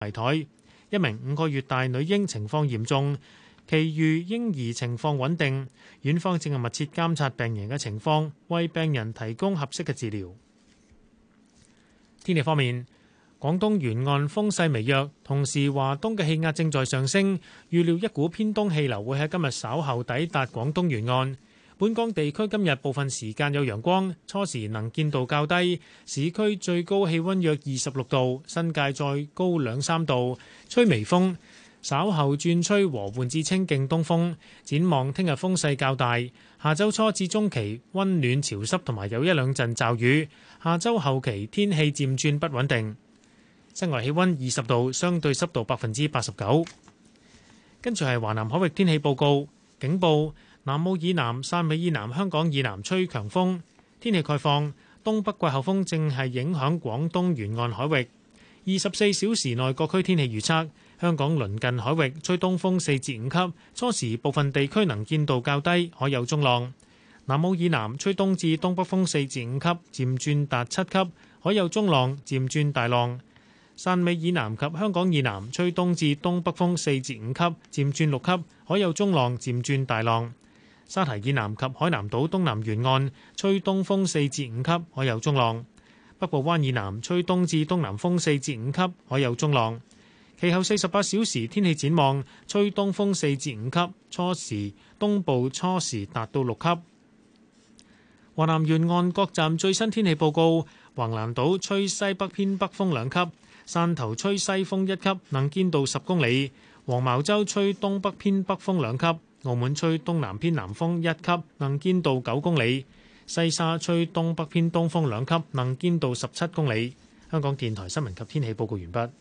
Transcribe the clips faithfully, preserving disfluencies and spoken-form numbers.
危殆，一名五個月大女嬰情況嚴重，其餘嬰兒情況穩定。院方正係密切監察病人嘅情況，為病人提供合適嘅治療。天氣方面，廣東沿岸風勢微弱，同時華東嘅氣壓正在上升，預料一股偏東氣流會喺今日稍後抵達廣東沿岸。本港地區今日部分時間有陽光，初時能見度較低，市區最高氣溫約二十六度，新界再高兩三度，吹微風。稍後轉吹和緩至清勁東風，展望聽日風勢較大，下周初至中期溫暖潮濕同埋有一兩陣驟雨，下周後期天氣漸轉不穩定。室外氣溫二十度，相對濕度百分之八十九。跟住係華南海域天氣報告，警報：南澳以南、汕尾以南、香港以南吹強風，天氣概況：東北季候風正係影響廣東沿岸海域。二十四小時內各區天氣預測。香港鄰近海域吹東風四至五級，初時部分地區能見度較低，海有中浪。南澳以南吹東至東北風四至五級，漸轉達七級，海有中浪，漸轉大浪。汕尾以南及香港以南吹東至東北風四至五級，漸轉六級，海有中浪，漸轉大浪。沙堤以南及海南島東南沿岸吹東風四至五級，海有中浪。北部灣以南吹東至東南風四至五級，海有中浪。其後四十八小時天氣展望，吹東風四至五級，初時東部初時達到六級。華南沿岸各站最新天氣報告：橫瀾島吹西北偏北風兩級，汕頭吹西風一級，能見度十公里；黃茅洲吹東北偏北風兩級，澳門吹東南偏南風一級，能見度九公里；西沙吹東北偏東風兩級，能見度十七公里。香港電台新聞及天氣報告完畢。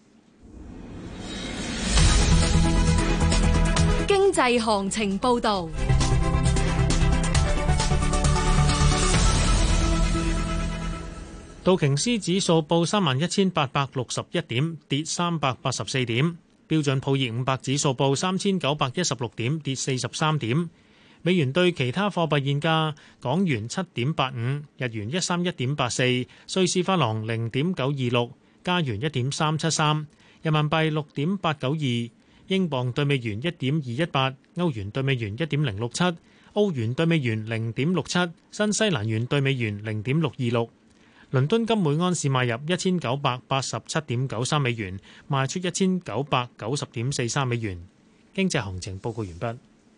經濟行情報導， 道瓊斯指數報三萬一千八百六十一點，跌三百八十四點；標準普爾五百指數報三千九百一十六點，跌四十三點。美元對其他貨幣現價：港元七點八五，日元一三一點八四，瑞士法郎零點九二六，加元一點三七三，人民幣六點八九二。英鎊對美元一點二一八，歐元對美元一點零六七，澳元對美元零點六七，新西蘭元對美元零點六二六。倫敦金每安士買入一千九百八十七點九三美元，賣出一千九百九十點四三美元。經濟行情報告完畢。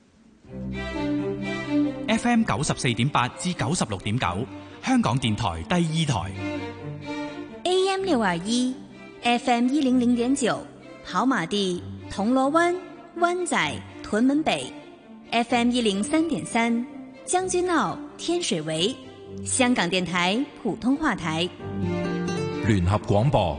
F M 九十四點八至九十六點九，香港電台第二台。 A M 六二一，F M 一零零點九，跑馬地。銅鑼灣、灣仔、屯門北 ，F M 一零三點三，將軍澳、天水圍，香港電台普通話台。 聯合廣播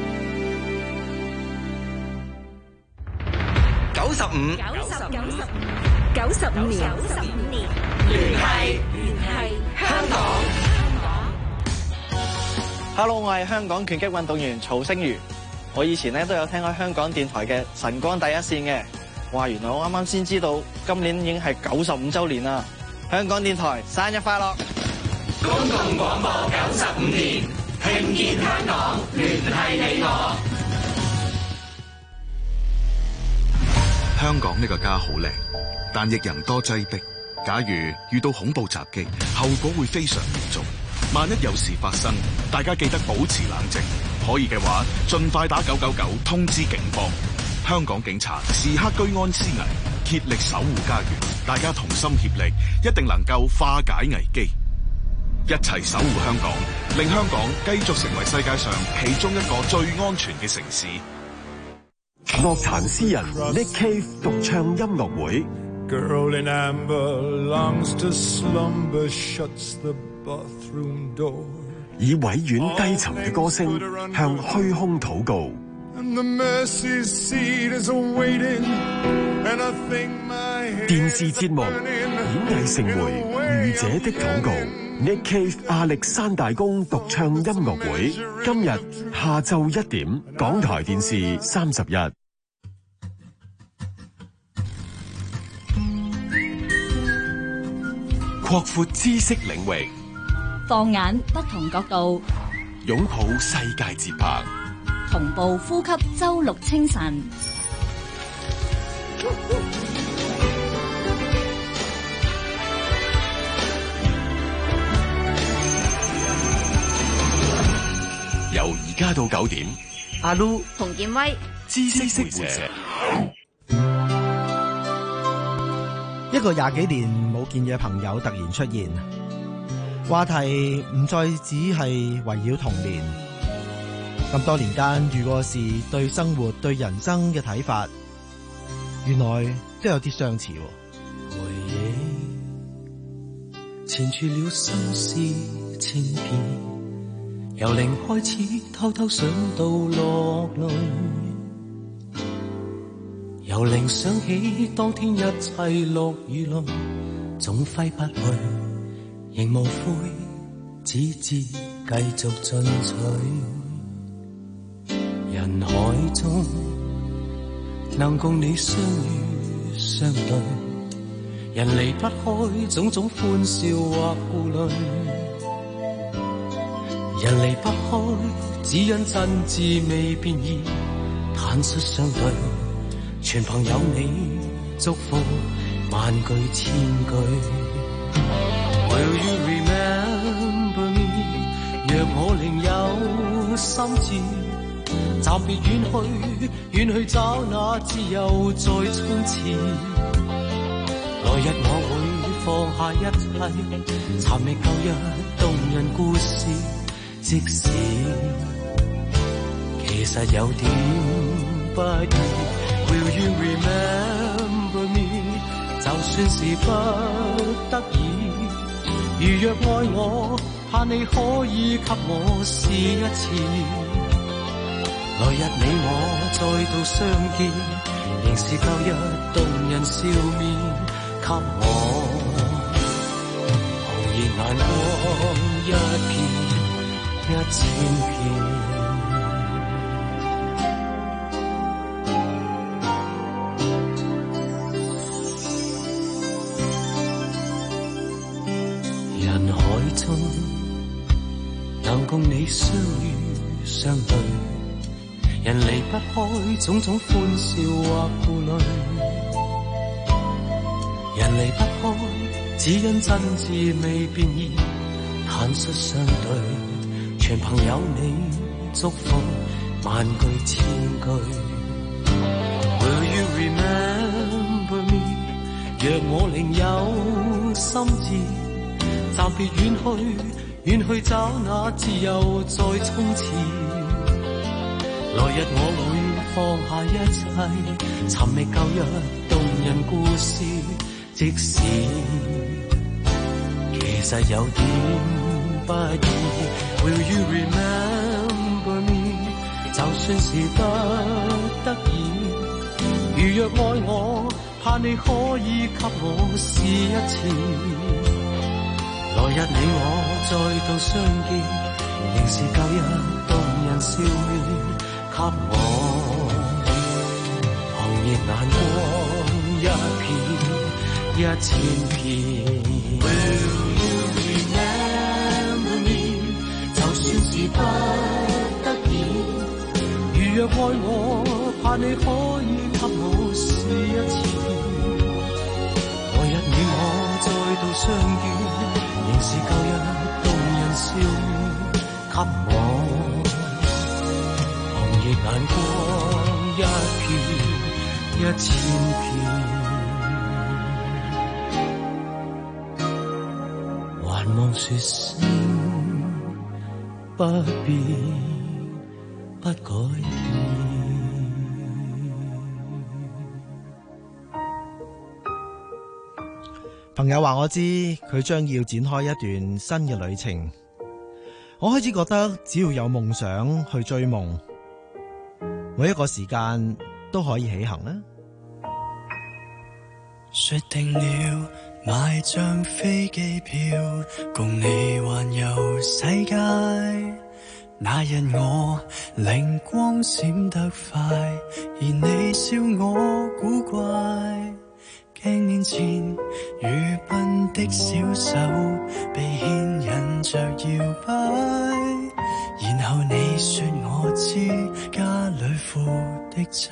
九十五， 九十九十五，九十五年，九十五年， 聯繫聯繫香港。Hello， 我係香港拳擊運動員曹星如。我以前咧都有聽開香港電台嘅晨光第一線嘅，哇！原來我啱啱先知道，今年已經係九十五週年啦！香港電台生日快樂！ 公共廣播九十五年，聽見香港，聯繫你我。 香港呢個家好靚，但亦人多擠迫。假如遇到恐怖襲擊，後果會非常嚴重。萬一有事發生，大家記得保持冷靜。可以嘅話，盡快打九九九通知警方。香港警察時刻居安思危，竭力守護家園。大家同心協力，一定能夠化解危機，一齊守護香港，令香港繼續成為世界上其中一個最安全嘅城市。 樂壇詩人 Nick Cave 獨唱音樂會。Girl in amber longs to slumber, shuts the bathroom door。以委婉低沉嘅歌聲向虛空禱告。電視節目演藝盛會，愚者的禱告 ，Nick Cave 亞歷山大公獨唱音樂會，今日下晝一點，港台電視三十一。擴闊知識領域。 放眼不同角度， 擁抱世界節拍， 同步呼吸周六清晨。 由而家到九點， 阿 Lu、 馮建威、 知識會社。 一個廿幾年冇見嘅朋友突然出現，話題唔再只係圍繞童年。咁多年間遇過事，對生活、對人生嘅睇法，原來都有啲相似。 回憶纏住了心事千遍。由零開始，偷偷想到落淚，由零想起當天一切落雨淚，總揮不去，仍無悔，只知繼續進取。人海中能共你相遇相對，人離不開種種歡笑或顧慮。人離不開，只因真摯未變異，坦率相對，全憑有你祝福，萬句千句。Will you remember me？ 若我另有心志，暫別遠去，遠去找那自由再衝刺。來日我會放下一切，尋覓舊日動人故事。即使其實有點不易 Will you remember me？ 就算是不得已，如若愛我，盼你可以給我試一次。來日你我再度相見，仍是舊日動人笑面，給我紅熱眼光一片一千片。人海中能共你相遇相對，人離不開種種歡笑或顧慮。人離不開，只因真摯未變異，坦率相對，全憑有你祝福，萬句千句。Will you remember me？ 若我另有心志，暫別遠去，遠去找那自由再衝刺。來日我會放下一切，尋覓舊日動人故事。即使其實有點不易 Will you remember me？ 就算是不得已，如若愛我，盼你可以給我試一次。來日你我再度相見，仍是舊日動人笑面，給我紅熱眼光一片一千片。不得已，如若愛我，盼你可以給我試一次。來日你我再度相見，仍是舊日動人笑面，給我紅熱眼光一片一千片，還望說聲不變不改變。 朋友話我知佢將要展開一段新嘅旅程，我開始覺得只要有夢想去追夢，每一個時間都可以起行啦。 說定了買張飛機票，共你環遊世界。那日我靈光閃得快，而你笑我古怪。鏡面前愚笨的小手被牽引着搖擺，然後你說我知家裏負的債。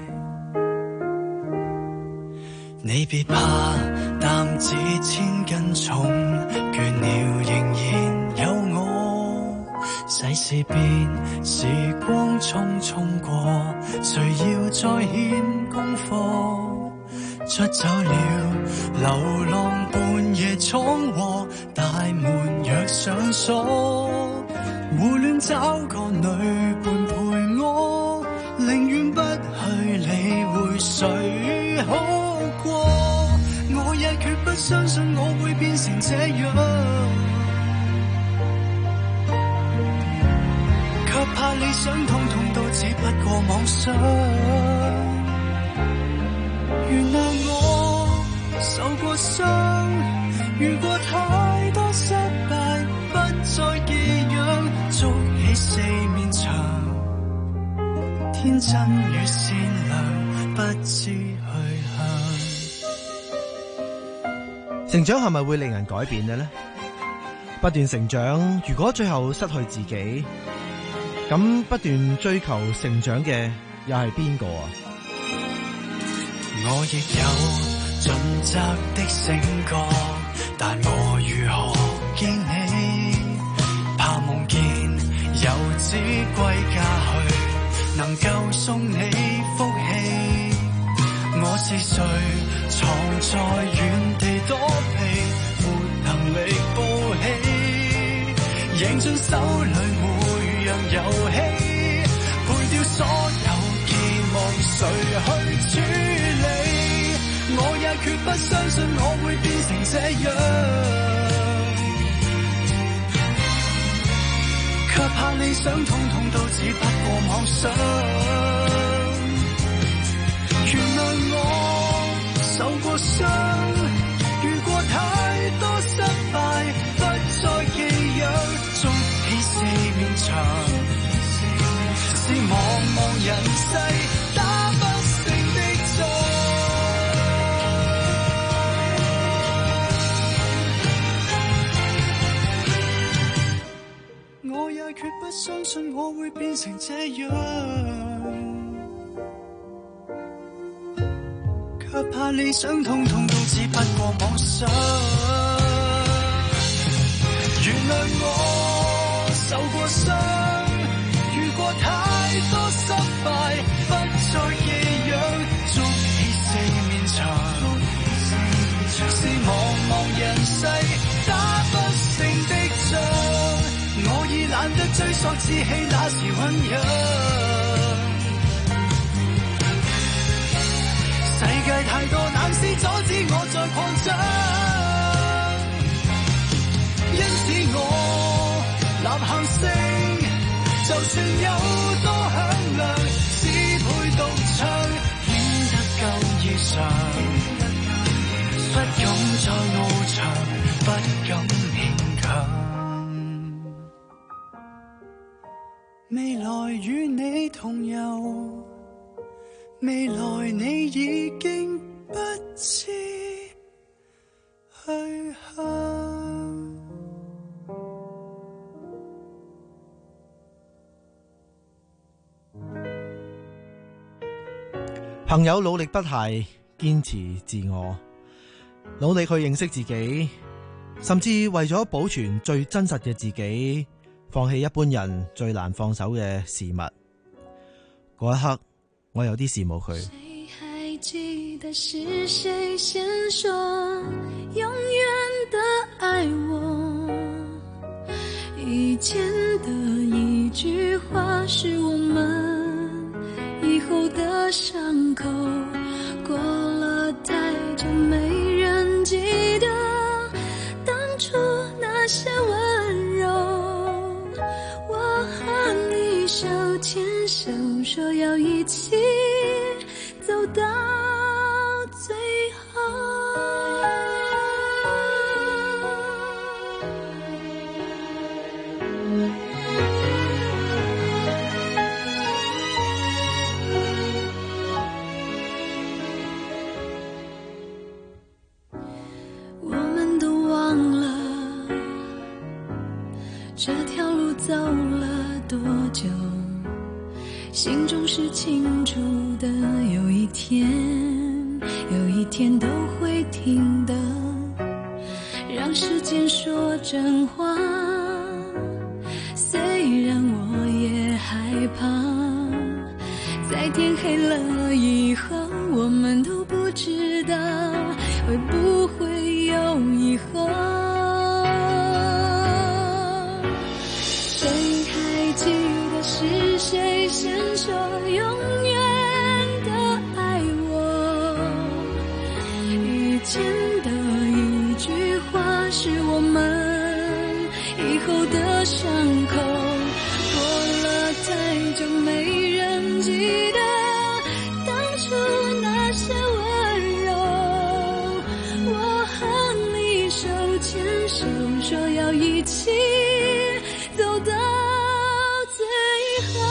你別怕，擔子千斤重，倦了仍然有我。世事變，時光匆匆過，誰要再欠功課？出走了，流浪半夜闖禍，大門若上鎖，胡亂找個女伴陪我，寧願不去理會誰好過。我也決不相信我會變成這樣，卻怕理想通通都只不過妄想。原諒我受過傷，遇過太多失敗，不再寄養，築起四面牆，天真與善良不知去向。 成長係咪會令人改變嘅呢？不斷成長，如果最後失去自己，咁不斷追求成長嘅又係邊個啊？ 我亦有盡責的醒覺，但我如何見你？怕夢見遊子歸家去，能夠送你福氣。我是誰，藏在原地躲避，沒能力報喜，贏盡手裏每樣遊戲，賠掉所有期望，誰去處理？我也決不相信我會變成這樣，卻怕理想通通都只不過妄想。原諒我受過傷，遇過太多失敗，不再寄養，築起四面牆，是茫茫人世打不勝的仗。我也決不相信我會變成這樣，卻怕理想通通都只不過妄想。原諒我受過傷，遇過太多失敗，不再寄養，築起四面牆，是茫茫人世打不勝的仗。我已懶得追溯志氣那時醞釀，世界太多難事阻止我再擴張，因此我吶喊聲，就算有多響亮，只配獨唱，顯得夠異常，不敢再傲長，不敢勉強。未來與你同遊，未來你已經不知去向。 朋友努力不懈，堅持自我，努力去認識自己，甚至為咗保存最真實嘅自己，放棄一般人最難放手嘅事物。嗰一刻，我有啲羨慕佢。 誰還記得是誰先說永遠的愛我？以前的一句話是我們以後的傷口，過了太久沒人記得當初那些溫柔。手牽手說要一起走到最後。我們都忘了這條路走了多久， 心中是清楚的，有一天有一天都会听的，让时间说真话，虽然我也害怕，在天黑了以后，我们都不知道会不会有以后。谁还记得是谁先说永远的爱我？以前的一句话是我们以后的伤口，过了太久没人记得当初那些温柔。我和你手牵手，说要一起走到最后。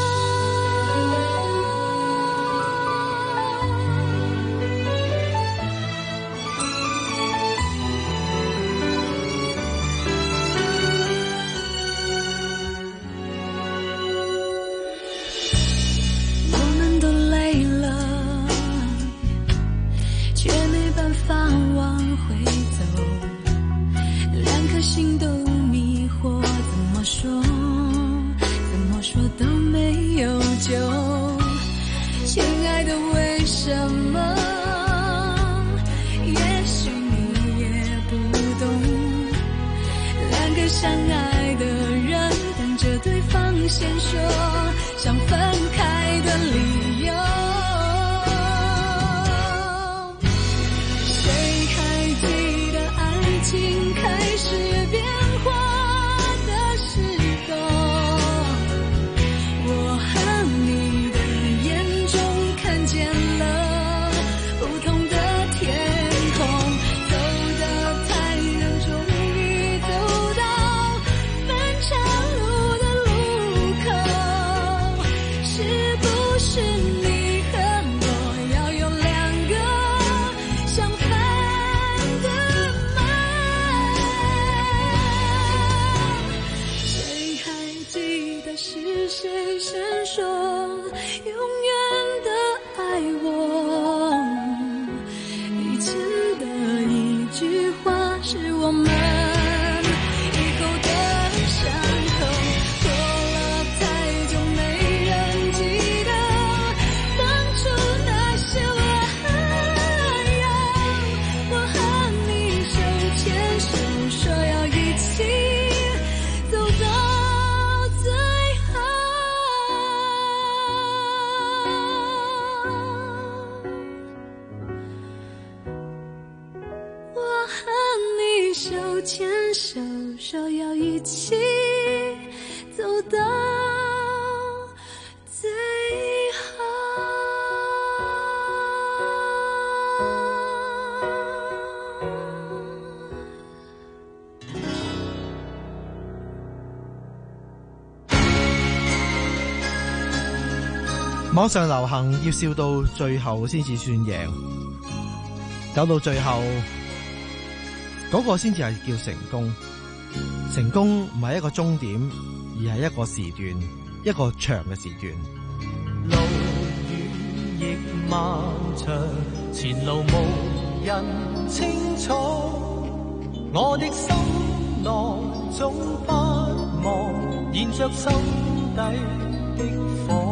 我们都累了，却没办法往回走，两颗心都迷惑，怎么说怎么说都没有救。亲爱的，为什么？也许你也不懂，两个相爱的人等着对方先说想分开的理由。谁还记得爱情开始变化的时候？我和你的眼中看见了不同的天空，走的太远，终于走到漫长路的路口。是不是你和我要有两个相反的梦？谁还记得是谁先说永远的爱我？以前的一句话是我们以后的伤口，过了太久没人记得当初那些温柔。我和你手牵手，说要一起走到最后。我和你手牵手，说要一起走到最后。 網上流行要笑到最後先至算贏，走到最後嗰個先至係叫成功。成功唔係一個終點，而係一個時段，一個長嘅時段。 路遠亦漫長，前路無人清楚，我的心內總不忘燃着心底的火。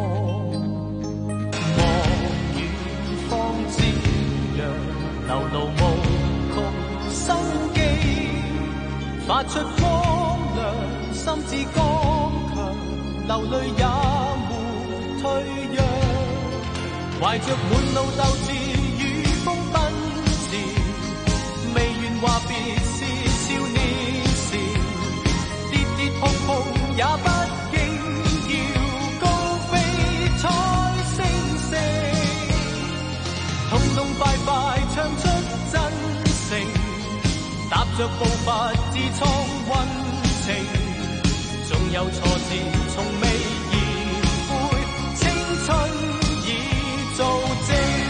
望遠方朝陽，流露無窮生機，發出光亮，心志剛強，流淚也沒退讓，懷着滿路鬥志與風奔馳，未願話別是少年時，跌跌碰碰也不驚，要高飛彩星星，痛痛快快唱出真誠，踏着步伐自創溫情，縱有挫折從未言悔，青春已做證。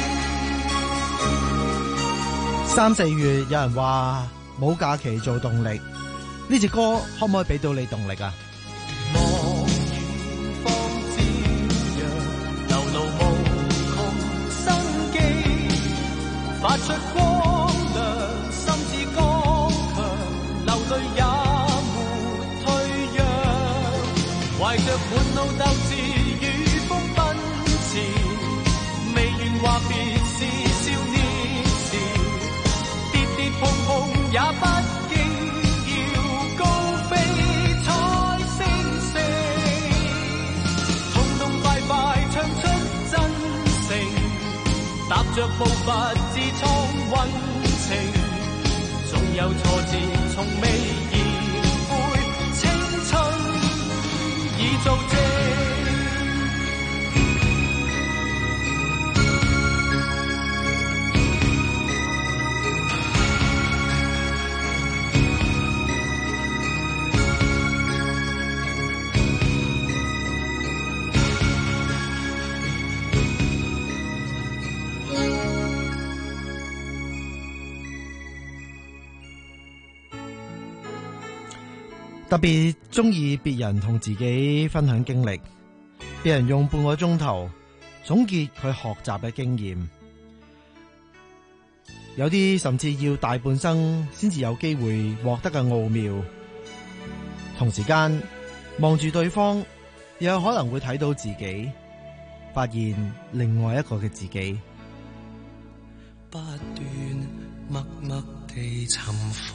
三四月有人話冇假期做動力，呢隻歌可唔可以俾到你動力啊？ 望遠方朝陽， 踏着步伐自創運程，縱有挫折從未言悔，青春已造證。 特別中意別人同自己分享經歷，別人用半個鐘頭總結佢學習嘅經驗，有啲甚至要大半生先至有機會獲得嘅奧妙。同時間望住對方，又有可能會睇到自己，發現另外一個嘅自己。 不斷默默地尋訪，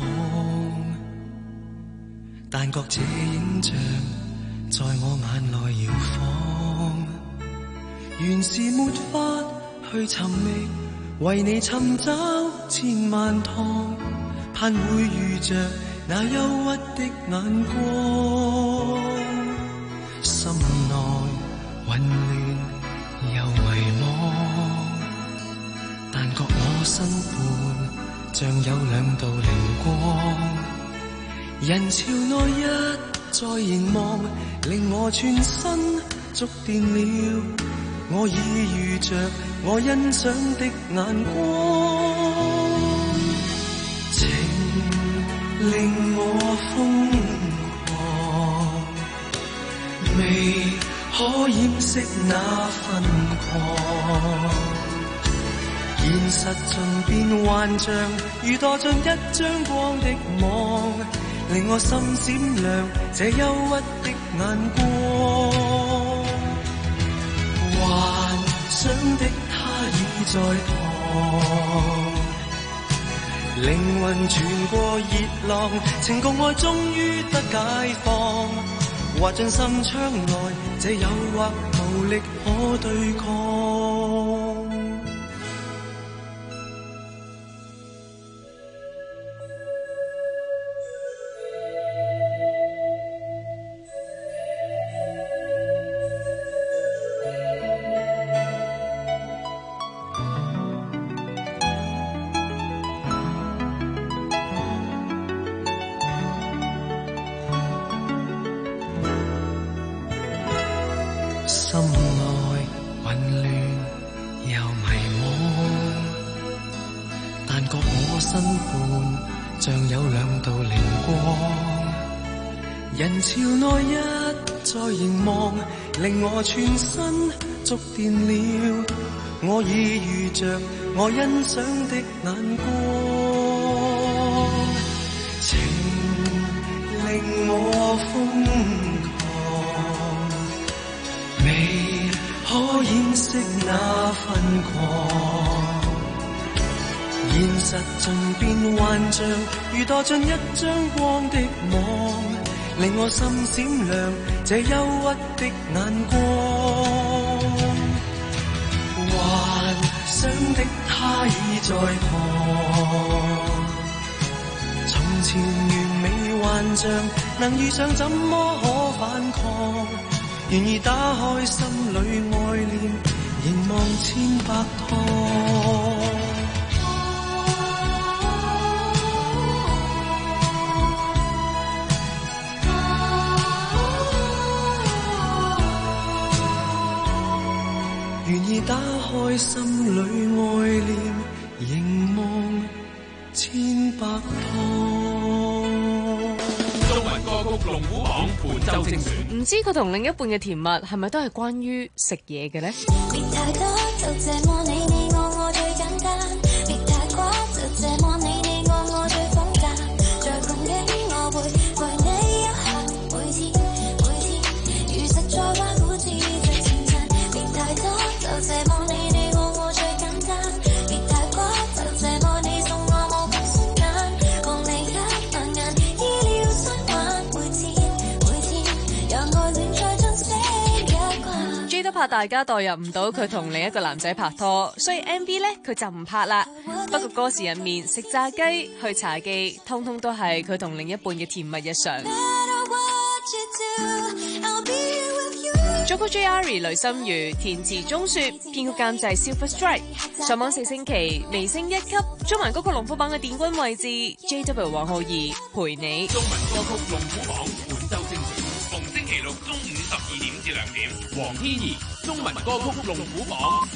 但覺這影像在我眼內搖晃，原是沒法去尋覓，為你尋找千萬趟，盼會遇着那憂鬱的眼光，心內混亂又迷惘，但覺我身畔像有兩道靈光。人潮內一再凝望，令我全身觸電了，我已遇着我欣賞的眼光，情令我瘋狂，未可掩飾那瘋狂，現實盡變幻象，如墮進一張光的網，令我心閃亮，這憂鬱的眼光，幻想的他已在旁，靈魂傳過熱浪，情共愛終於得解放，滑進心窗內，這誘惑無力可對抗。心內混亂又迷惘，但覺我身畔像有兩道靈光，人潮內一再凝望，令我全身觸電了，我已遇着我欣賞的眼光，情令我瘋未可掩飾那瘋狂，現實盡變幻象，如墮進一張光的網，令我心閃亮，這憂鬱的眼光，幻想的他已在旁，從前完美幻象，能遇上怎麼可反抗，願意打開心裏愛戀，凝望千百趟，願意打開心裏愛戀，凝望千百趟。 中文歌曲龍虎榜本周精選， 唔知佢同另一半嘅甜蜜係咪都係關於食嘢嘅呢？ 別太多，就這麼你你我我最簡單；別太過，就這麼你你我我最複雜。在困境我會為你一下，每天每天，如實在挖苦自最前塵。別太多，就這麼你你我我最簡單；別太過，就這麼你送我無窮瞬間，共你一萬眼意料相玩，每天每天，讓愛戀再珍惜一關。 J 得拍怕大家代入唔到佢同另一個男仔拍拖，所以 M V 呢，佢就唔拍啦。不過歌詞入面食炸雞、去茶記，通通都係佢同另一半嘅甜蜜日常。作曲 J R 雷心如，填詞鐘雪，編曲監製 Silver Strike。上網四星期，微升一級，中文歌曲龍虎榜嘅殿軍位置 J W 黃浩儀陪你。 中文歌曲龍虎榜本周精選，逢星期六中午十二點至兩點。黃天怡，中文歌曲龍虎榜。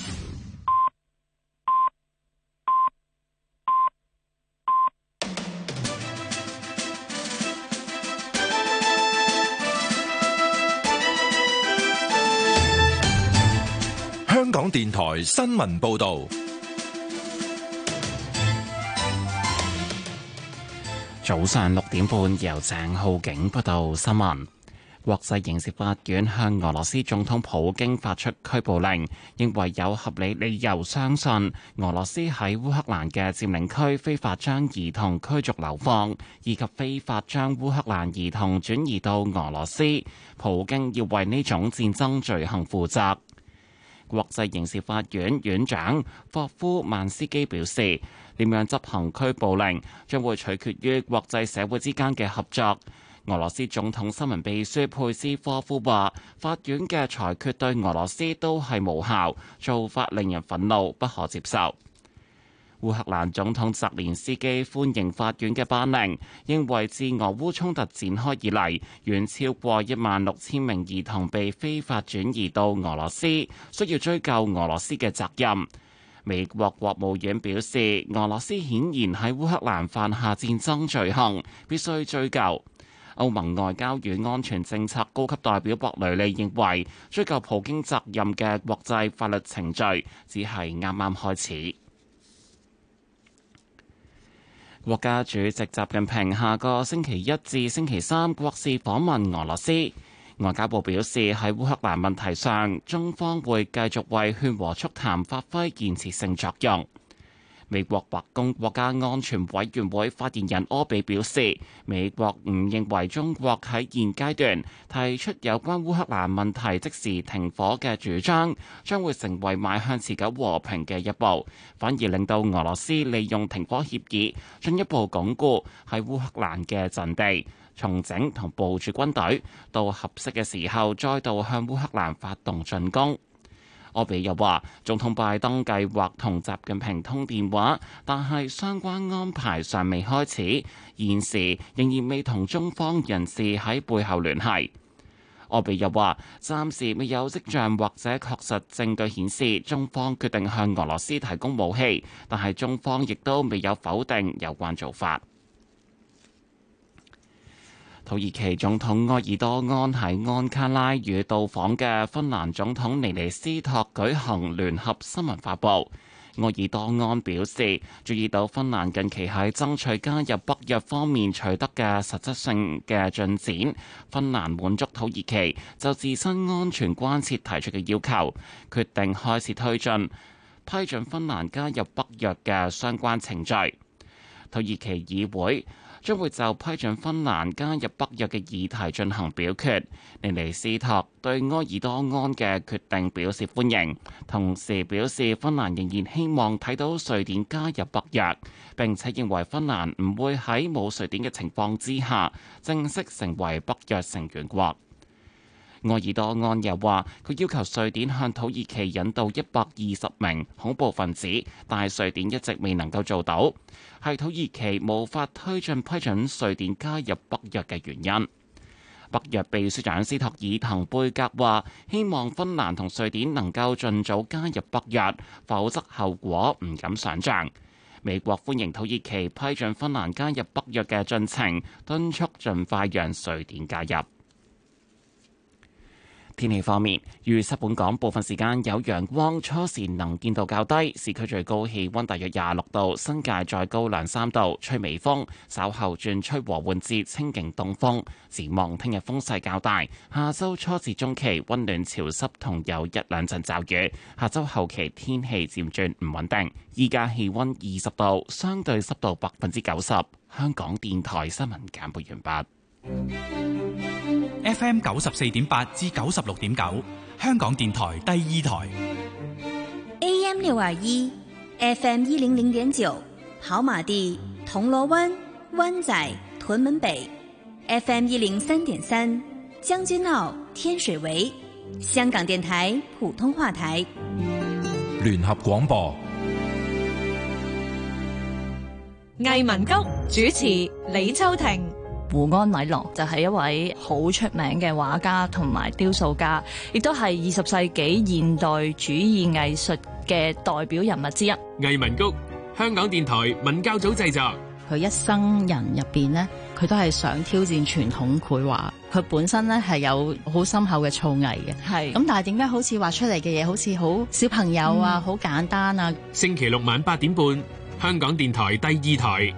香港電台新聞報道。 早上六點半，由鄭浩景報道新聞。國際刑事法院向俄羅斯總統普京發出拘捕令，認為有合理理由相信俄羅斯喺烏克蘭嘅佔領區非法將兒童驅逐流放，以及非法將烏克蘭兒童轉移到俄羅斯。普京要為呢種戰爭罪行負責。國際刑事法院院長霍夫曼斯基表示，點樣執行拘捕令將會取決於國際社會之間嘅合作。俄羅斯總統新聞秘書佩斯科夫話，法院嘅裁決對俄羅斯都係無效，做法令人憤怒，不可接受。烏克蘭總統澤連斯基歡迎法院嘅頒令，認為自俄烏衝突展開以嚟，遠超過一萬六千名兒童被非法轉移到俄羅斯，需要追究俄羅斯嘅責任。美國國務院表示，俄羅斯顯然喺烏克蘭犯下戰爭罪行，必須追究。歐盟外交與安全政策高級代表博雷利認為，追究普京責任嘅國際法律程序只係啱啱開始。國家主席習近平下個星期一至星期三國事訪問俄羅斯。外交部表示，喺烏克蘭問題上，中方會繼續為勸和促談發揮建設性作用。美國白宮國家安全委員會發言人柯比表示，美國唔認為中國喺現階段提出有關烏克蘭問題即時停火嘅主張，將會成為邁向持久和平嘅一步，反而令到俄羅斯利用停火協議進一步鞏固喺烏克蘭嘅陣地，重整同部署軍隊，到合適嘅時候再度向烏克蘭發動進攻。柯比又話，總統拜登計劃同習近平通電話，但係相關安排尚未開始，現時仍然未同中方人士喺背後聯繫。柯比又話，暫時未有跡象或者確實證據顯示中方決定向俄羅斯提供武器，但係中方亦都未有否定有關做法。土耳其總統埃爾多安喺安卡拉與到訪嘅芬蘭總統尼尼斯托舉行聯合新聞發佈。埃爾多安表示，注意到芬蘭近期喺爭取加入北約方面取得嘅實質性嘅進展，芬蘭滿足土耳其就自身安全關切提出嘅要求，決定開始推進批准芬蘭加入北約嘅相關程序。土耳其議會將會就批准芬蘭加入北約嘅議題進行表決。尼尼斯托對埃爾多安嘅決定表示歡迎，同時表示芬蘭仍然希望睇到瑞典加入北約，並且認為芬蘭唔會喺冇瑞典嘅情況之下正式成為北約成員國。埃爾多安又話，佢要求瑞典向土耳其引渡一百二十名恐怖分子，但係瑞典一直未能夠做到，係土耳其無法推進批准瑞典加入北約嘅原因。北約秘書長斯托爾滕貝格話，希望芬蘭同瑞典能夠盡早加入北約，否則後果唔敢想像。美國歡迎土耳其批准芬蘭加入北約嘅進程，敦促盡快讓瑞典加入。天氣方面，預測本港部分時間有陽光，初時能見度較低，市區最高氣溫大約廿六度，新界再高兩三度，吹微風，稍後轉吹和緩至清勁東風。展望聽日風勢較大，下周初至中期溫暖潮濕同有一兩陣驟雨，下周後期天氣漸轉唔穩定。依家氣溫二十度，相對濕度百分之九十。香港電台新聞簡報完畢。 F M 九十四點八至九十六點九， 香港電台第二台 A M 六二一 F M 一零零點九，跑馬地、銅鑼灣、灣仔、屯門北 F M 一零三點三，將軍澳、天水圍，香港電台普通話台聯合廣播。 藝文谷主持李秋婷。 胡安禮郎就係一位好出名嘅畫家同埋雕塑家，亦都係二十世紀現代主義藝術嘅代表人物之一。 藝文谷，香港電台文教組製作。 佢一生人入邊呢，佢都係想挑戰傳統繪畫。佢本身呢係有好深厚嘅造詣嘅，係咁，但係點解好似畫出嚟嘅嘢好似好小朋友啊，好、嗯、簡單啊？ 星期六晚八點半，香港電台第二台。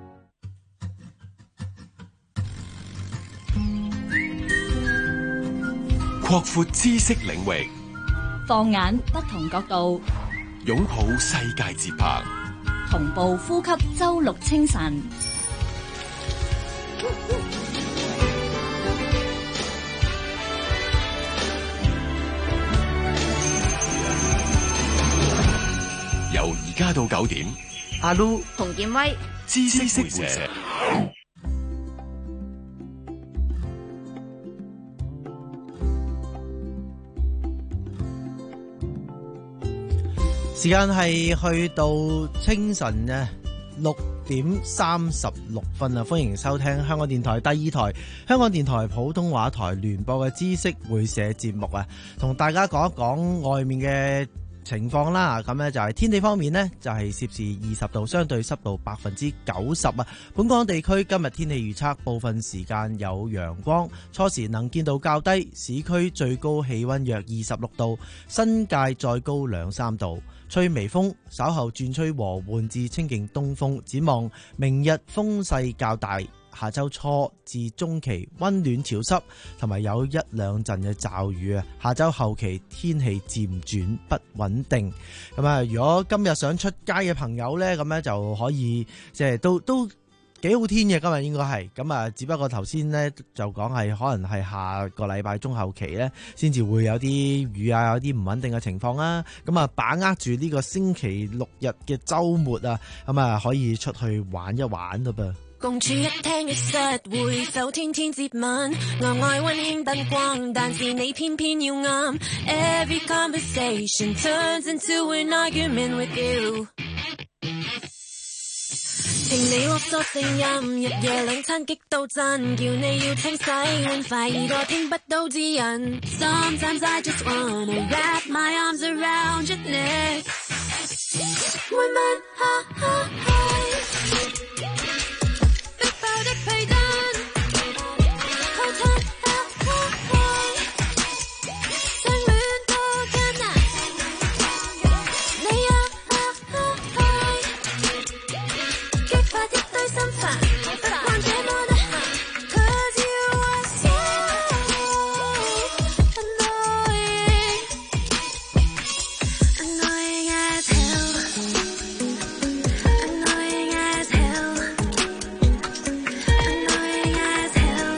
擴闊知識領域， 放眼不同角度， 擁抱世界節拍， 同步呼吸周六清晨。 由而家到九點， 阿 Lu、 洪建威， 知識會社。 時間係去到清晨嘅六點三十六分啊！歡迎收聽香港電台第二台、香港電台普通話台聯播嘅知識會社節目啊，同大家講一講外面嘅情況啦。咁呢就係天氣方面呢，就係攝氏二十度，相對濕度百分之九十啊。本港地區今日天氣預測，部分時間有陽光，初時能見度較低，市區最高氣溫約二十六度，新界再高兩三度。吹微風，稍後轉吹和緩至清勁東風。展望明日風勢較大，下周初至中期溫暖潮濕，同埋有一兩陣嘅驟雨啊。下周後期天氣漸轉不穩定。咁啊，如果今日想出街嘅朋友呢，咁咧就可以即係都都幾好天嘅，今日應該係咁啊。只不過頭先呢，就講係可能係下個禮拜中後期呢，先至會有啲雨啊，有啲唔穩定嘅情況啦。咁啊，把握住呢個星期六日嘅週末啊，咁啊可以出去玩一玩嘞噃。 共處一廳一室，會手天天接吻，內外溫馨燈光，但是你偏偏要啱。Every conversation turns into an argument with you。情你囉嗦聲音，日夜兩餐激到震，叫你要清洗換快耳朵，聽不到指引。Sometimes I just wanna wrap my arms around your neck。每晚哈哈嗨，逼爆的被單，好嘆哈哈嗨，相戀多艱難，你也哈哈嗨，激發一堆心煩，不慣這麼得閒 ，Cause you are so annoying， annoying as hell。Annoying as hell, annoying as hell,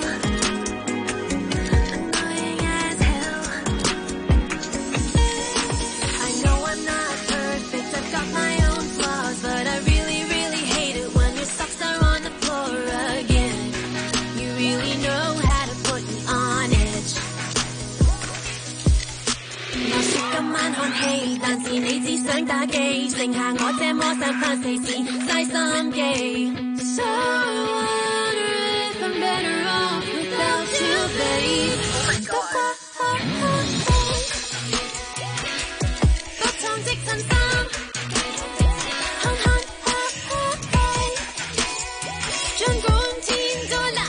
annoying as hell. I know I'm not perfect, I've got my own flaws, but I really, really hate it when your socks are on the floor again. You really know how to put me on edge. 我說今晚看戲，但是你只想打機，剩下我這麼三番四次嘥心機。So I wonder if I'm better off without you, babe. Oh my God. 各創職襯衫，看看儘管天再藍，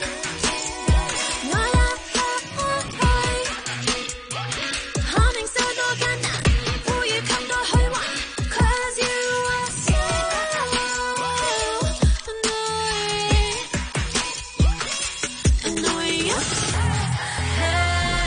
我也可明受多艱難，呼籲給多虛幻 ，Cause you are so annoying, annoying.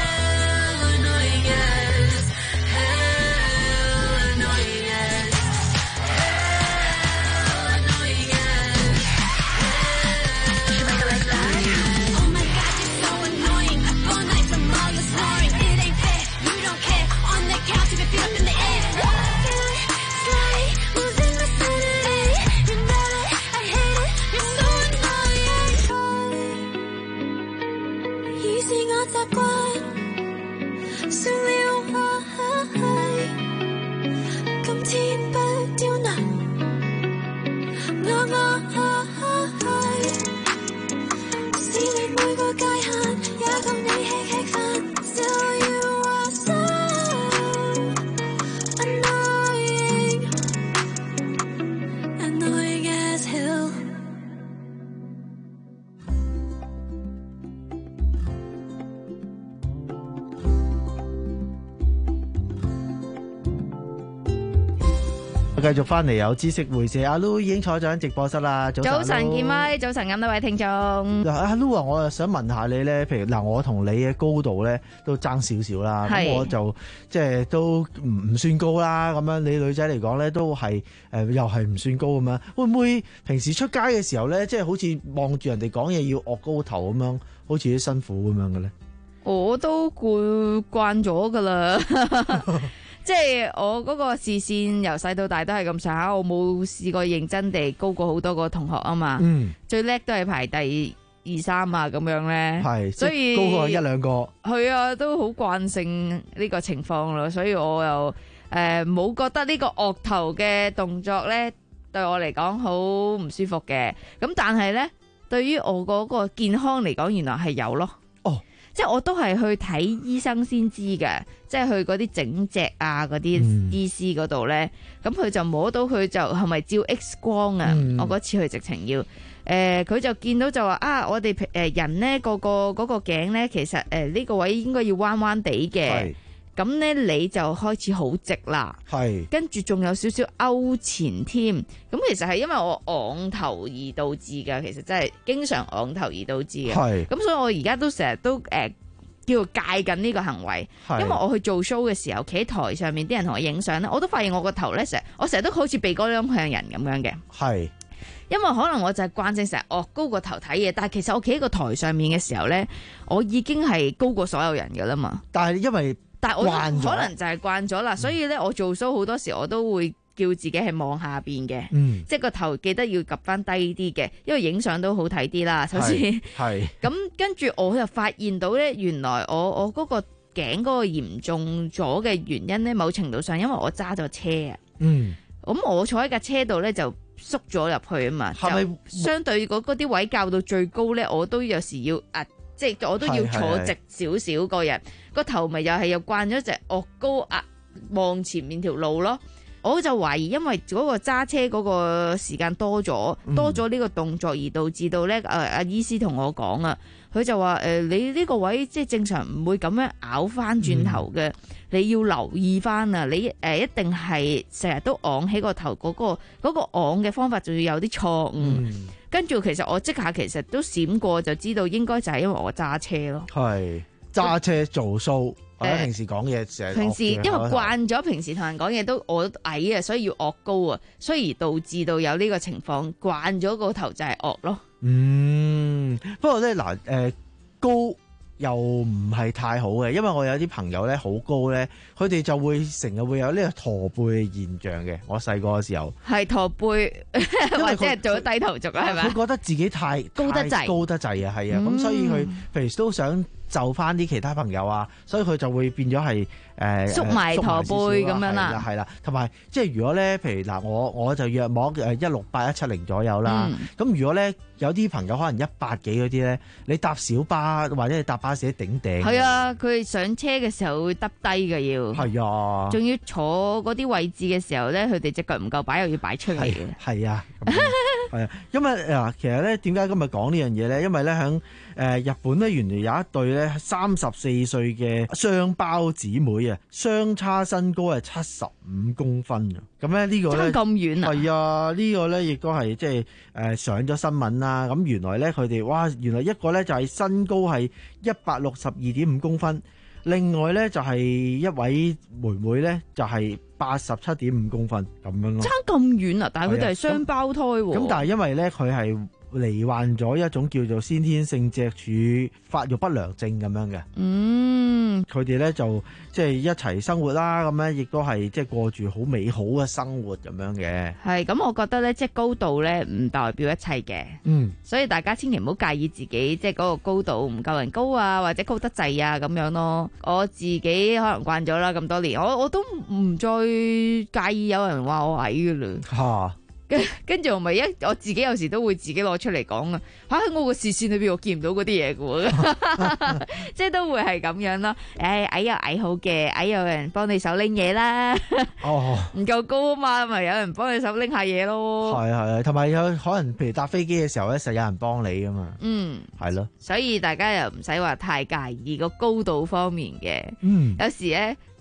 繼續翻嚟有知識會社，阿 Lu 已經坐咗喺直播室啦。早晨， 早晨健威，早晨咁多位聽眾。 阿 Lu 啊，我又想問下你咧，譬如嗱，我同你嘅高度咧都爭少少啦，咁我就即係都唔唔算高啦。咁樣你女仔嚟講咧都係誒、呃、又係唔算高咁樣，會唔會平時出街嘅時候咧，即係好似望住人哋講嘢要岳高頭咁樣，好似啲辛苦咁樣嘅咧？ 我都攰慣咗噶啦。即係我嗰個視線由細到大都係咁上下，我冇試過認真地高過好多個同學啊嘛。嗯，最叻都係排第二三啊咁樣咧。係，所以高過一兩個。係啊，都好慣性呢個情況咯。所以我又誒冇、呃、覺得呢個額頭嘅動作咧對我嚟講好唔舒服嘅。咁但係咧，對於我嗰個健康嚟講，原來係有咯。哦。即係我都係去睇醫生先知嘅，即係去嗰啲整脊啊嗰啲醫師嗰度咧，咁佢、嗯、就摸到佢就係咪照 X 光啊？嗯、我嗰次去直情要，誒、呃、佢就見到就話啊，我哋誒人咧個個嗰個頸咧，其實誒呢、呃這個位應該要彎彎地嘅，咁咧你就開始好直啦，係，跟住仲有少少勾前添，咁其實係因為我昂頭而導致嘅，其實真係經常昂頭而導致嘅，係，咁所以我而家都成日都誒、呃、叫做戒緊呢個行為，因為我去做 show 嘅時候，企喺台上面啲人同我影相咧，我都發現我個頭咧成日，我成日都好似鼻哥窿向人咁樣嘅，係。因為可能我就係慣性成日岳高個頭睇嘢，但係其實我企喺個台上面嘅時候咧，我已經係高過所有人噶啦嘛。但係因為但係我可能就係慣咗啦，所以咧我做 show 好多時我都會叫自己係望下邊嘅，嗯、即係個頭記得要及翻低啲嘅，因為影相都好睇啲啦。首先係咁，跟住我就發現到咧，原來我我嗰個頸嗰個嚴重咗嘅原因咧，某程度上因為我揸咗車啊。嗯，咁我坐喺架車度咧就縮咗入去啊嘛，係咪就相對嗰嗰啲位較到最高咧，我都有時要壓，即係我都要坐直少少個人，個頭咪又係又慣咗隻岳高壓望前面條路咯。我就懷疑因為嗰個揸車嗰個時間多咗，多咗呢個動作而導致到咧，誒、呃、阿醫師同我講啊，佢就話誒、呃、你呢個位即係正常唔會咁樣拗翻轉頭嘅，嗯、你要留意翻啊，你誒、呃、一定係成日都昂起個頭嗰、嗰個嗰、嗰個昂嘅方法就要有啲錯誤，嗯、跟住其實我即刻其實都閃過就知道應該就係因為我揸車咯，係揸車做 show。我平時講嘢成日平時因為慣咗平時同人講嘢都我矮啊，所以要岳高啊，所以而導致到有呢個情況，慣咗個頭就係岳咯。嗯，不過咧嗱，誒、呃、高又唔係太好嘅，因為我有啲朋友咧好高咧，佢哋就會成日會有呢個駝背嘅現象嘅。我細個嘅時候係駝背，或者係做咗低頭族啊，係咪？佢覺得自己太高得滯，高得滯啊，係啊，咁、嗯、所以佢譬如都想就翻啲其他朋友啊，所以佢就會變咗係誒縮埋駝背咁樣啦，係啦，同埋即係如果咧，譬如嗱，我我就約莫誒一六八一七零左右啦。咁、嗯、如果咧有啲朋友可能一百幾嗰啲咧，你搭小巴或者你搭巴士頂頂，係啊，佢哋上車嘅時候會耷低嘅要，係啊，仲要坐嗰啲位置嘅時候咧，佢哋隻腳唔夠擺又要擺出嚟嘅，係啊，係啊，因為嗱，其實咧點解今日講呢樣嘢咧？因為咧喺誒日本咧，原來有一對咧三十四歲嘅雙胞姊妹啊，相差身高係七十五公分啊！咁咧呢個咧差咁遠啊！係啊，呢個咧亦都係即係誒上咗新聞啦。咁原來咧佢哋哇，原來一個咧就係身高係一百六十二點五公分，另外咧就係一位妹妹咧就係八十七點五公分咁樣咯。差咁遠啊！但係佢哋係雙胞胎喎。咁但係因為咧佢係罹患咗一種叫做先天性脊柱發育不良症咁樣嘅，嗯，佢哋咧就即係一齊生活啦，咁咧亦都係即係過住好美好嘅生活咁樣嘅。係，咁我覺得咧，即係高度咧唔代表一切嘅，嗯，所以大家千祈唔好介意自己即係嗰個高度唔夠人高啊，或者高得滯啊咁樣咯。我自己可能慣咗啦咁多年，我我都唔再介意有人話我矮㗎啦。嚇！跟跟住我咪一我自己有時都會自己攞出嚟講啊！嚇，喺我個視線裏邊我見唔到嗰啲嘢嘅喎，即係都會係咁樣咯。誒，矮有矮好嘅，矮有人幫你手拎嘢啦。哦，唔夠高啊嘛，咪有人幫你手拎下嘢咯。係係，同埋有可能譬如搭飛機嘅時候咧，實有人幫你噶嘛。嗯，係咯。所以大家又唔使話太介意個高度方面嘅。嗯，有時咧。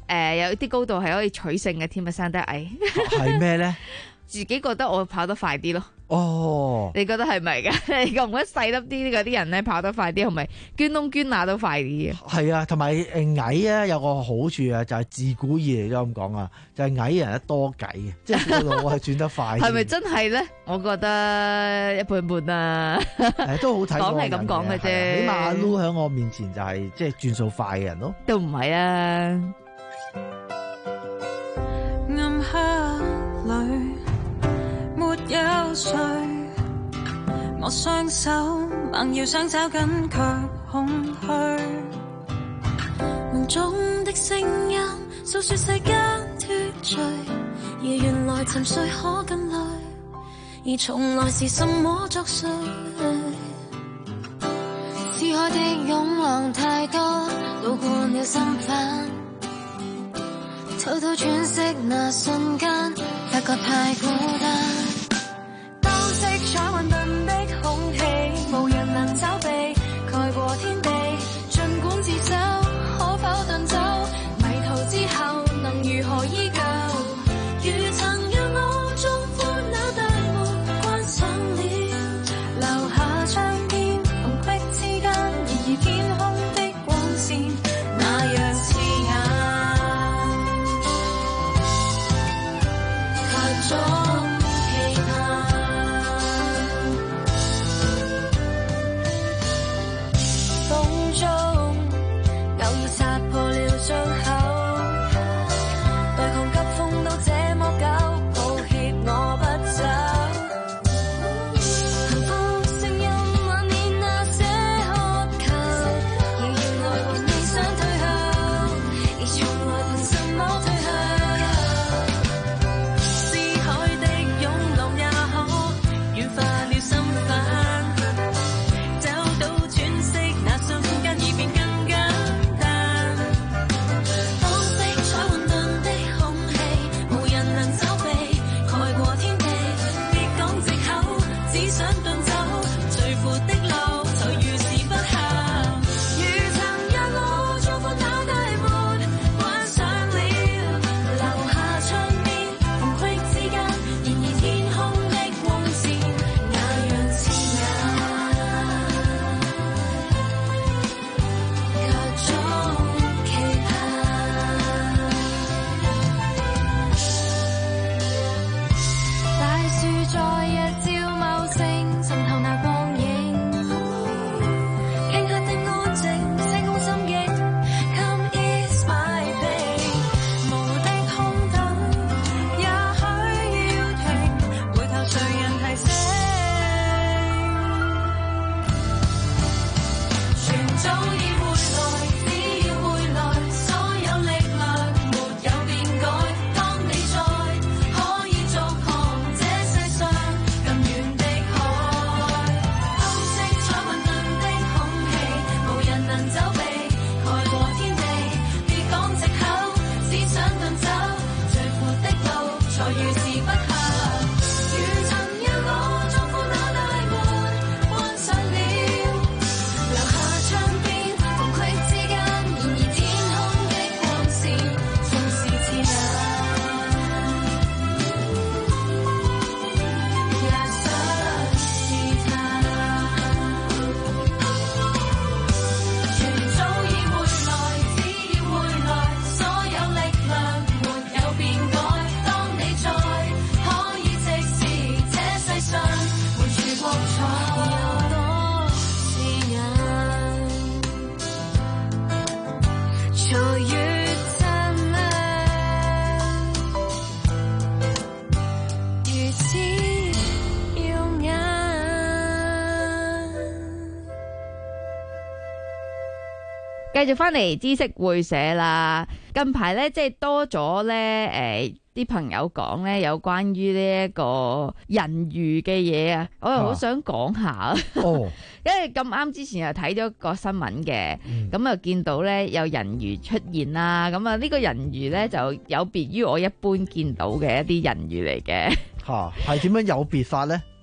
呃、有啲高度係可以取勝嘅添啊，生得矮。 係咩咧？ 自己覺得我跑得快啲咯。 哦， 你覺得係咪噶？你覺唔覺得細粒啲嗰啲人咧跑得快啲，係咪捐窿捐罅都快啲嘅？ 係啊，同埋誒矮咧有個好處啊，就係自古以嚟都咁講啊，就係、是、矮人多計嘅，即係個腦係轉得快。係咪真係咧？我覺得一半半啊。 誒，都好睇。 講係咁講嘅啫。 起碼阿 Lu 喺我面前就係即係轉數快嘅人咯。 都唔係啊。 暗黑裏沒有誰，我雙手猛要想找緊卻空虛，夢中的聲音訴說世間脫罪，而原來沉睡可更累，而從來是什麼作祟，撕開的湧浪太多，路過了心煩，偷偷喘息那瞬間，發覺太孤單。當色彩混沌的空氣，無人能走避，蓋過天地。儘管自首，可否遁走？迷途之後，能如何依舊？如曾讓我縱寬那大門，關上了，留下窗邊紅壁之間，然而天空的光線那樣刺眼。種期盼，風中偶爾擦破了傷口，對抗急風都這麼久，抱歉我不走。幸福聲音幻念那些渴求，仍然來回你想退後，而從來憑什麼退後？ 繼續翻嚟知識會社啦，近排咧即係多咗咧，誒啲朋友講咧有關於呢一個人魚嘅嘢啊，我又好想講下，哦、因為咁啱之前又睇咗個新聞嘅，咁又、嗯、見到咧有人魚出現啦，咁啊呢個人魚咧就有別於我一般見到嘅一啲人魚嚟嘅。 吓，係點樣有別法咧？ 因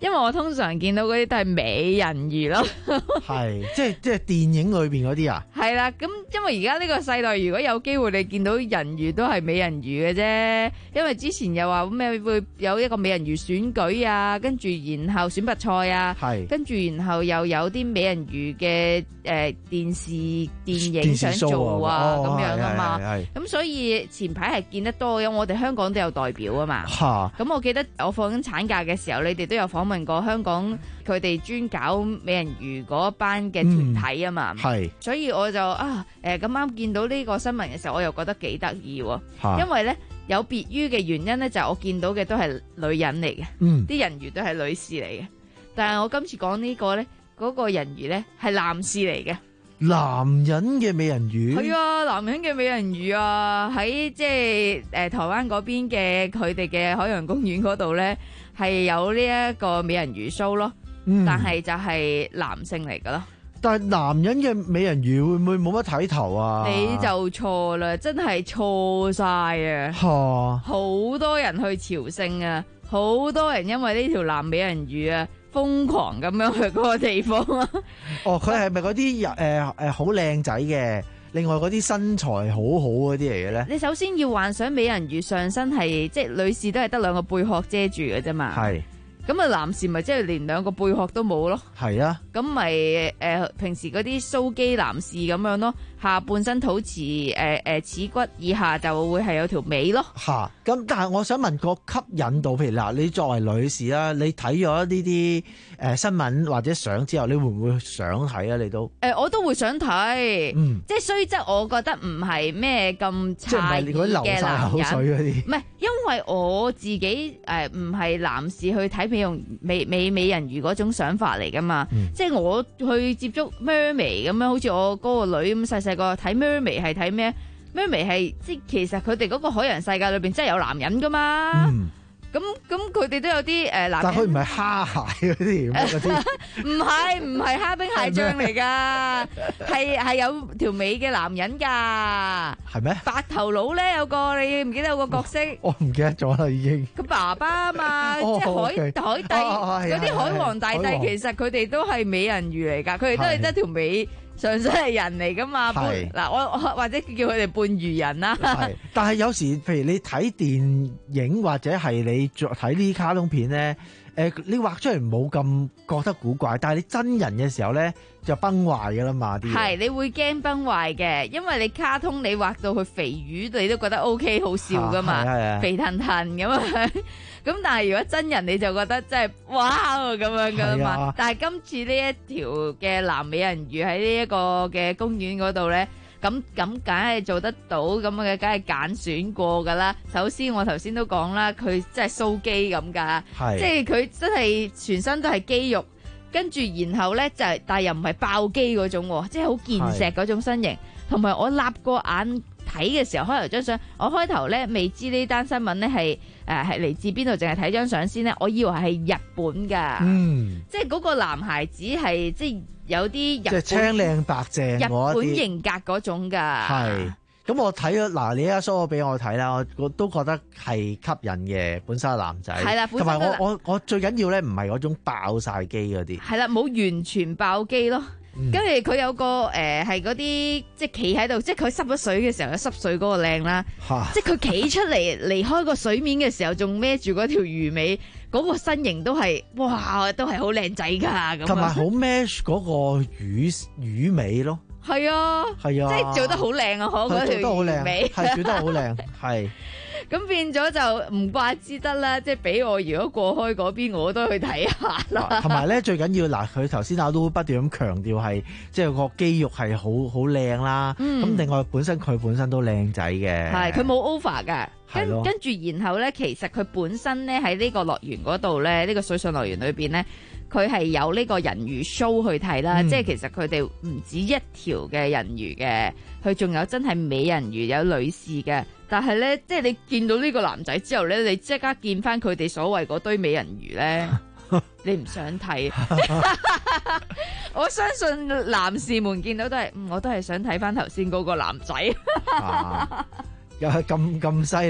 因為我通常見到嗰啲都係美人魚咯。 係，即係即係電影裏邊嗰啲啊。 係啦，咁因為而家呢個世代，如果有機會你見到人魚都係美人魚嘅啫。因為之前又話咩會有一個美人魚選舉啊，跟住然後選拔賽啊，跟住然後又有啲美人魚嘅誒電視電影想做啊咁樣啊嘛。咁所以前排係見得多，因為我哋香港都有代表啊嘛。咁我記得我放緊產假嘅時候，你哋都有訪問過香港佢哋專搞美人魚嗰班嘅團體啊嘛。係、嗯，所以我就啊誒咁啱見到呢個新聞嘅時候，我又覺得幾得意喎。因為咧有別於嘅原因咧，就係、我見到嘅都係女人嚟嘅，啲、嗯、人魚都係女士嚟嘅。但係我今次講呢個咧，嗰、嗰個人魚咧係男士嚟嘅。 男人嘅美人魚係啊，男人嘅美人魚啊，喺即係誒台灣嗰邊嘅佢哋嘅海洋公園嗰度咧，係有呢一個美人魚 show 咯。嗯、但係就係男性嚟噶咯。 但係男人嘅美人魚會唔會冇乜睇頭啊？ 你就錯啦，真係錯晒啊！好多人去朝聖啊，好多人因為呢條男美人魚啊，瘋狂咁樣去嗰個地方啊！ 哦，佢係咪嗰啲誒誒好靚仔嘅？另外嗰啲身材好好嗰啲嚟嘅咧？ 你首先要幻想美人魚上身係即係女士都係得兩個貝殼遮住嘅啫嘛。係。咁啊，男士咪即係連兩個貝殼都冇咯。係啊。咁咪誒平時嗰啲蘇肌男士咁樣咯，下半身肚臍誒誒恥骨以下就會係有條尾咯。 嚇！咁但係我想問個吸引度，譬如嗱，你作為女士啦，你睇咗呢啲誒新聞或者相之後，你會唔會想睇啊？你都誒、 呃，我都會想睇。嗯。即係雖則，我覺得唔係咩咁差異嘅男人。流晒口水嗰啲。唔係，因為我自己誒唔係男士去睇美容美美美人魚嗰種想法嚟噶嘛。嗯、即係我去接觸 mermaid 咁樣，好似我嗰個女咁細細個睇 mermaid 係睇咩？mermaid 係即係其實佢哋嗰個海洋世界裏邊真係有男人噶嘛。嗯。咁咁佢哋都有啲誒男人，但佢唔係蝦蟹嗰啲，唔係唔係蝦兵蟹將嚟㗎，係係有條尾嘅男人㗎，係咩？白頭佬咧有個你唔記得有個角色，我唔記得咗啦已經。佢爸爸啊嘛，即係海海帝嗰啲海王大帝，其實佢哋都係美人魚嚟㗎，佢哋都係得條尾。上身係人嚟噶嘛？嗱，我我或者叫佢哋半魚人啦。係，但係有時譬如你睇電影或者係你睇呢啲卡通片咧，誒、呃，你畫出嚟冇咁覺得古怪，但係你真人嘅時候咧就崩壞噶啦嘛啲。係，你會驚崩壞嘅，因為你卡通你畫到佢肥魚，你都覺得 O K 好笑噶嘛，肥騰騰咁啊。咁但係如果真人你就覺得真係哇咁樣噶嘛，啊、但係今次呢一條嘅藍美人魚喺呢一個嘅公園嗰度咧，咁咁梗係做得到，咁嘅梗係揀選過噶啦。首先我頭先都講啦，佢真係蘇肌咁噶，即係佢真係全身都係肌肉，跟住然後咧就係，但係又唔係爆肌嗰種，即係好健碩嗰種身形，同埋我立過眼。睇嘅時候開頭張相，我開頭咧未知呢單新聞咧係誒係嚟自邊度，淨係睇張相先咧，我以為係日本噶，嗯，即係嗰個男孩子係即係有啲日本即係青靚白淨日本型格嗰種噶，係。咁我睇咗嗱，你而家 show 俾我睇啦，我我都覺得係吸引嘅，本身係男仔，係啦，同埋我我我最緊要咧唔係嗰種爆晒肌嗰啲，係啦，冇完全爆肌咯。跟住佢有個誒係嗰啲即係企喺度，即係佢濕咗水嘅時候有濕水嗰個靚啦，即係佢企出嚟離開個水面嘅時候仲孭住嗰條魚尾，嗰、嗰個身形都係哇都係好靚仔㗎咁，同埋好 match 嗰個魚魚尾咯，係啊係啊，即係做得好靚啊，可嗰條魚尾係做得好靚係。咁變咗就唔怪之得啦，即係俾我如果過開嗰邊，我都去睇下啦。同埋咧，最緊要嗱，佢頭先阿都不斷咁強調係，即係個肌肉係好好靚啦。咁、嗯、另外本身佢本身都靚仔嘅，係佢冇 over 㗎。跟跟住然後咧，其實佢本身咧喺呢個樂園嗰度咧，呢、呢個水上樂園裏邊咧，佢係有呢個人魚 show 去睇啦。嗯、即係其實佢哋唔止一條嘅人魚嘅，佢仲有真係美人魚，有女士嘅。但係咧，即係你見到呢個男仔之後咧，你即刻見翻佢哋所謂嗰堆美人魚咧，你唔想睇？我相信男士們見到都係，嗯，我都係想睇翻頭先嗰個男仔。啊，又係咁咁犀利。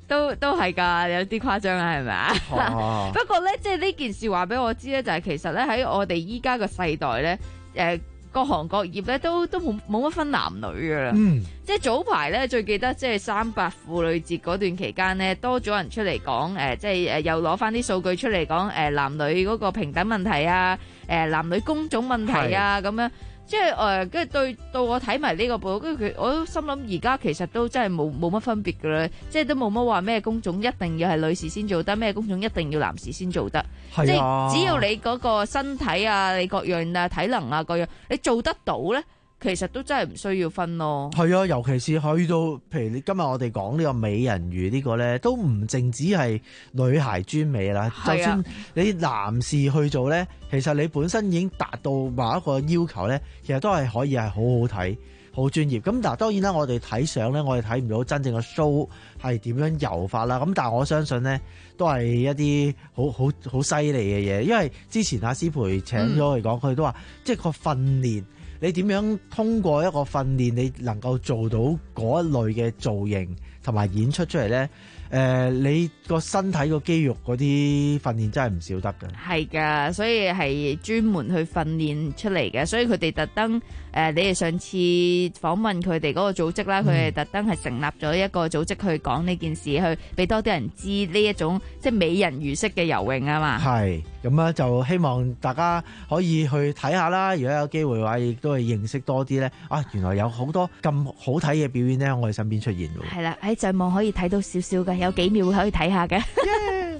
都都係㗎，有啲誇張啊，係咪啊？ 哦不過咧，即係呢件事話俾我知咧，就係、是、其實咧喺我哋依家個世代咧，誒、呃、各行各業咧都都冇冇乜分男女㗎啦。 嗯， 即係早排咧，最記得即係三八婦女節嗰段期間咧，多咗人出嚟講誒，即係誒又攞翻啲數據出嚟講誒男女嗰個平等問題啊，誒、呃、男女工種問題啊咁樣。即係誒，跟住對到我睇埋呢個報道，跟住佢，我都心諗而家其實都真係冇冇乜分別㗎啦，即係都冇乜話咩工種一定要係女士先做得，咩工種一定要男士先做得。 係啊， 即係只要你嗰個身體啊，你各樣啊體能啊各樣，你做得到咧，其實都真係唔需要分咯。 係啊，尤其是去到譬如你今日我哋講呢個美人魚呢個咧，都唔淨止係女孩專美啦。 係啊， 就算你男士去做咧，其實你本身已經達到某一個要求咧，其實都係可以係好好睇、好專業。咁嗱，當然啦，我哋睇相咧，我哋睇唔到真正嘅 show 係點樣游法啦。咁但係我相信咧，都係一啲好好好犀利嘅嘢，因為之前阿師培請咗嚟講，佢、嗯、都話即係個訓練。你點樣通過一個訓練，你能夠做到嗰一類嘅造型同埋演出出嚟咧？誒、呃，你個身體個肌肉嗰啲訓練真係唔少得㗎。 係㗎，所以係專門去訓練出嚟嘅，所以佢哋特登誒，你哋上次訪問佢哋嗰個組織啦，佢哋特登係成立咗一個組織去講呢件事，去俾多啲人知呢一種即係美人魚式嘅游泳啊嘛。 係咁啊，就希望大家可以去睇下啦。如果有機會嘅話，亦都係認識多啲咧。啊，原來有好多咁好睇嘅表演咧，喺我哋身邊出現喎。 係啦，喺上網可以睇到少少嘅，有幾秒可以睇下嘅。 Yeah.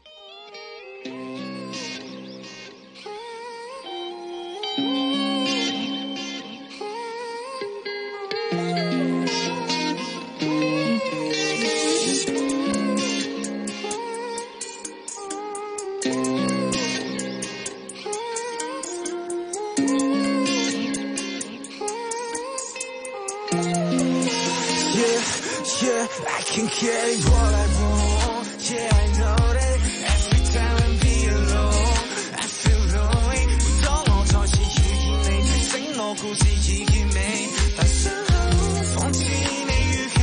Yeah, I can get what I want. Yeah, I know that every time I'm be alone, I feel lonely. 當我再次遇見你，提醒我故事已結尾，但傷口仿似你預及。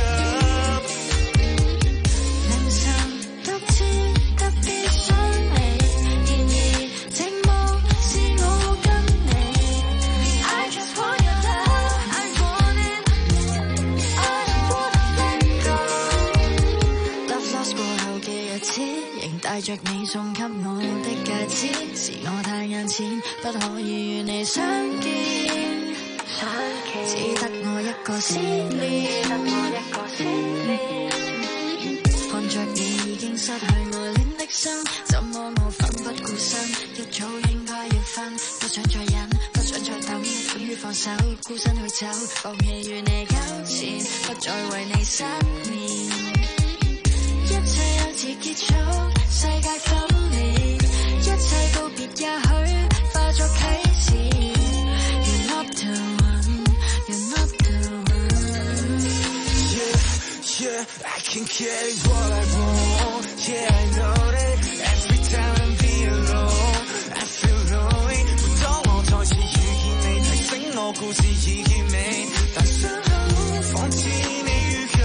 明晨獨自特別想你，然而寂寞是我跟你。I just want your love, I want it, I don't wanna let go。Love lost 過後嘅日子，仍帶着你送給我的戒指，是我太眼淺，不可以與你相見。只得我一個思念，看着你已經失去愛戀的心，怎麼我奮不顧身？一早應該要分，不想再忍，不想再等，終於放手，孤身去走，放棄與你糾纏，不再為你失眠。一切有時結束，世界分裂，一切告別也許化作啟示。You're not the one, you're not the one. Yeah, yeah, I can get what I want. Yeah, I know that every time I'm be alone, I feel lonely. 當我再次遇見你，提醒我故事已結尾，但傷口仿似你預及。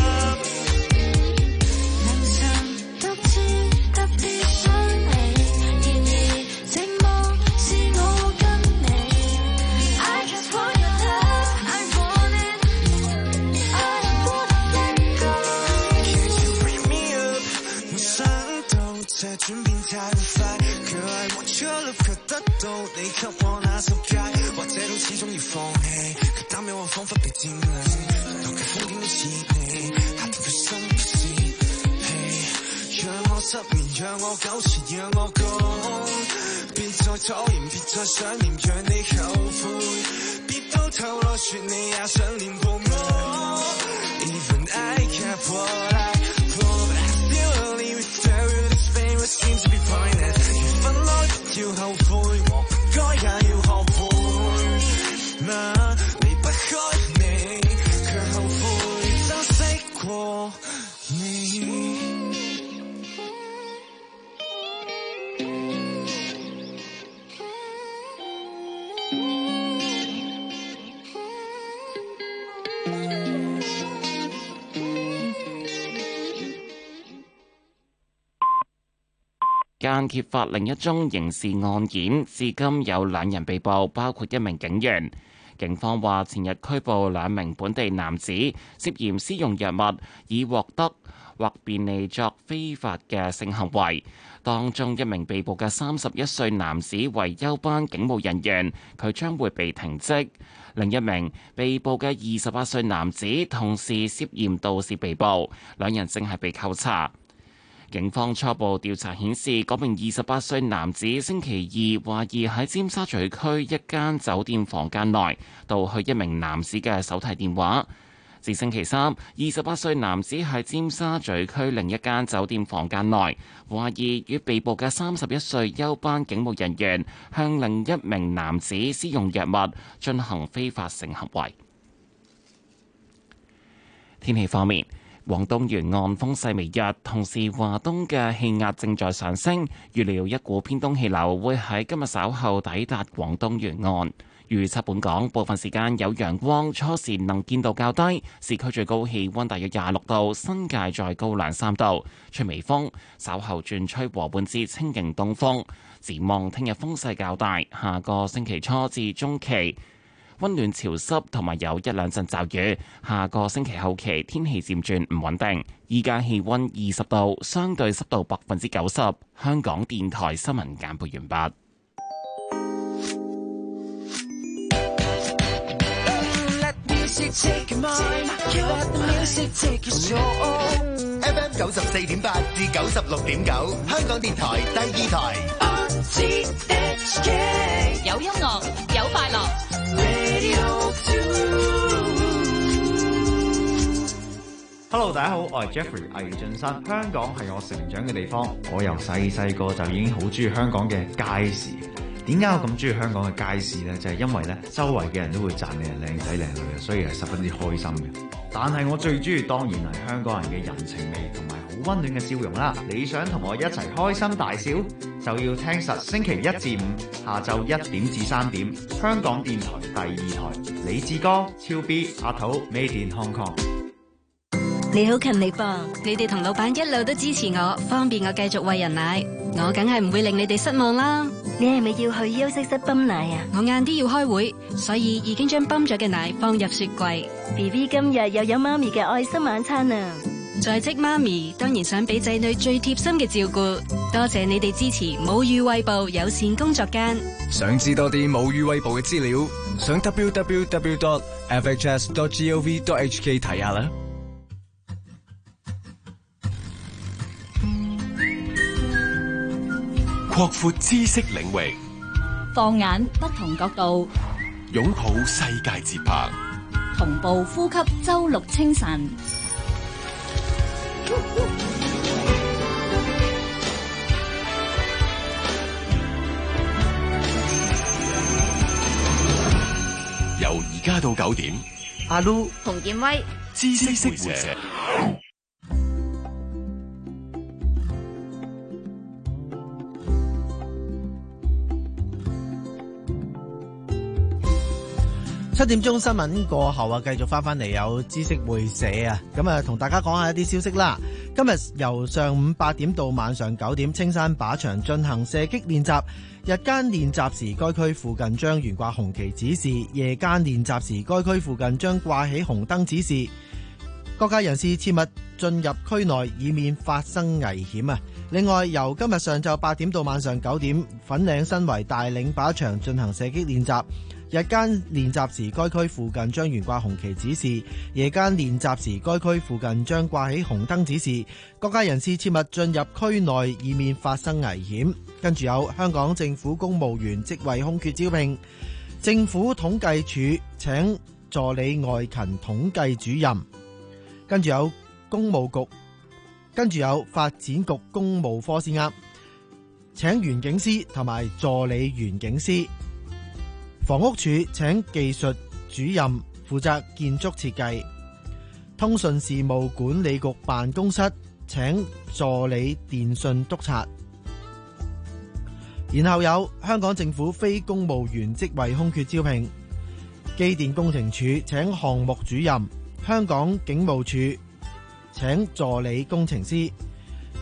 獨自特別想你，然而寂寞是我跟你。I just want your love, I want it, I don't wanna let go。 Can you bring me up？ 沒想到這轉變太快 ，Girl I want your love， 卻得到你給我那十戒，或者都始終要放棄，卻擔憂我彷彿被佔領，當嘅風景都似你，嚇到佢心思。讓我失眠，讓我糾纏，讓我講，別再拖延，別再想念，讓你後悔，別到頭來說你也想念過我。Even I care what I want, but I feel lonely without you. This pain what seems to be pointless. 如分開不要後悔，我不該也要學會。那離不開你，卻後悔珍惜過你。 間揭發另一宗刑事案件，至今有兩人被捕，包括一名警員。警方話前日拘捕兩名本地男子，涉嫌施用藥物以獲得或便利作非法嘅性行為。當中一名被捕嘅三十一歲男子為休班警務人員，佢將會被停職。另一名被捕嘅二十八歲男子同時涉嫌盜竊被捕，兩人正係被扣查。警方初步調查顯示，嗰名二十八歲男子星期二懷疑喺尖沙咀區一間酒店房間內盜去一名男子嘅手提電話。自星期三，二十八歲男子喺尖沙咀區另一間酒店房間內，懷疑與被捕嘅三十一歲休班警務人員向另一名男子施用藥物進行非法性行為。天氣方面，廣東沿岸風勢微弱，同時華東嘅氣壓正在上升，預料一股偏東氣流會喺今日稍後抵達廣東沿岸。預測本港部分時間有陽光，初時能見度較低，市區最高氣溫大約廿六度，新界再高兩三度，吹微風，稍後轉吹和緩至清勁東風。展望聽日風勢較大，下個星期初至中期溫暖潮濕，同埋有一兩陣驟雨。下個星期後期天氣漸轉唔穩定。依家氣溫二十度，相對濕度百分之九十。香港電台新聞簡報完畢。 F M 九十四點八至九十六點九，香港電台第二台。 有音樂，有快樂。 Hello， 大家好，我係 Jeffrey 魏俊新。香港係我成長嘅地方，我由細細個就已經好中意香港嘅街市。點解我咁中意香港嘅街市呢？就係因為咧，周圍嘅人都會讚你係靚仔靚女嘅，所以係十分之開心嘅。但係我最中意當然係香港人嘅人情味同埋好溫暖嘅笑容啦。你想同我一齊開心大笑，就要聽實星期一至五下晝一點至三點，香港電台第二台李志剛、超 B、阿土、Made in Hong Kong。 你好勤力噃，你哋同老闆一路都支持我，方便我繼續餵人奶，我梗係唔會令你哋失望啦。 你係咪要去休息室泵奶啊？ 我晏啲要開會，所以已經將泵咗嘅奶放入雪櫃。 B B 今日又有媽咪嘅愛心晚餐啊！ 在職媽咪當然想俾仔女最貼心嘅照顧，多謝你哋支持母乳餵哺友善工作間。 想知多啲母乳餵哺嘅資料，上 w w w dot f h s dot gov dot h k 睇下啦。 擴闊知識領域， 放眼不同角度， 擁抱世界節拍， 同步呼吸周六清晨。 由而家到九點， 阿 Lu、 洪建威， 知識識活社。 七點鐘新聞過後啊，繼續翻返嚟有知識會社啊，咁啊同大家講下一啲消息啦。今日由上午八點到晚上九點，青山靶場進行射擊練習。日間練習時，該區附近將懸掛紅旗指示；夜間練習時，該區附近將掛起紅燈指示。各界人士切勿進入區內，以免發生危險啊！另外，由今日上晝八點到晚上九點，粉嶺新圍大嶺靶場進行射擊練習。日間練習時，該區附近將懸掛紅旗指示；夜間練習時，該區附近將掛起紅燈指示。各界人士切勿進入區內，以免發生危險。跟住有香港政府公務員職位空缺招聘，政府統計處請助理外勤統計主任。跟住有公務局，跟住有發展局公務科先啱，請園景師同埋助理園景師。房屋署請技術主任負責建築設計。通訊事務管理局辦公室請助理電訊督察。然後有香港政府非公務員職位空缺招聘，機電工程署請項目主任，香港警務處請助理工程師，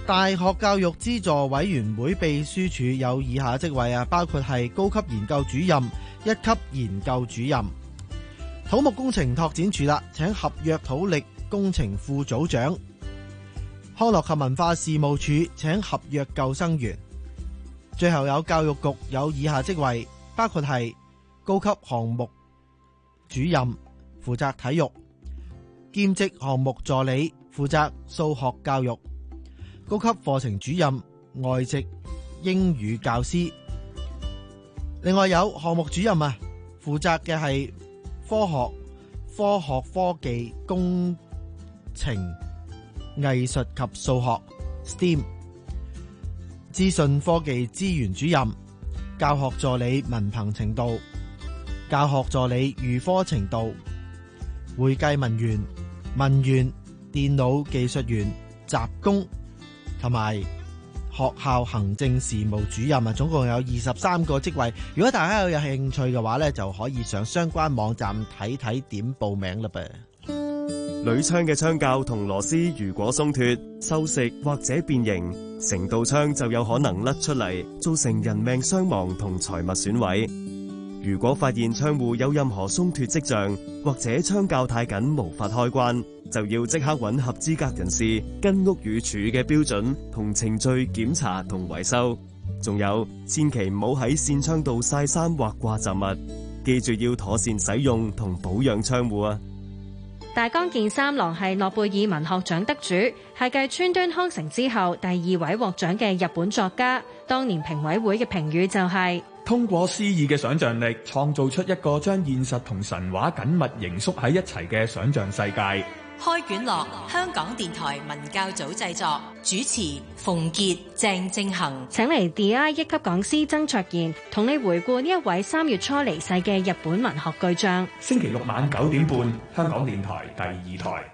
大學教育資助委員會秘書處有以下職位啊，包括係高級研究主任、一級研究主任。土木工程拓展署啦，請合約土力工程副組長。康樂及文化事務署請合約救生員。最後有教育局有以下職位，包括係高級項目主任，負責體育；兼職項目助理，負責數學教育；高級課程主任，外籍英語教師。另外有項目主任啊，負責嘅係科學、科學科技、工程、藝術及數學 S T E M。資訊科技資源主任，教學助理文憑程度，教學助理預科程度，會計文員、文員、電腦技術員、雜工同埋學校行政事務主任啊，總共有二十三個職位。如果大家有有興趣嘅話呢，就可以上相關網站睇睇點報名啦噃。 鋁窗嘅窗鉸同螺絲如果鬆脫、銹蝕或者變形，成道窗就有可能甩出嚟，造成人命傷亡同財物損毀。如果發現窗戶有任何鬆脫跡象，或者窗鉸太緊無法開關，就要即刻揾合資格人士，跟屋宇署嘅標準同程序檢查同維修。仲有，千祈唔好喺扇窗度曬衫或掛雜物，記住要妥善使用同保養窗戶啊！ 大江健三郎係諾貝爾文學獎得主，係繼川端康成之後第二位獲獎嘅日本作家。當年評委會嘅評語就係、是、 通過詩意嘅想像力，創造出一個將現實同神話緊密凝縮喺一齊嘅想像世界。 開卷樂，香港電台文教組製作，主持馮傑、鄭正恒。 請嚟 D I 一級講師曾卓賢同你回顧呢一位三月初離世嘅日本文學巨匠。 星期六晚九點半，香港電台第二台。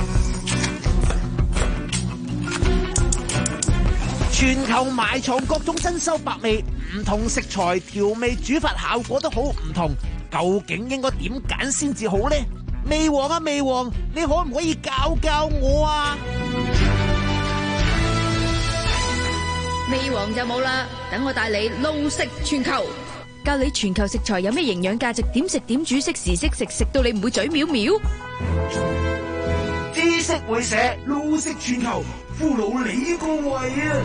全球埋藏各種珍饈百味，唔同食材調味煮法效果都好唔同，究竟應該點揀先至好呢？味王啊味王，你可唔可以教教我啊？ 味王就冇啦，等我帶你路食全球，教你全球食材有咩營養價值，點食點煮，適時適食，食到你唔會嘴藐藐。 知識會社路食全球，俘虜你個胃啊！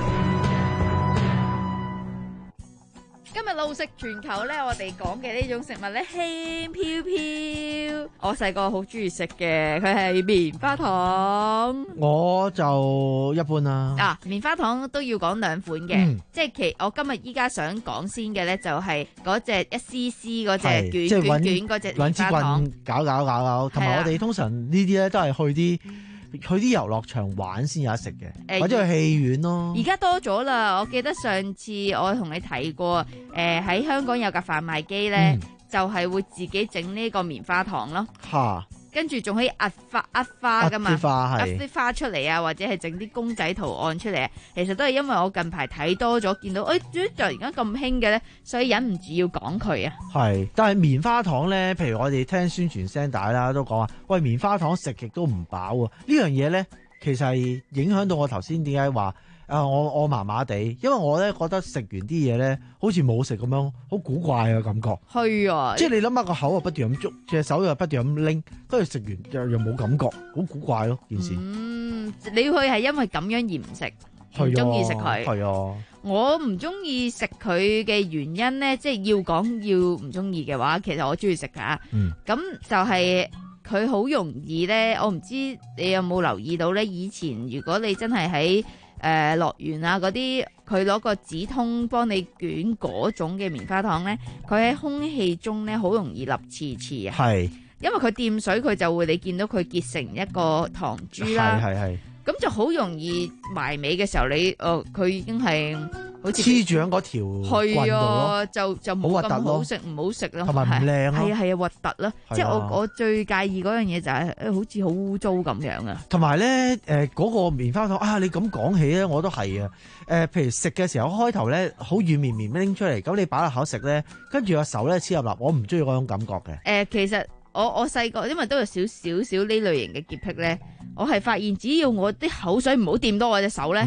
今日路食全球咧，我哋講嘅呢種食物咧，輕飄飄。我細個好中意食嘅，佢係棉花糖。 我就一般啦。 啊，棉花糖都要講兩款嘅，嗯、即係其我今日依家想講先嘅咧，就係嗰隻一絲絲嗰隻卷卷卷嗰隻棉花糖， 搵支棍搞搞搞搞。同埋我哋通常呢啲咧都係去啲。去啲遊樂場玩先有得食嘅，欸、或者去戲院咯。 而家多咗啦，我記得上次我同你提過，誒、呃、喺香港有架販賣機咧，嗯、就係會自己整呢個棉花糖咯。嚇！跟住仲可以壓花壓花噶嘛，壓啲花出嚟啊，或者係整啲公仔圖案出嚟啊。其實都係因為我近排睇多咗，見到誒就而家咁興嘅咧，所以忍唔住要講佢啊。 係，但係棉花糖咧，譬如我哋聽宣傳聲帶啦，都講話喂，棉花糖食極都唔飽啊！呢樣嘢咧，其實係影響到我頭先點解話啊，我我麻麻地，因為我咧覺得食完啲嘢咧，好似冇食咁樣，好古怪嘅感覺。 係啊，即係你諗下個口啊不斷咁捉，隻手又不斷咁拎，跟住食完又又冇感覺，好古怪咯件事。 嗯，你去係因為咁樣而唔食，唔中意食佢。 係啊， 我唔中意食佢嘅原因咧，即係要講要唔中意嘅話，其實我中意食噶。嗯，咁就係佢好容易咧，我唔知你有冇留意到咧？以前如果你真係喺誒樂園啊嗰啲，佢攞個紙通幫你捲嗰種嘅棉花糖咧，佢喺空氣中咧好容易立刺刺啊。係，因為佢掂水，佢就會你見到佢結成一個糖珠啦。係係係。咁就好容易埋尾嘅時候，你誒佢已經係好似黐住喺嗰條棍度咯， 就就冇咁好食，唔好食咯， 同埋唔靚咯， 係啊係啊，核突啦！即係我我最介意嗰樣嘢就係誒，好似好污糟咁樣啊！ 同埋咧誒嗰個棉花糖啊，你咁講起咧，我都係啊誒，譬如食嘅時候開頭咧好軟綿綿拎出嚟，咁你擺落口食咧，跟住個手咧黐入立，我唔中意嗰種感覺嘅。 誒，其實我我細個因為都有少少少呢類型嘅潔癖咧。我係發現只要我啲口水唔好掂到我隻手咧，嗯、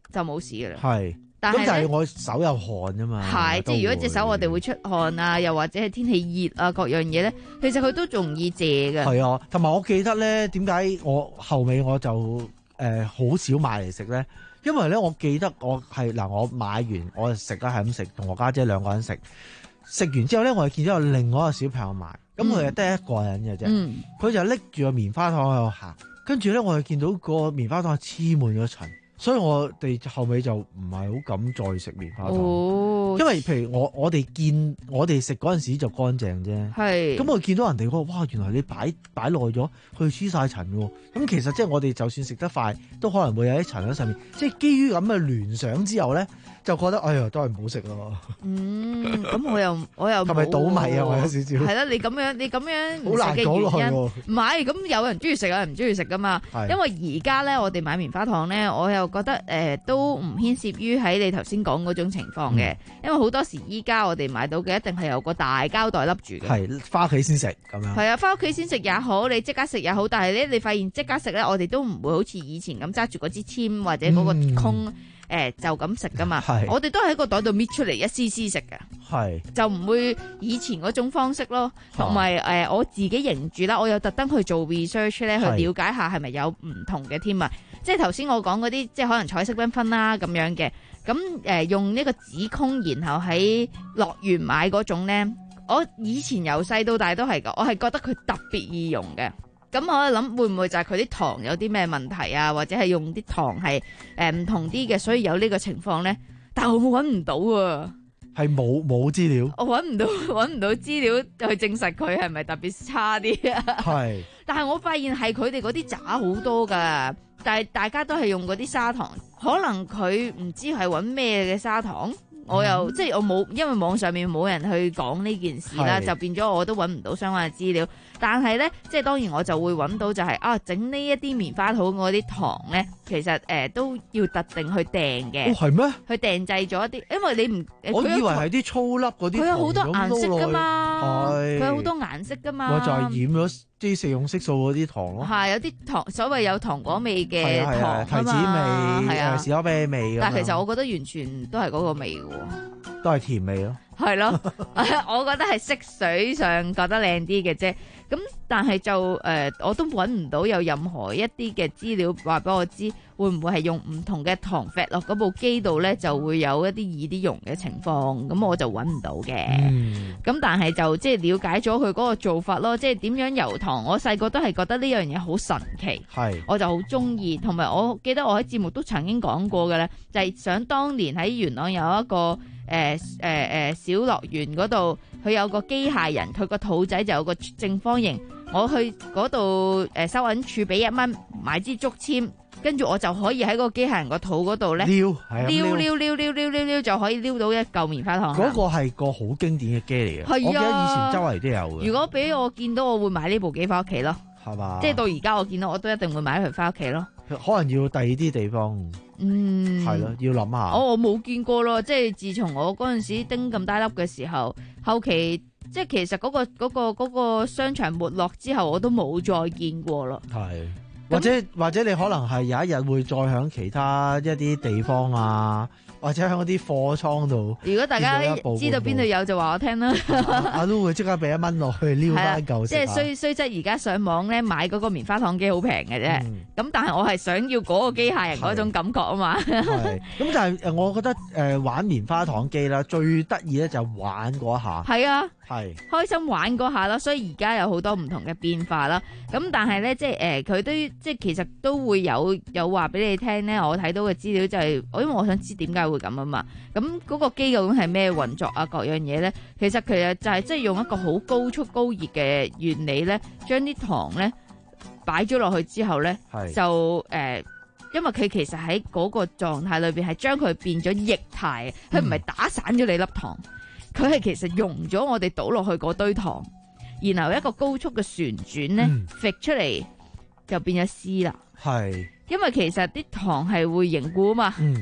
就冇事噶啦。 係， 但係咁就係我手有汗啫嘛。 係，即係如果隻手我哋會出汗啊，又或者係天氣熱啊，各樣嘢咧，其實佢都容易謝嘅。 係啊，同埋我記得咧，點解我後尾我就誒好、呃、少買嚟食咧？因為咧，我記得我係嗱，我買完我就食啦，係咁食，同我家姐兩個人食。食完之後咧，我就見到有另外一個小朋友買，咁佢係得一個人嘅啫。佢、嗯、就拎住個棉花糖喺度行，跟住咧我就見到個棉花糖係黐滿咗塵，所以我哋後尾就唔係好敢再食棉花糖。哦，因為譬如我我哋見我哋食嗰陣時就乾淨啫。係。咁我見到人哋嗰個，哇！原來你擺擺耐咗，佢黐晒塵喎。咁其實即係我哋就算食得快，都可能會有啲塵喺上面。即係基於咁嘅聯想之後咧，就覺得哎呀，都係唔好食咯。 嗯，咁我又我又係咪倒米啊？我有少少。 係啦，你咁樣你咁樣好難講落去喎。 唔係，咁有人中意食，有人唔中意食噶嘛。因為而家咧，我哋買棉花糖咧，我又覺得誒、呃、都唔牽涉於喺你頭先講嗰種情況嘅、嗯，因為好多時依家我哋買到嘅一定係有個大膠袋笠住嘅。係翻屋企先食咁樣。 係啊，翻屋企先食也好，你即刻食也好，但係咧你發現即刻食咧，我哋都唔會好似以前咁揸住嗰支籤或者嗰個空。嗯誒、欸、就咁食噶嘛，我哋都喺個袋度搣出嚟一絲絲食嘅，係就唔會以前嗰種方式咯。同埋誒我自己認住啦，我有特登去做 research 咧，去了解下係咪有唔同嘅添啊。即係頭先我講嗰啲，即係可能彩色繽紛啦咁樣嘅，咁誒、呃、用呢個紙空，然後喺樂園買嗰種咧，我以前由細到大都係噶，我係覺得佢特別易用嘅。咁我諗會唔會就係佢啲糖有啲咩問題啊，或者係用啲糖係誒唔同啲嘅，所以有呢個情況咧？但係我搵唔到啊，係冇冇資料，我搵唔到搵唔到資料去證實佢係咪特別差啲啊？係，但係我發現係佢哋嗰啲渣好多噶，但係大家都係用嗰啲砂糖，可能佢唔知係搵咩嘅砂糖。我又即係我冇，因為網上面冇人去講呢件事啦，就變咗我都揾唔到相關嘅資料。但係咧，即係當然我就會揾到就係、是、啊，整呢一啲棉花糖嗰啲糖咧，其實誒、呃、都要特定去訂嘅。哦，係咩？去訂製咗一啲，因為你唔，我以為係啲粗粒嗰啲。佢有好多顏色噶嘛，佢有好多顏色噶嘛。我就係染咗啲食用色素嗰啲糖咯。係有啲糖，所謂有糖果味嘅糖，提子味，係啊，士多啤梨味。但係其實我覺得完全都係嗰個味嘅。都係甜味咯，係咯，我覺得係色水上覺得靚啲嘅啫。咁但係就誒、呃，我都揾唔到有任何一啲嘅資料話俾我知，會唔會係用唔同嘅糖粉落嗰部機度咧，就會有一啲易啲溶嘅情況。咁我就揾唔到嘅。咁、嗯、但係就即係了解咗佢嗰個做法咯，即係點樣油糖。我細個都係覺得呢樣嘢好神奇，係我就好中意。同埋我記得我喺節目都曾經講過嘅咧，就係、是、想當年喺元朗有一個。誒誒誒小樂園嗰度，佢有個機械人，佢個肚仔就有個正方形。我去嗰度誒收銀處俾一蚊買支竹籤，跟住我就可以喺個機械人個肚嗰度咧撩撩撩撩撩撩撩撩就可以撩到一嚿棉花糖。嗰、那個係個好經典嘅機嚟嘅，我記得以前周圍都有嘅。如果俾我見到，我會買呢部機翻屋企咯，係嘛？即係到而家我見到，我都一定會買佢翻屋企咯。可能要第二啲地方。嗯，係咯，要諗下。我我冇見過咯，即係自從我嗰陣時叮咁大粒嘅時候，後期即係其實嗰、嗰個嗰、嗰個嗰、嗰個商場沒落之後，我都冇再見過咯。係，或者或者你可能係有一日會再響其他一啲地方啊。或者喺嗰啲貨倉度，如果大家知道邊度有就話我聽啦。我都會即刻俾一蚊落去撩翻嚿。即係雖雖則而家上網咧買嗰個棉花糖機好平嘅啫。咁、嗯、但係我係想要嗰個機械人嗰種感覺啊嘛。咁但係誒，我覺得誒玩棉花糖機啦，最得意咧就係玩嗰一下。係啊，係開心玩嗰下啦。所以而家有好多唔同嘅變化啦。咁但係咧，即係誒佢都即係其實都會有有話俾你聽咧。我睇到嘅資料就係、是，因為我想知點解會咁啊嘛，咁嗰個機究竟係咩運作啊？各樣嘢咧，其實其實就係即係用一個好高速高熱嘅原理咧，將啲糖咧擺咗落去之後咧，就誒、呃，因為佢其實喺嗰個狀態裏邊係將佢變咗液態，佢唔係打散咗你粒糖，佢係其實溶咗我哋倒落去嗰堆糖，然後一個高速嘅旋轉咧，揈、嗯、出嚟就變咗絲啦。係，因為其實啲糖係會凝固啊嘛。嗯咁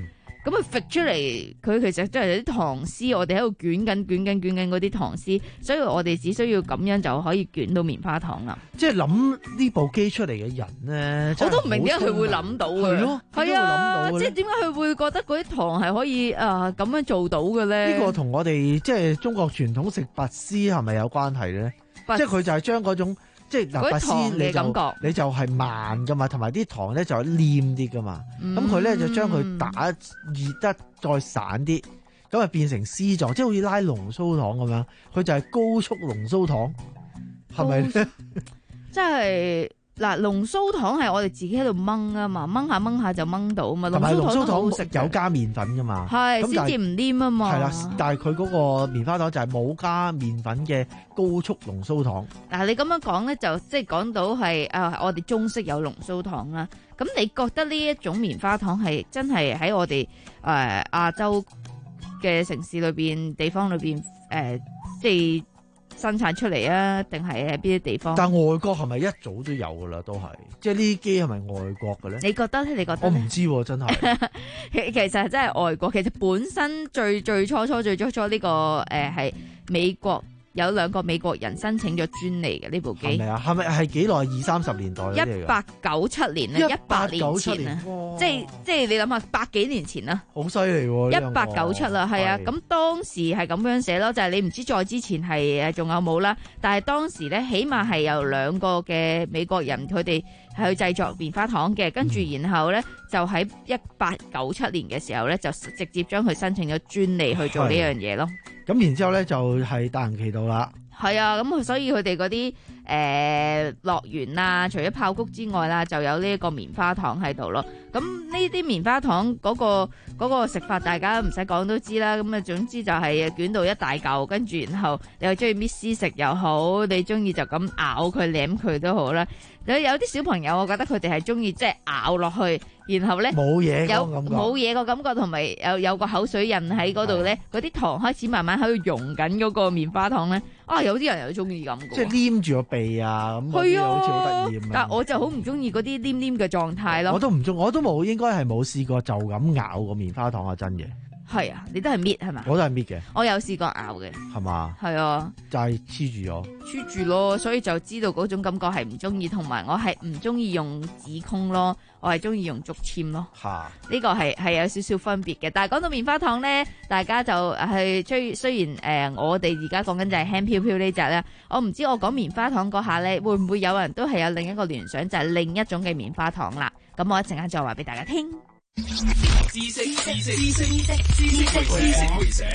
咁佢揈出嚟，佢其實真係有啲糖絲，我哋喺度捲緊捲緊捲緊嗰啲糖絲，所以我哋只需要咁樣就可以捲到棉花糖啦。 即係諗呢部機出嚟嘅人咧， 我都唔明點解佢會諗到嘅。 係咯， 係啊，即係點解佢會覺得嗰啲糖係可以啊咁樣做到嘅咧？ 呢個同我哋即係中國傳統食拔絲係咪有關係咧？即係佢就係將嗰種。即係嗱，拔絲你就你就係慢噶嘛，同埋啲糖咧就係黏啲噶嘛。咁佢咧就將佢打熱得再散啲，咁啊變成絲狀，即係好似拉龍鬚糖咁樣。佢就係高速龍鬚糖，係咪咧？ 即係嗱，龍鬚糖係我哋自己喺度掹啊嘛，掹下掹下就掹到啊嘛。 同埋龍鬚糖食有加麵粉噶嘛， 係先至唔黏啊嘛。 係啦，但係佢嗰個棉花糖就係冇加麵粉嘅高速龍鬚糖。 嗱，你咁樣講咧，就即係講到係啊，我哋中式有龍鬚糖啦。咁你覺得呢一種棉花糖係真係喺我哋誒亞洲嘅城市裏邊、地方裏邊誒，即係生產出嚟啊？定係喺邊啲地方？ 但係外國係咪一早都有噶啦？都係，即係呢啲機係咪外國嘅咧？ 你覺得咧？你覺得？ 我唔知喎，真係。 其其實係真係外國，其實本身最最初初最初初呢、這個誒係、呃、美國。有兩個美國人申請咗專利嘅呢部機， 係咪啊？係咪係幾耐？二三十年代一八九七年咧，一百年前啊，即係即係你諗下，百幾年前啦， 好犀利喎！ 一八九七啦，係啊，咁當時係咁樣寫咯，就係、是、你唔知再之前係誒仲有冇啦，但係當時咧起碼係有兩個嘅美國人佢哋係去製作棉花糖嘅，跟住然後咧就喺一八九七年嘅時候咧就直接將佢申請咗專利去做呢樣嘢咯。 咁然之後咧就係大行其道啦。 係啊，咁所以佢哋嗰啲誒樂園啊，除咗爆谷之外啦，就有呢一個棉花糖喺度咯。咁呢啲棉花糖嗰、嗰個嗰、嗰個食法，大家唔使講都知啦。咁啊，總之就係捲到一大嚿，跟住然後你又中意搣絲食又好，你中意就咁咬佢舐佢都好啦。有有啲小朋友，我覺得佢哋係中意即係咬落去，然後咧冇嘢有冇嘢個感覺，同埋有有個口水印喺嗰度咧，嗰啲糖開始慢慢喺度溶緊嗰個棉花糖咧。啊，有啲人又中意咁嘅， 即係黏住個鼻啊，咁嗰啲好似好得意咁。 但係我就好唔中意嗰啲黏黏嘅狀態咯。 我都唔中，我都冇，應該係冇試過就咁咬個棉花糖啊！真嘅。 係啊，你都係搣係嘛？ 我都係搣嘅。 我有試過咬嘅。 係嘛？ 係啊。就係黐住咗。 黐住咯，所以就知道嗰種感覺係唔中意，同埋我係唔中意用指控咯，我係中意用竹籤咯。 嚇！ 呢個係係有少少分別嘅。但係講到棉花糖咧，大家就係雖雖然誒、呃，我哋而家講緊就係輕飄飄呢隻咧，我唔知我講棉花糖嗰下咧，會唔會有人都係有另一個聯想，就係、是、另一種嘅棉花糖啦。咁我一陣間再話俾大家聽。 知識知識知識知識會社，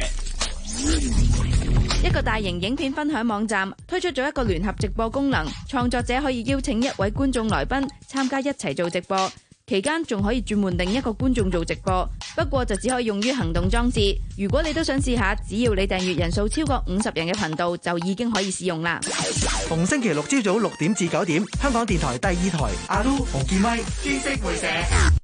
一個大型影片分享網站推出咗一個聯合直播功能，創作者可以邀請一位觀眾來賓參加一齊做直播，期間仲可以轉換另一個觀眾做直播，不過就只可以用於行動裝置。如果你都想試下，只要你訂閱人數超過五十人嘅頻道，就已經可以使用啦。 逢星期六朝早六點至九點，香港電台第二台阿都洪建威知識會社。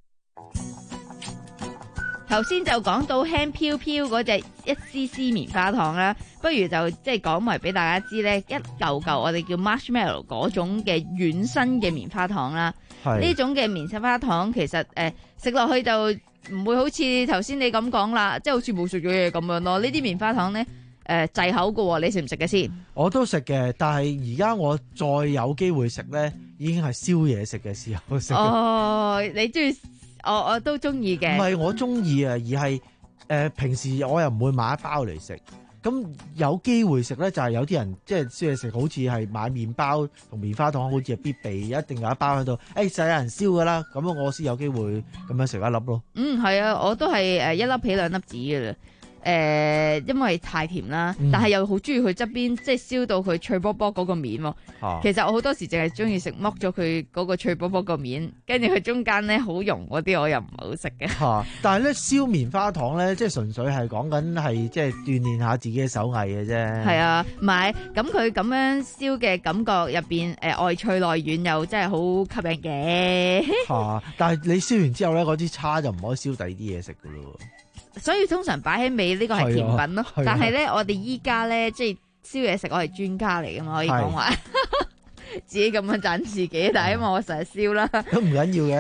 頭先就講到輕飄飄嗰隻一絲絲棉花糖啦，不如就即係講埋俾大家知咧，一嚿嚿我哋叫 marshmallow 嗰種嘅軟身嘅棉花糖啦。呢種嘅棉花糖其實誒食落去就唔會好似頭先你咁講啦，即係好似冇食咗嘢咁樣咯。呢啲棉花糖咧誒滯口㗎喎，你食唔食嘅先？我都食嘅，但係而家我再有機會食咧，已經係宵夜食嘅時候食。哦，你中意？我我都中意嘅，唔係我中意啊，而係誒、呃、平時我又唔會買一包嚟食，咁有機會食咧就係、是、有啲人即係宵夜食，好似係買麵包同棉花糖，好似係必備，一定有一包喺度，誒實有人燒噶啦，咁我先有機會咁樣食一粒咯。嗯，係啊，我都係誒一粒起兩粒止嘅啦。誒、呃，因為太甜啦，嗯、但係又好中意佢側邊，即係燒到佢脆卜卜嗰個面。啊、其實我好多時淨係中意食剝咗佢嗰個脆卜卜個面，跟住佢中間咧好溶嗰啲，我又唔係好食嘅。吓，但係咧燒棉花糖咧，即係純粹係講緊係即係鍛煉下自己嘅手藝嘅啫。係啊，唔係咁佢咁樣燒嘅感覺入邊，誒、呃、外脆內軟又真係好吸引嘅。吓、啊，但係你燒完之後咧，嗰支叉就唔可以燒第二啲嘢食噶咯。所以通常擺喺尾呢個係甜品咯，啊啊、但係咧我哋依家咧即係燒嘢食，我係專家嚟噶嘛，可以講話自己咁樣讚自己，但係因為我成日燒啦，都唔緊要嘅。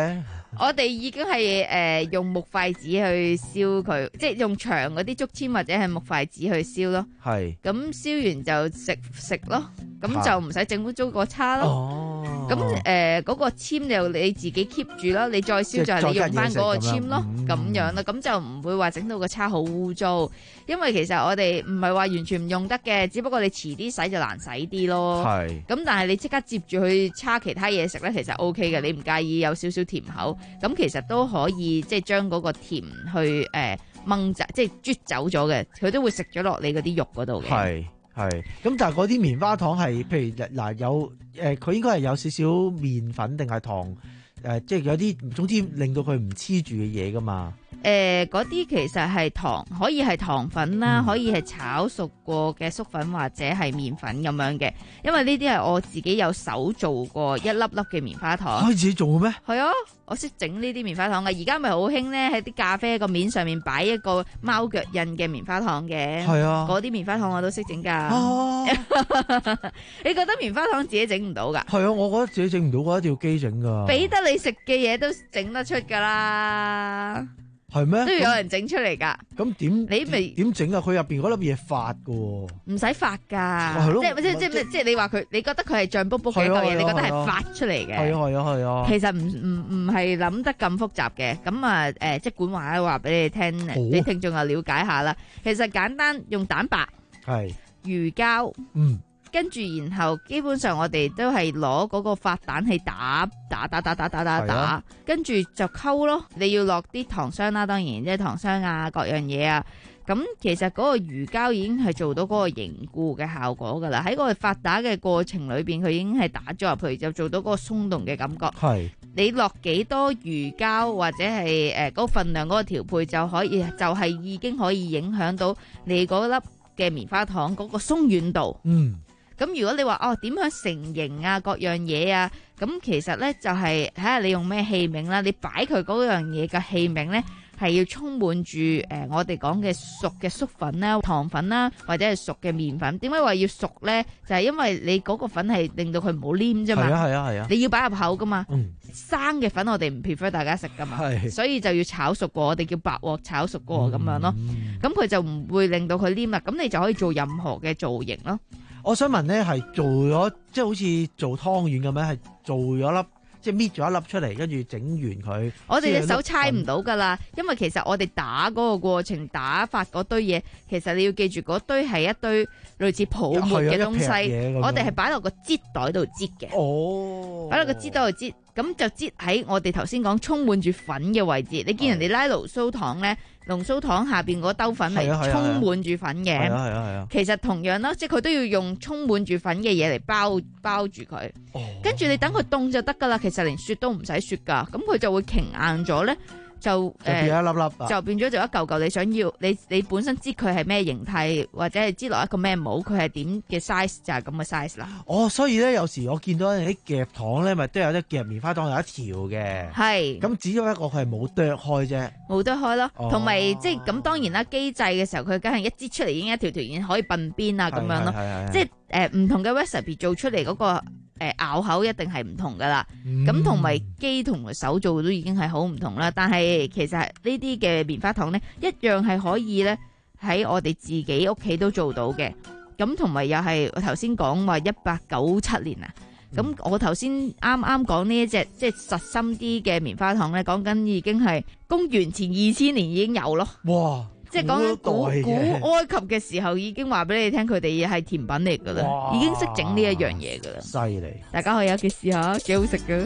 我哋已經係誒、呃、用木筷子去燒佢，即係用長嗰啲竹籤或者係木筷子去燒咯。係。咁燒完就食食咯，咁就唔使整污糟個叉咯。哦。咁誒嗰個籤就你自己 keep 住啦，你再燒就係你用翻嗰個籤咯，咁樣啦，咁就唔會話整到個叉好污糟。因為其實我哋唔係話完全唔用得嘅，只不過你遲啲洗就難洗啲咯。係。咁但係你即刻接住去叉其他嘢食咧，其實 O K 嘅，你唔介意有少少甜口，咁其實都可以即係將嗰個甜去誒掹走，即係啜走咗嘅，佢都會食咗落你嗰啲肉嗰度嘅。係係。咁但係嗰啲棉花糖係，譬如嗱有誒，佢、呃、應該係有少少麵粉定係糖誒、呃，即係有啲總之令到佢唔黐住嘅嘢噶嘛。誒嗰啲其實係糖，可以係糖粉啦，嗯、可以係炒熟過嘅粟粉或者係麵粉咁樣嘅。因為呢啲係我自己有手做過一粒粒嘅棉花糖。可以自己做嘅咩？係啊，我識整呢啲棉花糖嘅。而家咪好興咧，喺啲咖啡個面上面擺一個貓腳印嘅棉花糖嘅。係啊，嗰啲棉花糖我都識整㗎。啊、你覺得棉花糖自己整唔到㗎？係啊，我覺得自己整唔到，我一定要機整㗎。俾得你食嘅嘢都整得出㗎啦。係咩？都要有人整出嚟噶。咁點？你咪點整啊？佢入邊嗰粒嘢發噶，唔使發噶。係咯，即係即係即係即係你話佢，你覺得佢係脹卜卜嘅一嚿嘢，你覺得係發出嚟嘅。係啊係啊係啊。其實唔唔唔係諗得咁複雜嘅。咁啊誒，即管話話俾你聽，啲聽眾又了解下啦。其實簡單，用蛋白、係魚膠，嗯。跟住，然後基本上我哋都係攞嗰個發蛋器打打打打打打打打，跟住就溝咯。你要落啲糖霜啦，當然即係糖霜啊，各樣嘢啊。咁其實嗰個魚膠已經係做到嗰個凝固嘅效果噶啦。喺個發打嘅過程裏邊，佢已經係打咗入去，就做到嗰個鬆動嘅感覺。係你落幾多魚膠或者係誒嗰個份量嗰個調配就可以，就係已經可以影響到你嗰粒嘅棉花糖嗰個鬆軟度。嗯。咁如果你話哦點樣成形啊各樣嘢啊，咁其實咧就係睇下你用咩器皿啦，你擺佢嗰樣嘢嘅器皿咧係要充滿住誒、呃、我哋講嘅熟嘅粟粉啦、糖粉啦，或者係熟嘅麵粉。點解話要熟咧？就係、是、因為你嗰個粉係令到佢唔好黏啫嘛。係啊係啊係啊！你要擺入口噶嘛。嗯。生嘅粉我哋唔 prefer 大家食噶嘛。係。所以就要炒熟過，我哋叫白鑊炒熟過咁、嗯、樣咯。咁佢就唔會令到佢黏啦。咁你就可以做任何嘅造型咯。我想問咧，係做咗即係好似做湯圓咁樣，係做咗粒即係搣咗一粒出嚟，跟住整完佢。我哋隻手猜唔到噶啦，因為其實我哋打嗰個過程打發嗰堆嘢，其實你要記住嗰堆係一堆類似泡沫嘅東西，我哋係擺落個擠袋度擠嘅。哦，擺落個擠袋度擠，咁就擠喺我哋頭先講充滿住粉嘅位置。你見人哋拉龍鬚糖咧？龍鬚糖下邊嗰兜粉係充滿住粉嘅，係啊係啊係啊。其實同樣啦，即係佢都要用充滿住粉嘅嘢嚟包包住佢。哦，跟住你等佢凍就得噶啦。其實連雪都唔使雪噶，咁佢就會瓊硬咗咧，就誒、呃、變一粒粒，就變咗就一嚿嚿。你想要你你本身知佢係咩形態，或者係知落一個咩模，佢係點嘅 size 就係咁嘅 size 啦。哦，所以咧有時我見到啲夾糖咧，咪都有啲夾棉花糖有一條嘅，係咁只咗一個佢係冇剁開啫，冇剁開咯。同埋、哦、即係咁當然啦，機製嘅時候佢梗係一擠出嚟已經一條條已經可以笨邊啊咁樣咯。即係誒唔同嘅 recipe 做出嚟嗰、嗰個。誒咬口一定係唔同噶啦，咁同埋機同埋手做都已經係好唔同啦。但係其實呢啲嘅棉花糖呢，一樣係可以呢喺我哋自己屋企都做到嘅。咁同埋又係我頭先講話一八九七年啊，咁、嗯、我頭先啱啱講呢一隻即係實心啲嘅棉花糖呢，講緊已經係公元前二千年已經有咯。哇！即係講緊古古埃及嘅時候，已經話俾你聽，佢哋係甜品嚟噶啦，已經識整呢一樣嘢噶啦，犀利！大家可以有嘅試下，幾好食噶。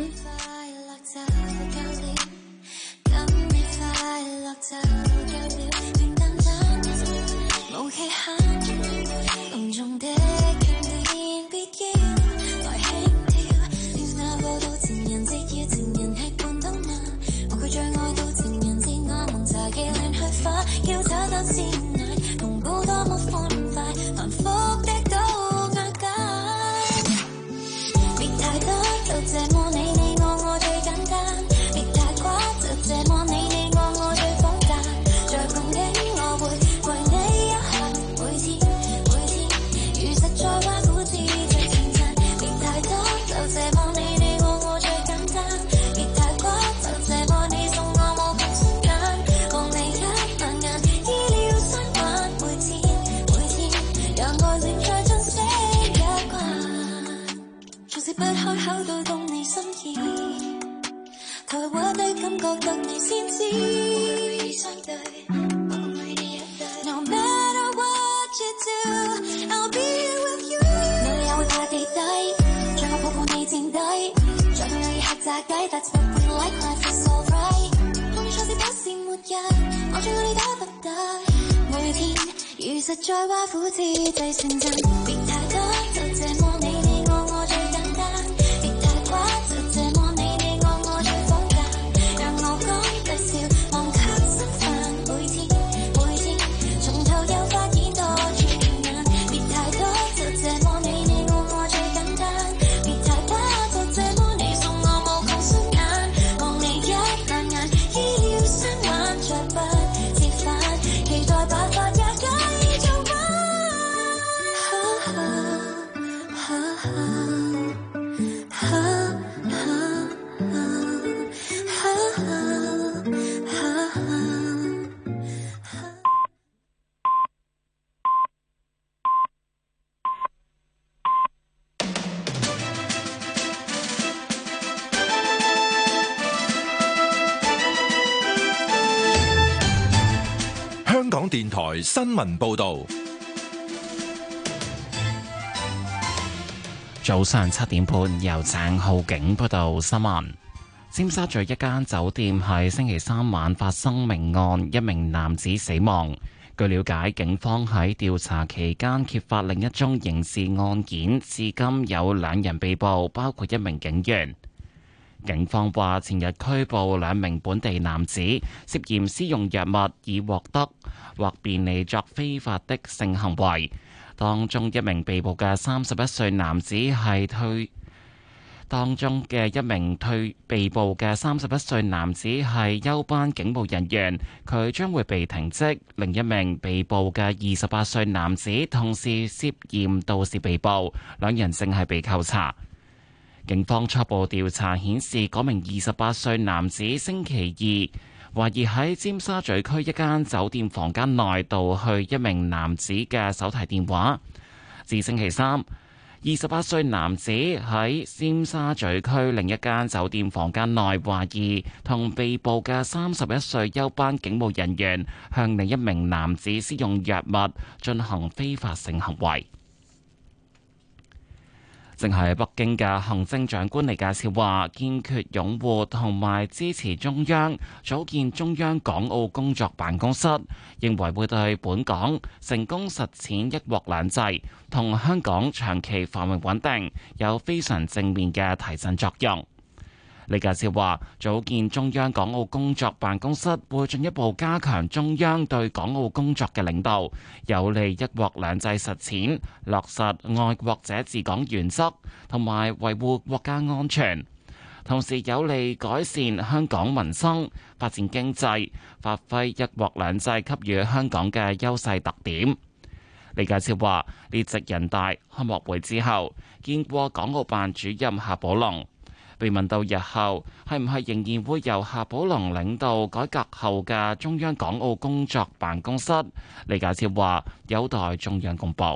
要找到鮮奶，同步多麼歡快，繁複的都壓解。別太多，就這麼你你我我最簡單；別太誇，就這麼你你我我最複雜。在共的我會為你一刻，每天每天，如實在挖苦自最稱讚。別太多，就這麼你你我我最簡單；別太誇，就這麼。 覺得你先知。相對 No matter what you do I'll be here with you 你也會怕地底將我抱抱你墊底在到有一刻炸雞 That's what we like life is alright 碰錯事不是末日我最愛你得不得每天如實在挖苦之際成真別太多就這麼你你我我最簡單別太誇就這麼你你我我最簡單讓我講對笑忘卻身份每天每天從頭又發現多轉眼別太多就這麼你你我我最簡單別太誇就這麼你送我無窮雙眼望你一兩眼醫療傷患再不折返期待爆發也介意做乜香港電台新聞報道， 早上七點半由鄭浩景報道新聞。尖沙咀一間酒店喺星期三晚發生命案，一名男子死亡。據了解，警方喺調查期間揭發另一宗刑事案件，至今有兩人被捕，包括一名警員。警方話，前日拘捕兩名本地男子，涉嫌施用藥物以獲得或便利作非法的性行為。當中一名被捕嘅三十一歲男子係退，當中嘅一名退被捕嘅三十一歲男子係休班警務人員，佢將會被停職。另一名被捕嘅二十八歲男子同時涉嫌盜竊被捕，兩人正係被扣查。警方初步調查顯示，嗰名二十八歲男子星期二懷疑喺尖沙咀區一間酒店房間內盜去一名男子嘅手提電話。至星期三，二十八歲男子喺尖沙咀區另一間酒店房間內懷疑同被捕嘅三十一歲休班警務人員向另一名男子施用藥物進行非法性行為。正喺北京嘅行政長官李家超話，堅決擁護同埋支持中央組建中央港澳工作辦公室，認為會對本港成功實踐一國兩制同香港長期繁榮穩定有非常正面嘅提振作用。李家超話，組建中央港澳工作辦公室會進一步加強中央對港澳工作嘅領導，有利一國兩制實踐，落實愛國者治港原則同埋維護國家安全，同時有利改善香港民生、發展經濟，發揮一國兩制給予香港嘅優勢特點。李家超話，列席人大開幕會之後，見過港澳辦主任夏寶龍。被問到日後係唔係仍然會由夏寶龍領導改革後嘅中央港澳工作辦公室，李家超話有待中央公佈。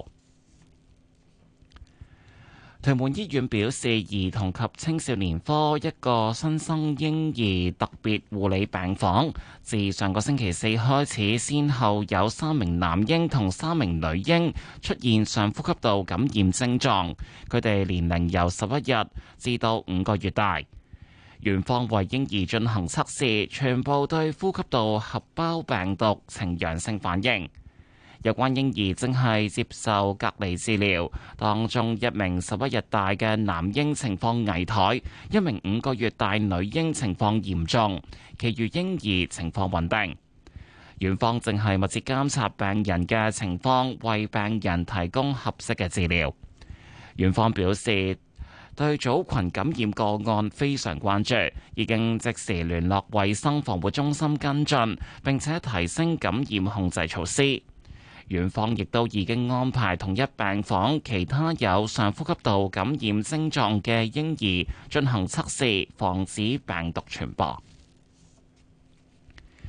屯門醫院表示，兒童及青少年科一個新生嬰兒特別護理病房，自上個星期四開始，先後有三名男嬰同三名女嬰出現上呼吸道感染症狀，佢哋年齡由十一日至到五個月大。院方為嬰兒進行測試，全部對呼吸道合胞病毒呈陽性反應。有關嬰兒正係接受隔離治療，當中一名十一日大嘅男嬰情況危殆，一名五個月大女嬰情況嚴重，其餘嬰兒情況穩定。院方正係密切監察病人嘅情況，為病人提供合適嘅治療。院方表示，對組群感染個案非常關注，已經即時聯絡衛生防護中心跟進，並且提升感染控制措施。院方亦都已經安排同一病房其他有上呼吸道感染症狀嘅嬰兒進行測試，防止病毒傳播。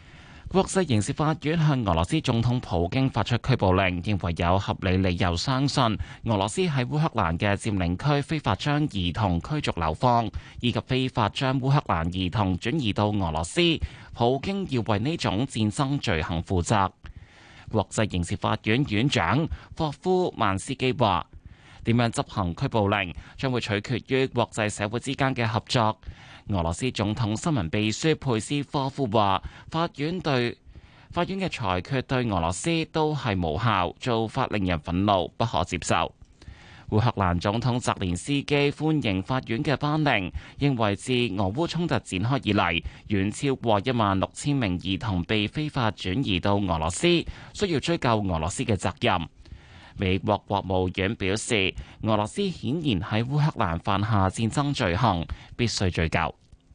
國際刑事法院向俄羅斯總統普京發出拘捕令，認為有合理理由相信俄羅斯喺烏克蘭嘅佔領區非法將兒童驅逐流放，以及非法將烏克蘭兒童轉移到俄羅斯。普京要為呢種戰爭罪行負責。國際刑事法院院長霍夫曼斯基話：點樣執行拘捕令將會取決於國際社會之間嘅合作。俄羅斯總統新聞秘書佩斯科夫話：法院對法院嘅裁決對俄羅斯都係無效，做法令人憤怒，不可接受。烏克蘭總統澤連斯基歡迎法院嘅頒令，認為自俄烏衝突展開以嚟，遠超過一萬六千名兒童被非法轉移到俄羅斯，需要追究俄羅斯嘅責任。美國國務院表示，俄羅斯顯然喺烏克蘭犯下戰爭罪行，必須追究。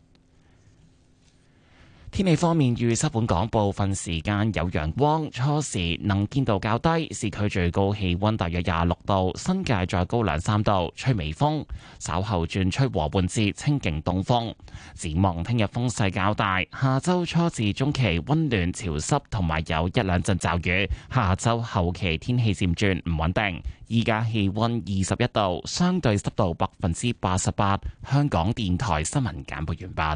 天氣方面，預測本港部分時間有陽光，初時能見度較低，市區最高氣溫大約廿六度，新界再高兩三度，吹微風，稍後轉吹和緩至清勁東風。展望聽日風勢較大，下周初至中期溫暖潮濕，同埋有一兩陣驟雨，下周後期天氣漸轉唔穩定。依家氣溫二十一度，相對濕度百分之八十八。香港電台新聞簡報完畢。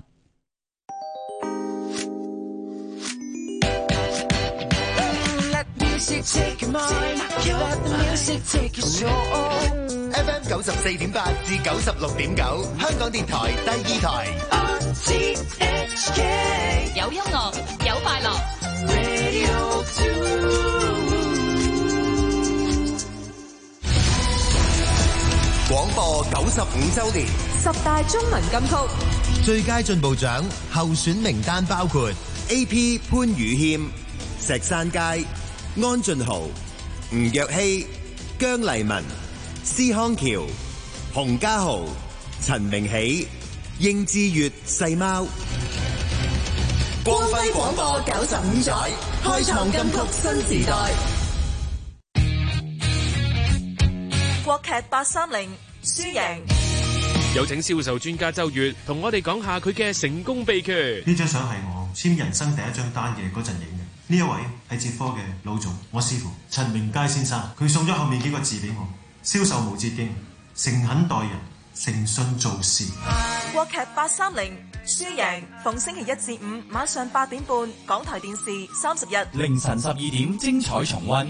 F M 九十四點八至九十六點九，香港電台第二台。 有音樂，有快樂。 廣播九十五週年， 十大中文金曲最佳進步獎候選名單包括 A P 潘宇謙、石山街、安俊豪、吳若希、姜麗文、施康橋、洪家豪、陳明喜、應志月、細貓。 光輝廣播九十五載，開創金曲新時代。國劇八三零輸贏， 有請銷售專家周月同我哋講下佢嘅成功秘訣。 呢張相係我簽人生第一張單嘅嗰陣影嘅。呢一位係捷科嘅老總，我師傅陳明佳先生，佢送咗後面幾個字俾我：銷售無捷徑，誠懇待人，誠信做事。 國劇八三零輸贏，逢星期一至五晚上八點半，港台電視三十日凌晨十二點精彩重溫。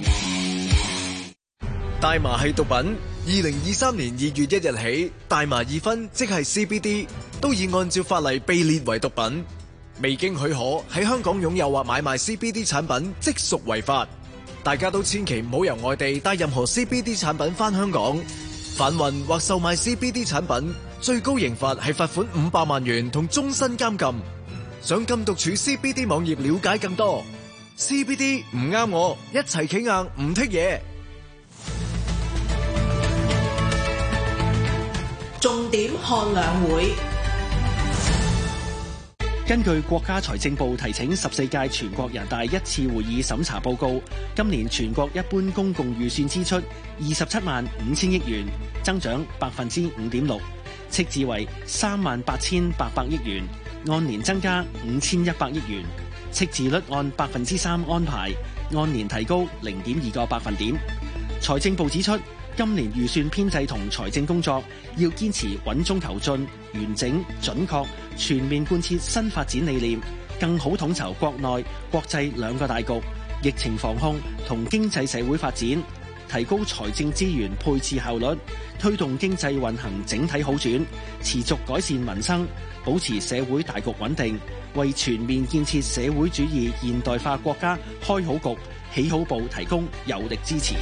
大麻係毒品，二零二三年二月一日起，大麻二酚即係 C B D 都已按照法例被列為毒品。未經許可喺香港擁有或買賣 C B D 產品，即屬違法。大家都千祈唔好由外地帶任何 C B D 產品返香港。販運或售賣 C B D 產品，最高刑罰係罰款五百萬元同終身監禁。上禁毒處 C B D 網頁了解更多。C B D 唔啱我，一齊企硬唔剔嘢。 重點看兩會。 根據國家財政部提請十四屆全國人大一次會議審查報告，今年全國一般公共預算支出二十七萬五千億元，增長百分之五點六，赤字為三萬八千八百億元，按年增加五千一百億元，赤字率按百分之三安排，按年提高零點二個百分點。財政部指出，今年預算編制同財政工作要堅持穩中求進、完整、準確、全面貫徹新發展理念，更好統籌國內、國際兩個大局，疫情防控同經濟社會發展，提高財政資源配置效率，推動經濟運行整體好轉，持續改善民生，保持社會大局穩定，為全面建設社會主義現代化國家開好局、起好步提供有力支持。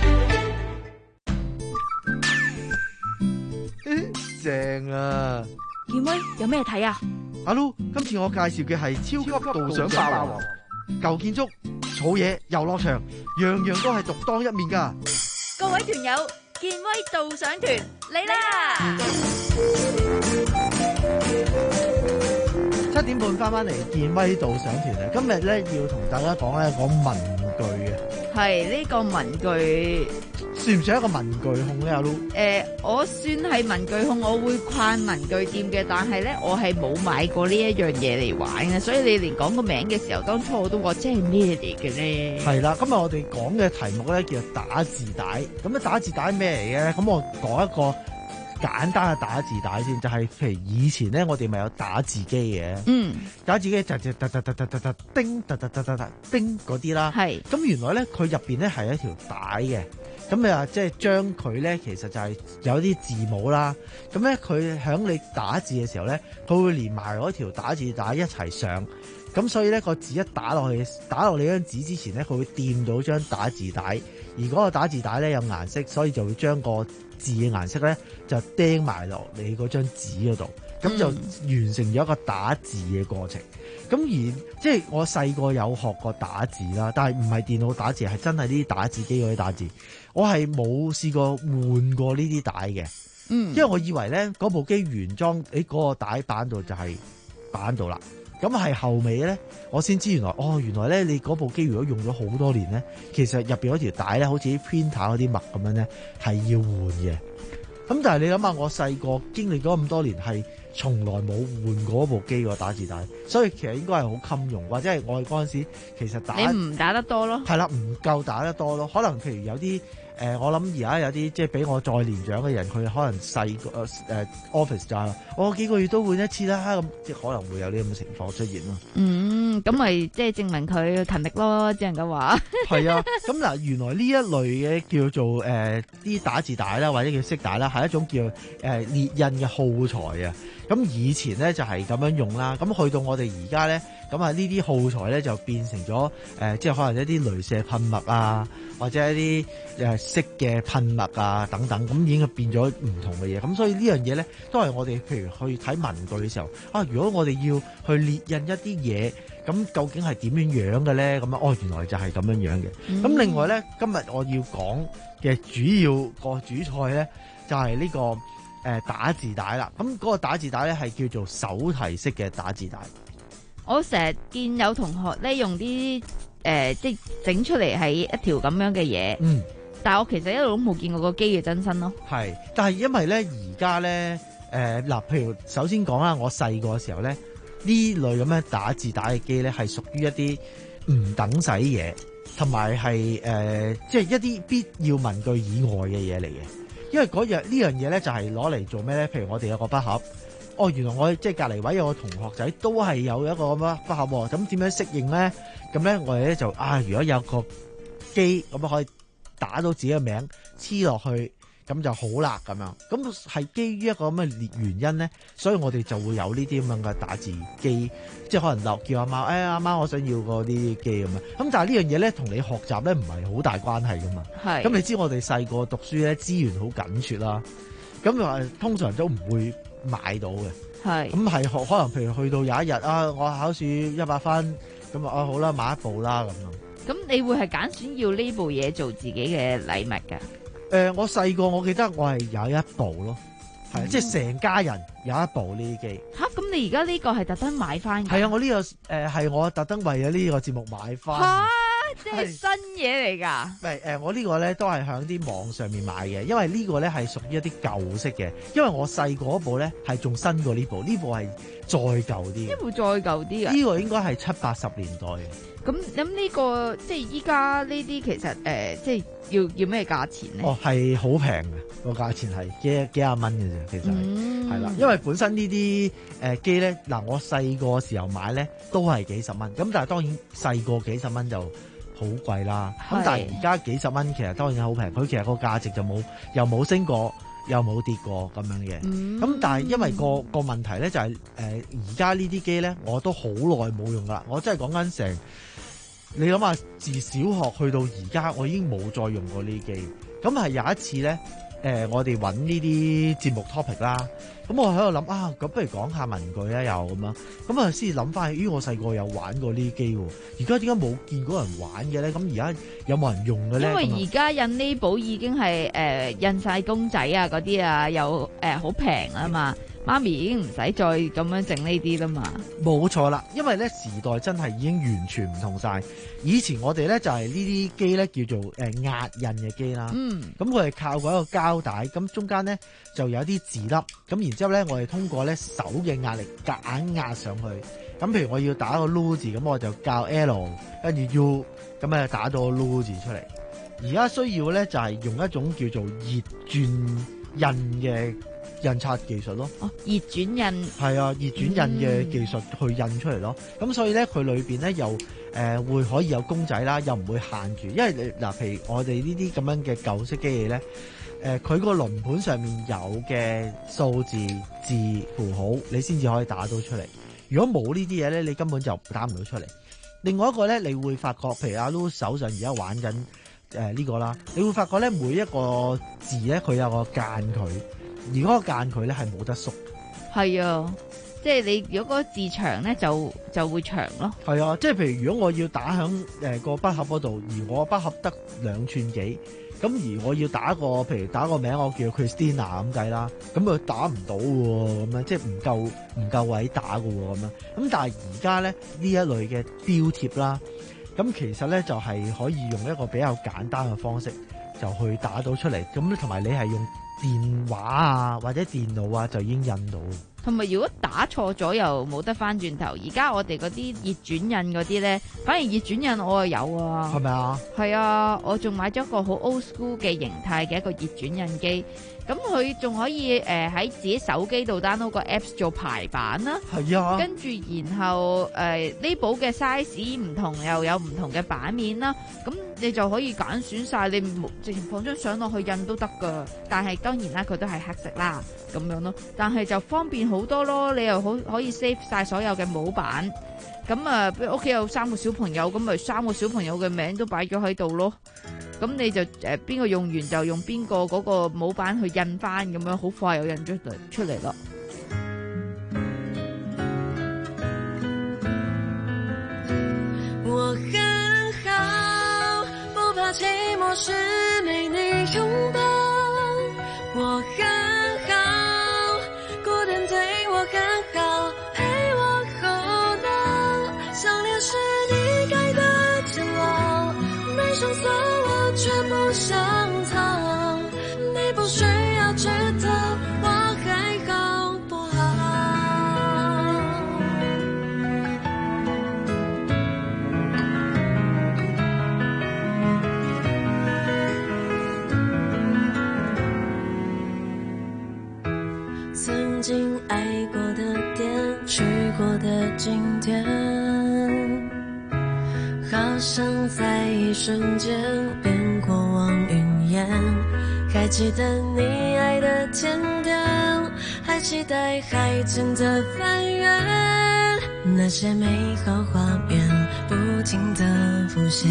正啊！ 健威有咩睇啊？ 阿 Lu，今次我介紹嘅係超級導賞霸王，舊建築、草野、遊樂場，樣樣都係獨當一面噶。 各位團友，健威導賞團嚟啦！ 七點半翻返嚟健威導賞團啊！今日咧要同大家講咧講文具嘅。 係呢個文具算唔算一個文具控咧？阿 Lu？ 誒，我算係文具控，我會逛文具店嘅，但係咧我係冇買過呢一樣嘢嚟玩嘅，所以你連講個名嘅時候，當初我都話即係咩嚟嘅咧？ 係啦，今日我哋講嘅題目咧叫做打字帶。咁咧打字帶咩嚟嘅咧？咁我講一個簡單嘅打字帶先，就係、是、譬如以前咧，我哋咪有打字機嘅。嗯，打字機就就突突突突突突叮突突突突突叮嗰啲啦。係。咁原來咧，佢入邊咧係一條帶嘅。咁你話即係將佢咧，其實就係有啲字母啦。咁咧，佢響你打字嘅時候咧，佢會連埋嗰條打字帶一齊上。咁所以咧，個字一打落去，打落你張紙之前咧，佢會掂到張打字帶。而嗰個打字帶咧有顏色，所以就會將個字嘅顏色咧就釘埋落你嗰張紙嗰度，咁就完成咗一個打字嘅過程。咁、嗯、而即係我細個有學過打字啦，但係唔係電腦打字，係真係啲打字機嗰啲打字。我係冇試過換過呢啲帶嘅，嗯，因為我以為咧嗰部機原裝喺嗰個帶板度就係板度啦。咁係後尾咧，我先知原來哦，原來咧你嗰部機如果用咗好多年咧，其實入邊嗰條帶咧，好似啲 printer 嗰啲墨咁樣咧，係要換嘅。咁但係你諗下，我細個經歷咗咁多年，係從來冇換過部機個打字帶，所以其實應該係好襟用，或者係我哋嗰陣時其實打你唔打得多咯， 係啦，唔夠打得多咯。可能譬如有啲。誒、呃，我諗而家有啲即係比我再年長嘅人，佢可能細個誒誒 office 就係我幾個月都換一次啦，咁即係可能會有呢咁嘅情況出現咯。 嗯，咁咪即係證明佢勤力咯，只能夠話。係啊，咁嗱，原來呢一類嘅叫做誒啲、呃、打字帶啦，或者叫色帶啦，係一種叫誒、呃、列印嘅耗材啊。咁以前咧就係咁樣用啦，咁去到我哋而家咧，咁啊呢啲耗材咧就變成咗誒、呃，即係可能一啲鐳射噴墨啊，或者一啲誒色嘅噴墨啊等等，咁已經變咗唔同嘅嘢。咁所以呢樣嘢咧，都係我哋譬如去睇文具嘅時候，啊，如果我哋要去列印一啲嘢，咁究竟係點樣樣嘅咧？咁樣哦，原來就係咁樣樣嘅。咁、嗯、另外咧，今日我要講嘅主要個主菜咧，就係、是、呢、這個。誒、呃，打字帶啦，咁嗰個打字帶咧係叫做手提式嘅打字帶。 我成日見有同學咧用啲誒、呃，即係整出嚟係一條咁樣嘅嘢。嗯，但係我其實一路都冇見過個機嘅真身咯。係，但係因為咧而家咧誒嗱，譬如首先講啦，我細個嘅時候咧呢類咁樣打字帶嘅機咧係屬於一啲唔等使嘢，同埋係誒即係一啲必要文具以外嘅嘢嚟嘅。因為嗰樣呢樣嘢咧就係攞嚟做咩咧？譬如我哋有個筆盒，哦，原來我即係隔離位有個同學仔都係有一個咁樣筆盒喎，咁點樣適應咧？咁咧我哋咧就啊，如果有個機咁可以打到自己嘅名黐落去，咁就好啦咁樣。咁係基於一個咁嘅原因咧，所以我哋就會有呢啲咁樣嘅打字機，即係可能落叫阿媽，誒阿媽我想要個啲機咁樣。咁但係呢樣嘢咧同你學習咧唔係好大關係噶嘛。係。咁你知我哋細個讀書咧資源好緊缺啦，咁話通常都唔會買到嘅。係。咁係可能譬如去到有一日啊，我考試一百分，咁啊好啦買一部啦咁樣。咁你會係揀選要呢部嘢做自己嘅禮物㗎？誒、呃，我細個我記得我係有一部咯，係、嗯、即係成家人有一部呢啲機。吓，咁你而家呢個係特登買翻？係啊，我呢、這個誒係、呃、我特登為咗呢個節目買翻。吓，即係新嘢嚟㗎？唔係誒，我呢個咧都係喺啲網上面買嘅，因為呢個咧係屬於一啲舊式嘅。因為我細個嗰部咧係仲新過呢部，呢部係再舊啲。呢部再舊啲啊？呢、這個應該係七八十年代嘅。咁咁呢個即係依家呢啲其實誒、呃、即係要要咩價錢咧？哦，係好平嘅，個價錢係幾幾廿蚊嘅啫，其實係係啦，因為本身呢啲誒機咧，嗱我細個時候買咧都係幾十蚊，咁但係當然細個幾十蚊就好貴啦。咁但係而家幾十蚊其實當然好平，佢其實個價值就冇又冇升過又冇跌過咁樣嘅。咁、嗯、但係因為個個問題咧就係誒而家呢啲機咧我都好耐冇用啦，我真係講緊成。你諗下，自小學去到而家，我已經冇再用過呢機。咁係有一次咧，誒、呃，我哋揾呢啲節目 topic 啦。咁我喺度諗啊，咁不如講下文具啦，又咁樣。咁啊，先諗翻起，咦，我細個有玩過呢啲機喎。而家點解冇見過人玩嘅咧？咁而家有冇人用嘅咧？因為而家印呢部已經係誒、呃、印晒公仔啊嗰啲啊，又誒好平啊嘛。 媽咪已經唔使再咁樣整呢啲啦嘛。 冇錯啦，因為咧時代真係已經完全唔同晒。以前我哋咧就係呢啲機咧叫做誒壓印嘅機啦。嗯，咁佢係靠嗰一個膠帶，咁中間咧就有啲字粒，咁然之後咧我哋通過咧手嘅壓力夾硬壓上去。咁譬如我要打個 Lu 字，咁我就校 L 跟住 U， 咁啊打到個 Lu 字出嚟。而家需要咧就係用一種叫做熱轉印嘅印刷技術咯。 哦，熱轉印係啊，熱轉印嘅技術去印出嚟咯。咁、嗯、所以咧佢裏邊咧又誒、呃、會可以有公仔啦，又唔會限住，因為你嗱，譬如我哋呢啲咁樣嘅舊式機器咧，誒佢個輪盤上面有嘅數字字符號，你先至可以打到出嚟。如果冇呢啲嘢咧，你根本就打唔到出嚟。另外一個咧，你會發覺，譬如阿 Lu 手上而家玩緊誒呢個啦，你會發覺咧每一個字咧佢有個間距，而嗰個間距咧係冇得縮。係啊， 即係你如果嗰個字長咧就就會長咯。 係啊，即係譬如如果我要打響誒個筆盒嗰度，而我筆盒得兩寸幾。咁而我要打個，譬如打個名，我叫 Christina 咁計啦，咁佢打唔到喎，咁樣即係唔夠唔夠位打嘅喎，咁樣。咁但係而家咧呢一類嘅標貼啦，咁其實咧就係可以用一個比較簡單嘅方式就去打到出嚟。咁同埋你係用電話啊或者電腦啊就已經印到。 同埋如果打錯咗又冇得翻轉頭，而家我哋嗰啲熱轉印嗰啲咧，反而熱轉印我又有啊。係咪啊？係啊，我仲買咗個好 old school 嘅形態嘅一個熱轉印機，咁佢仲可以誒喺、呃、自己手機度 download 個 apps 做排版啦。係啊。跟住然後誒呢部嘅 size 唔同又有唔同嘅版面啦，咁你就可以揀選晒，你直接放張相落去印都得噶。但係當然啦，佢都係黑色啦咁樣咯，但係就方便好多咯，你又好可以 save 晒所有嘅模板，咁啊，比如屋企有三個小朋友，咁咪三個小朋友嘅名都擺咗喺度咯，咁你就誒邊個用完就用邊個嗰個模板去印翻，咁樣好快又印咗出嚟咯。 我很好，不怕寂寞是沒你擁抱，我很上色我卻不想逃，你不需要知道我還好不好。曾經愛過的店，去過的景點，好像在一瞬間變過往雲煙，還記得你愛的甜點，還期待海景的翻閱，那些美好畫面不停地浮現。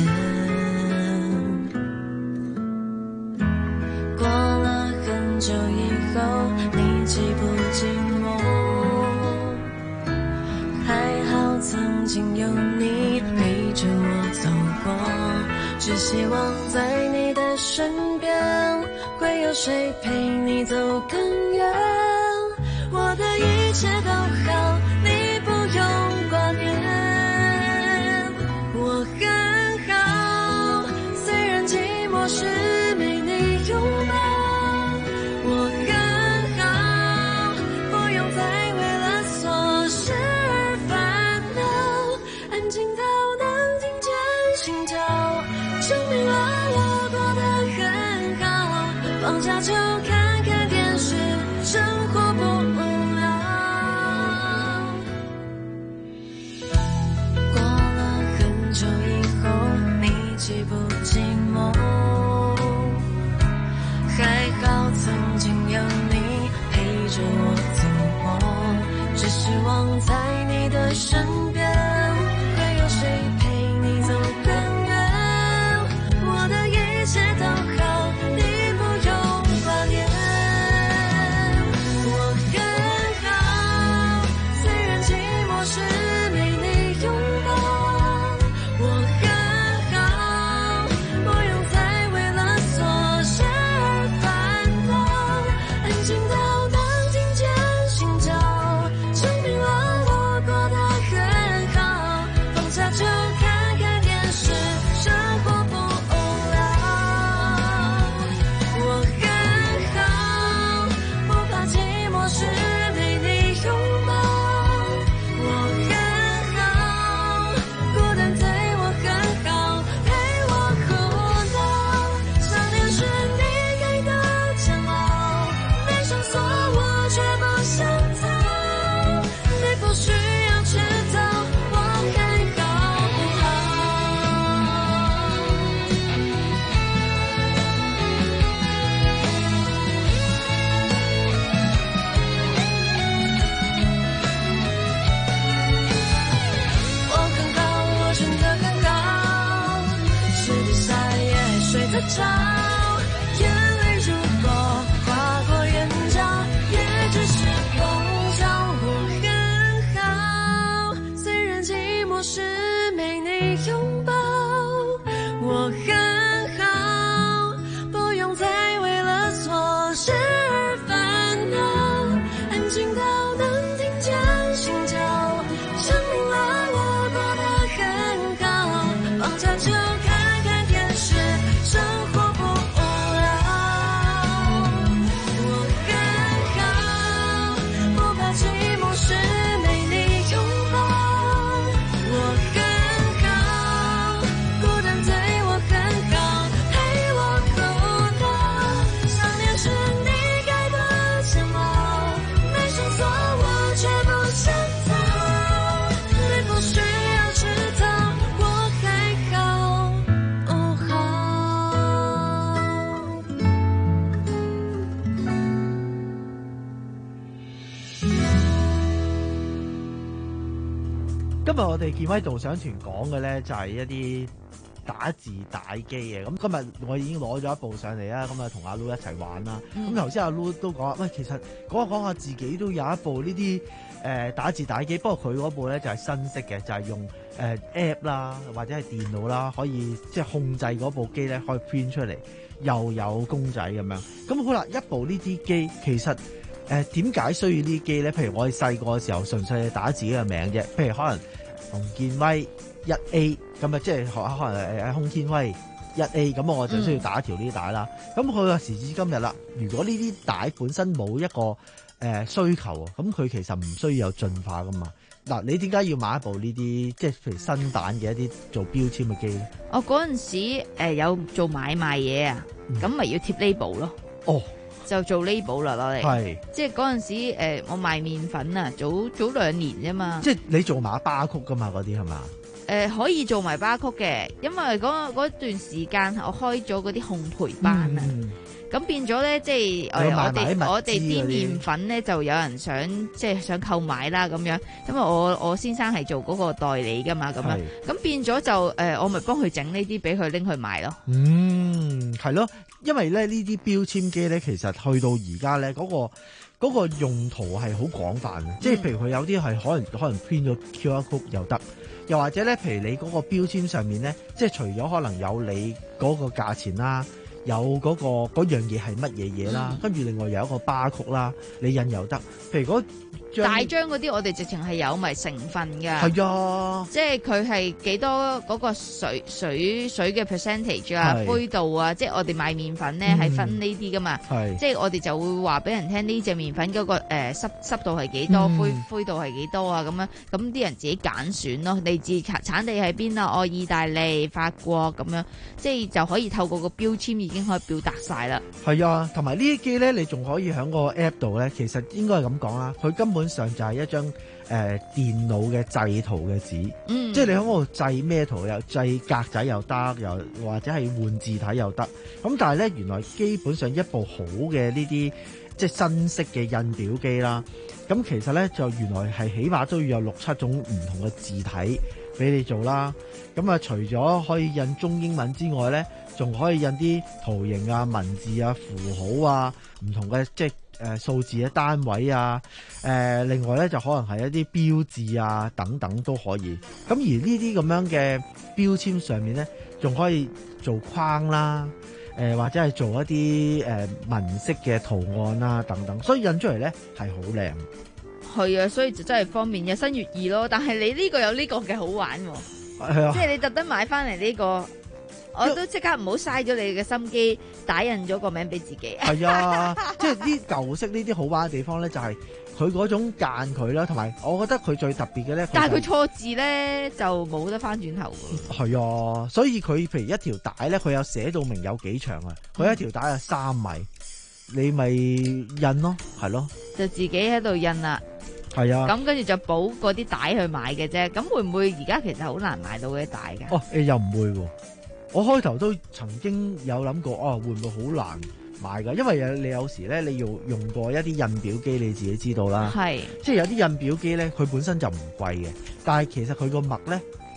過了很久以後，你寂不寂寞？還好曾經有你陪着我走過，只希望在你的身邊，會有誰陪你走更遠。我的一切都好，你不用掛念。我很好，雖然寂寞時沒你擁抱。我很好，不用再為了瑣事而煩惱，安靜到能聽見心跳，證明了我過得很好。放假就看看電視，生活不無聊。過了很久以後，你寂不寂寞？還好曾經有你陪着我走過，只希望在你的身邊，會有誰陪你走更遠。我的一切都好，你不用掛念。 照，眼泪如果划过眼角，也只是碰巧。我很好，虽然寂寞时没你拥抱，我很好，不用再为了错事而烦恼，安静到能听见心跳，证明了我过得很好，放假就看看电视，生活不无聊。我很好，不怕寂寞时没你拥抱，我很好，孤单对我很好，陪我哭闹，想念是你给的煎熬，没绳索我却不想逃，你不需要知道我还好，哦今日我哋健威導賞團講嘅咧就係一啲打字打機嘅，咁今日我已經攞咗一部上嚟啦，咁啊同阿 Lu 一齊玩啦。咁頭先阿 Lu 都講，喂，其實講下講下自己都有一部呢啲誒打字打機，不過佢嗰部咧就係新式嘅，就係、是、用誒、呃、app 啦，或者係電腦啦，可以即係控制嗰部機咧，可以 print 出嚟，又有公仔咁樣。咁好啦，一部呢啲機其實誒點解需要呢啲機咧？譬如我哋細個嘅時候，純粹係打自己嘅名啫，譬如可能洪建威一 A 咁啊，即係學下可能誒洪建威一 A 咁，我就需要打一條呢啲帶啦。咁佢話時至今日啦，如果呢啲帶本身冇一個誒、呃、需求，咁佢其實唔需要有進化噶嘛。嗱，你點解要買一部呢啲即係譬如新版嘅一啲做標籤嘅機咧？ 我嗰陣時、呃、有做買賣嘢啊，咁咪、嗯、要貼 label 咯。哦。就做 label 啦，攞嚟，係即係嗰陣時誒、呃，我賣麵粉啊，早早兩年啫嘛。即係你做埋巴曲噶嘛？嗰啲係嘛？ 誒、呃，可以做埋巴曲嘅，因為嗰嗰段時間我開咗嗰啲烘焙班啊，咁、嗯、變咗咧，即係我哋我哋啲麵粉咧，就有人想即係想購買啦咁樣，因為我我先生係做嗰個代理噶嘛，咁樣，咁變咗就誒、呃，我咪幫佢整呢啲俾佢拎去賣咯。 嗯，係咯。因為咧呢啲標籤機咧，其實去到而家咧嗰個嗰、嗰個用途係好廣泛嘅，嗯、即係譬如佢有啲係可能可能編咗 Q R code 又得，又或者咧，譬如你嗰個標籤上面咧，即係除咗可能有你嗰個價錢啦，有嗰、嗰個嗰樣嘢係乜嘢嘢啦，跟住、嗯、另外有一個巴曲啦，你印又得，譬如嗰大張嗰啲我哋直情係有埋成分㗎， 係啊， 即係佢係幾多嗰個水水水嘅 percentage 啊，灰度啊，即係我哋賣麵粉咧係、嗯、分呢啲㗎嘛，即係我哋就會話俾人聽呢隻麵粉嗰、嗰個誒、呃、濕濕度係幾多，嗯、灰灰度係幾多啊咁樣，咁啲人自己揀選咯，嚟自產地喺邊啊？哦，意大利、法國咁樣，即係就可以透過個標籤已經可以表達晒啦。 係啊，同埋呢啲機咧，你仲可以喺個 app 度咧，其實應該係咁講啦，佢根本上就係一張誒、呃、電腦嘅製圖嘅紙，嗯、即係你喺嗰度製咩圖，又製格仔又得，又或者係換字體又得。咁但係咧，原來基本上一部好嘅呢啲即係新式嘅印表機啦，咁其實咧就原來係起碼都要有六七種唔同嘅字體俾你做啦。咁啊，除咗可以印中英文之外咧，仲可以印啲圖形啊、文字啊、符號啊、唔同嘅即係誒數字嘅單位啊，誒、呃、另外咧就可能係一啲標誌啊等等都可以。咁而呢啲咁樣嘅標籤上面咧，仲可以做框啦，誒、呃、或者係做一啲誒、呃、文式嘅圖案啦等等，所以印出嚟咧係好靚。 係啊，所以就真係方便，日新月異咯。但係你呢個有呢個嘅好玩喎，係啊，即係你特登買翻嚟呢個。我都即刻唔好嘥咗你嘅心機打印咗個名俾自己。 係啊，即係啲舊式呢啲好玩嘅地方咧，就係佢嗰種間距啦，同埋我覺得佢最特別嘅咧。 但係佢錯字咧就冇得翻轉頭喎。 係啊，所以佢譬如一條帶咧，佢有寫到明有幾長啊。佢一條帶係三米，你咪印咯，係咯。 就自己喺度印啦。 係啊。咁跟住就補嗰啲帶去買嘅啫。咁會唔會而家其實好難買到嗰啲帶㗎？ 哦，誒又唔會喎。我開頭都曾經有諗過，哦，會唔會好難買㗎？因為你有時咧，你要用過一啲印表機，你自己知道啦。係，即係有啲印表機咧，佢本身就唔貴嘅，但係其實佢個墨咧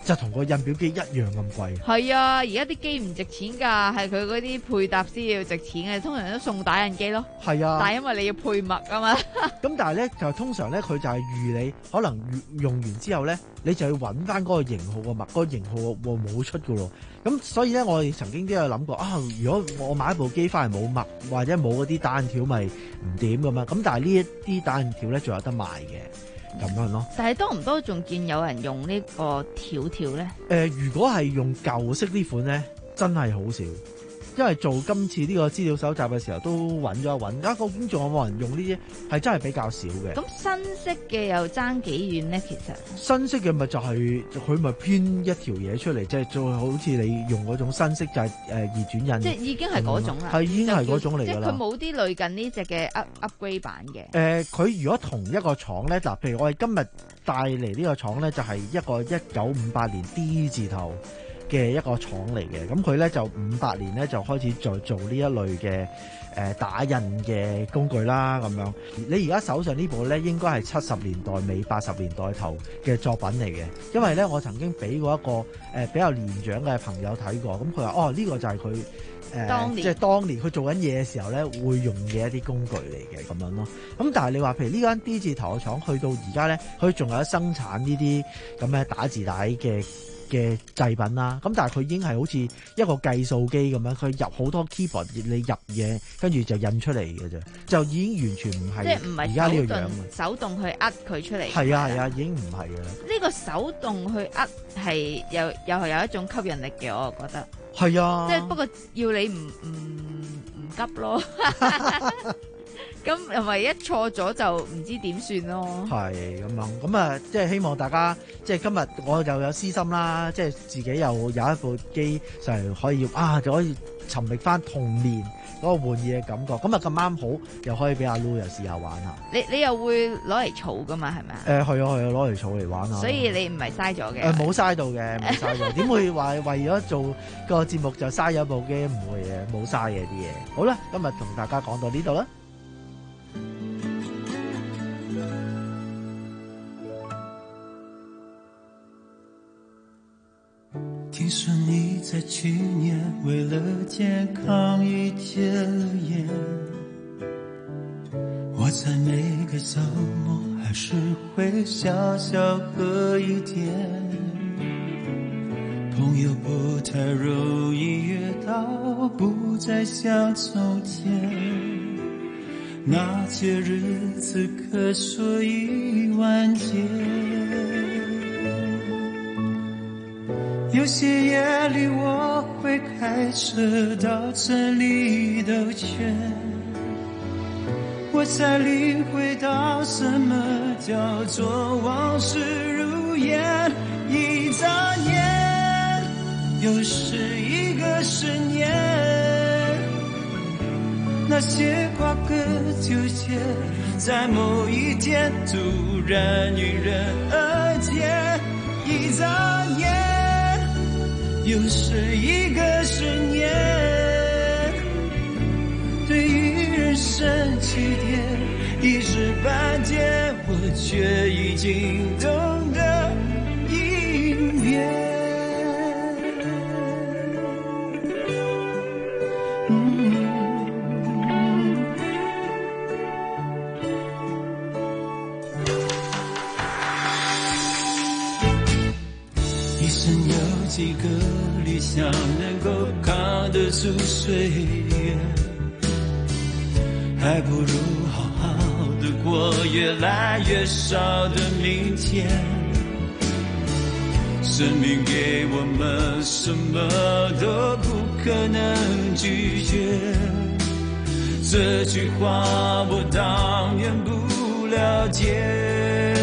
就同個印表機一樣咁貴。 係啊，而家啲機唔值錢㗎，係佢嗰啲配搭先要值錢嘅，通常都送打印機咯。 係啊， 但係因為你要配墨啊嘛。 咁但係咧就通常咧佢就係預你可能用完之後咧，你就要揾翻嗰個型號個墨，嗰個型號冇出㗎咯。咁所以咧，我哋曾經都有諗過啊，如果我買一部機翻嚟冇墨或者冇嗰啲打印條，咪唔掂咁嘛。咁但係呢一啲打印條咧，仲有得賣嘅咁樣咯。 但係多唔多仲見有人用呢個條條咧？誒、 呃，如果係用舊式呢款咧，真係好少。因為做今次呢個資料搜集嘅時候，都揾咗一揾，啊究竟仲有冇人用呢啲？係真係比較少嘅。 咁新式嘅又爭幾遠咧？其實新式嘅咪就係佢咪編一條嘢出嚟，即係做好似你用嗰種新式就係誒二轉印， 即係已經係嗰種啦， 係、嗯、已經係嗰種嚟㗎啦。 即係佢冇啲類近呢隻嘅 up upgrade 版嘅。誒、 呃，佢如果同一個廠咧，嗱，譬如我哋今日帶嚟呢個廠咧，就係一個一九五八年 D 字頭嘅一個廠嚟嘅，咁佢咧就五八年咧就開始再做呢一類嘅誒、呃、打印嘅工具啦，咁樣。你而家手上呢部咧應該係七十年代尾八十年代頭嘅作品嚟嘅，因為咧我曾經俾過一個誒、呃、比較年長嘅朋友睇過，咁佢話哦呢、呢個就係佢誒即係當年佢做緊嘢嘅時候咧會用嘅一啲工具嚟嘅咁樣咯。咁但係你話譬如呢間 D 字頭嘅廠去到而家咧，佢仲有生產呢啲咁嘅打字帶嘅嘅製品啦，咁但係佢已經係好似一個計數機咁樣，佢入好多 keyboard，你入嘢跟住就印出嚟嘅啫，就已經完全唔係，即係唔係而家呢個樣， 手動去呃佢出嚟。 係啊係啊，已經唔係嘅啦。 呢個手動去呃係又又係有一種吸引力嘅，我覺得。 係啊， 即係不過要你唔唔唔急咯。咁係咪一錯咗就唔知點算咯？係咁樣，咁啊，即係希望大家，即係今日我又有私心啦，即係自己又有一部機就係可以啊，就可以尋覓翻童年嗰個玩意嘅感覺。咁啊咁啱好，又可以俾阿 Lu 又試下玩下。你你又會攞嚟儲噶嘛？係咪啊？ 誒係啊係啊，攞嚟儲嚟玩啊！ 所以你唔係嘥咗嘅？ 誒冇嘥到嘅，冇嘥到。點會話為咗做個節目就嘥咗部機？唔會嘅，冇嘥嘅啲嘢。好啦，今日同大家講到呢度啦。 聽說你在去年為了健康已戒了煙，我在每個週末還是會小小喝一點，朋友不太容易約到，不再像從前，那些日子可說已完結。有些夜裏我會開車到這裏兜圈，我才領會到什麼叫做往事如煙，一眨眼又是一個十年，那些瓜葛糾結在某一天突然迎刃而解，一眨眼又是一個十年，對於人生起點一知半解，我卻已經懂得應變。一生有幾個理想能夠扛得住歲月，還不如好好的過越來越少的明天。生命給我們什麼都不可能拒絕，這句話我當然不了解。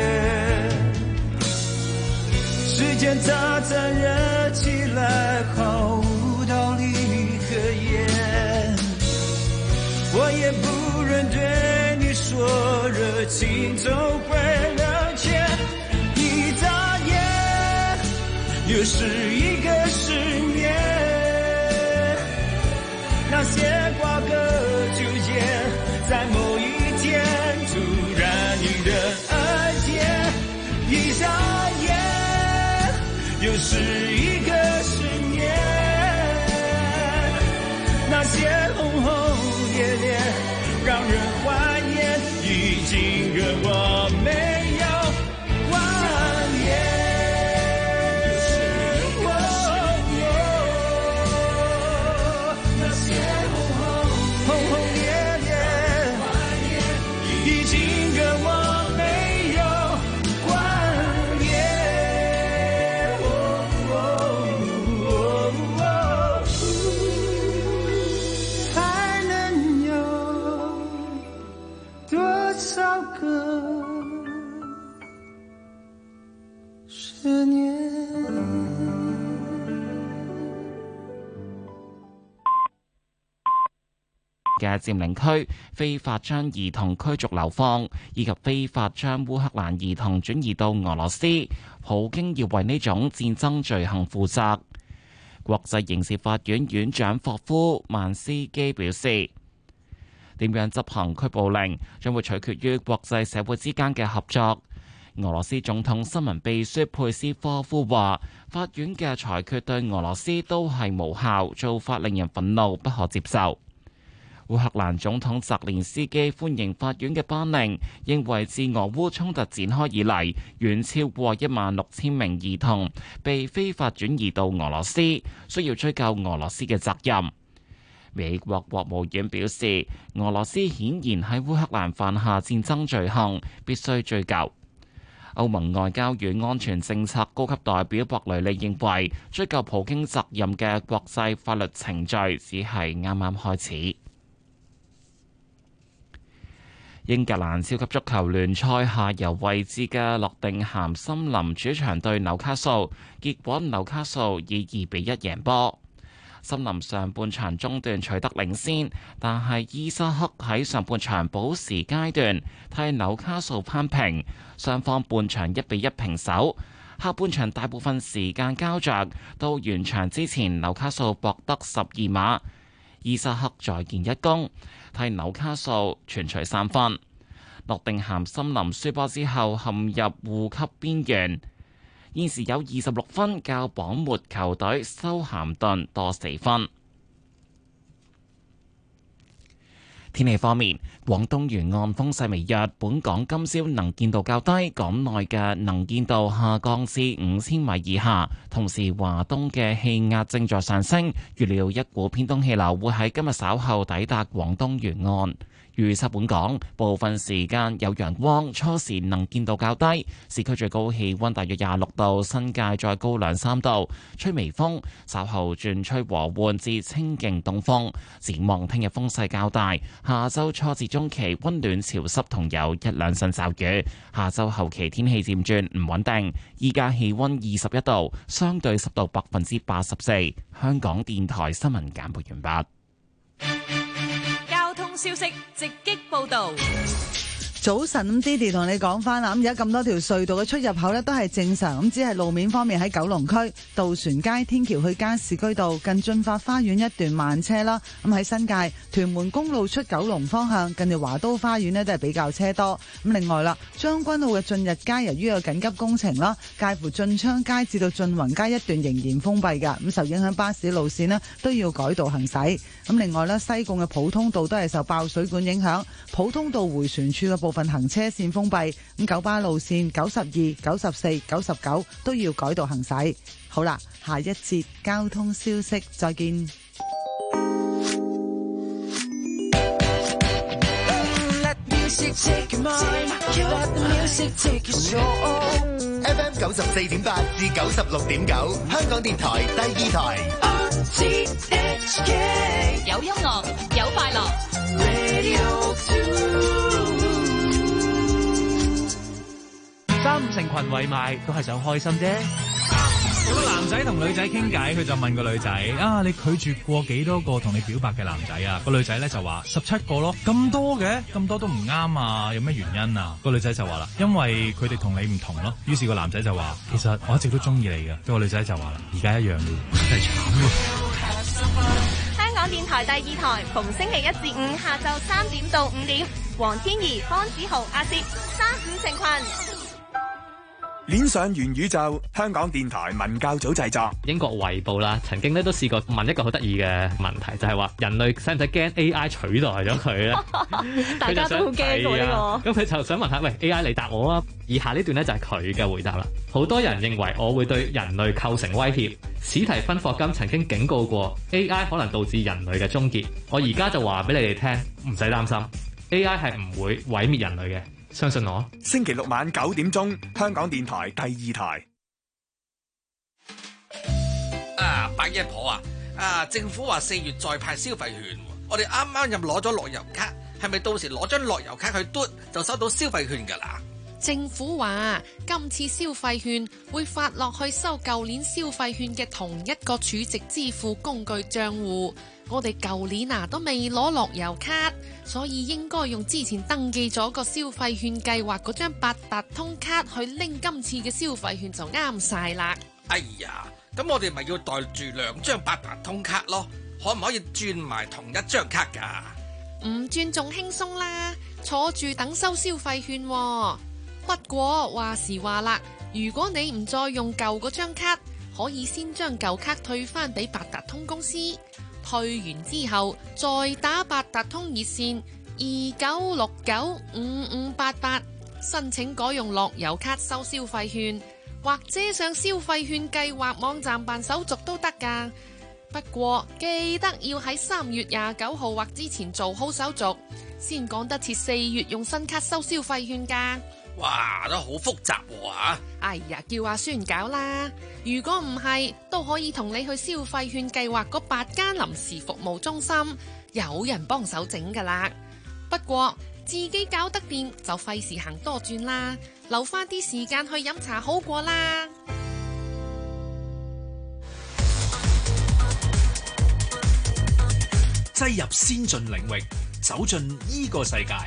時間它殘忍起來毫無道理可言，我也不忍對你說熱情總會冷卻，一眨眼又是一個十年，那些瓜葛糾結在某一天突然迎刃而解，一眨眼轟轟烈烈，讓人懷念，已經跟我沒有關聯。 嘅佔領區非法將兒童驅逐流放，以及非法將烏克蘭兒童轉移到俄羅斯，普京要為呢種戰爭罪行負責。國際刑事法院院長霍夫曼斯基表示，點樣執行拘捕令將會取決於國際社會之間嘅合作。俄羅斯總統新聞秘書佩斯科夫話，法院嘅裁決對俄羅斯都係無效，做法令人憤怒，不可接受。烏克蘭總統澤連斯基歡迎法院嘅頒令，認為自俄烏衝突展開以嚟，遠超過一萬六千名兒童被非法轉移到俄羅斯，需要追究俄羅斯嘅責任。美國國務院表示，俄羅斯顯然喺烏克蘭犯下戰爭罪行，必須追究。歐盟外交與安全政策高級代表博雷利認為，追究普京責任嘅國際法律程序只係啱啱開始。英格蘭超級足球聯賽下游位置嘅諾定咸森林主場對紐卡素，結果紐卡素以二比一贏波。森林上半場中段取得領先，但係伊沙克喺上半場補時階段替紐卡素扳平，雙方半場一比一平手。下半場大部分時間膠着，到完場之前紐卡素博得十二碼，伊沙克再建一功，替紐卡素全取三分。諾定咸森林輸波之後陷入護級邊緣，現時有二十六分，較榜末球隊修咸頓多四分。天氣方面，廣東沿岸風勢微弱，本港今朝能見度較低，港內嘅能見度下降至五千米以下。同時，華東嘅氣壓正在上升，預料一股偏東氣流會喺今日稍後抵達廣東沿岸。預測本港部分時間有陽光，初時能見度較低，市區最高氣溫大約廿六度，新界再高兩三度，吹微風，稍後轉吹和緩至清勁東風。展望聽日風勢較大，下周初至中期溫暖潮濕同有一兩陣驟雨，下周後期天氣漸轉唔穩定。依家氣溫二十一度，相對濕度百分之八十四。香港電台新聞簡報完畢。 消息直擊報道。 早晨，咁 Didi 同你講翻啦，咁而家咁多條隧道嘅出入口呢都係正常，咁只係路面方面喺九龍區渡船街天橋去加士居道近駿發花園一段慢車啦。咁喺新界屯門公路出九龍方向近住華都花園呢都係比較車多。咁另外啦，將軍澳嘅駿日街由於有緊急工程啦，介乎駿昌街至到駿宏街一段仍然封閉㗎，咁受影響巴士路線呢都要改道行駛。咁另外呢，西貢嘅普通道都係受爆水管影響，普通道迴旋處嘅部分行車線封閉，咁九巴路線九十二、九十四、九十九都要改道行駛。好啦，下一節交通消息，再見。 F M 九十四點八至九十六點九，香港電台第二台。 有音樂，有快樂。 三五成群圍埋都係想開心啫。有個男仔同女仔傾偈，佢就問個女仔：啊，你拒絕過幾多個同你表白嘅男仔啊？個女仔咧就話十七個咯，咁多嘅，咁多都唔啱啊？有咩原因啊？個女仔就話啦，因為佢哋同你唔同咯。於是個男仔就話：其實我一直都中意你嘅。個女仔就話啦：而家一樣嘅，真係慘喎。 香港電台第二台，逢星期一至五下晝三點到五點，黃天怡、方子豪、阿攝，三五成群。 鏈上元宇宙，香港電台文教組製作。 英國衛報啦，曾經咧都試過問一個好得意嘅問題，就係話人類使唔使驚 A I 取代咗佢咧？ 大家都好驚喎呢個。咁佢就想問下，喂 A I 你答我啊！以下呢段咧就係佢嘅回答啦。好多人認為我會對人類構成威脅。史提芬霍金曾經警告過 A I 可能導致人類嘅終結。我而家就話俾你哋聽，唔使擔心 ，A I 係唔會毀滅人類嘅。相信我。 星期六晚九點鐘，香港電台第二台。 啊，八一婆啊！啊，政府話四月再派消費券，我哋啱啱又攞咗樂悠卡，係咪到時攞張樂悠卡去嘟就收到消費券㗎啦？ 政府話今次消費券會發落去收舊年消費券嘅同一個儲值支付工具賬戶。我哋舊年啊都未攞樂悠卡，所以應該用之前登記咗個消費券計劃嗰張八達通卡去拎今次嘅消費券就啱晒啦。 哎呀，咁我哋咪要袋住兩張八達通卡咯？可唔可以轉埋同一張卡㗎？ 唔轉仲輕鬆啦，坐住等收消費券喎。不過話時話啦，如果你唔再用舊嗰張卡，可以先將舊卡退翻俾八達通公司。退完之後，再打八達通熱線二九六九五五八八申請改用樂悠卡收消費券，或者上消費券計劃網站辦手續都得㗎。不過記得要喺三月廿九號或之前做好手續，先趕得切四月用新卡收消費券㗎。 哇，都好複雜喎啊！ 哎呀，叫阿孫搞啦。如果唔係，都可以同你去消費券計劃嗰八間臨時服務中心，有人幫手整噶啦。不過自己搞得掂就費事行多轉啦，留翻啲時間去飲茶好過啦。 擠入先進領域，走進呢個世界。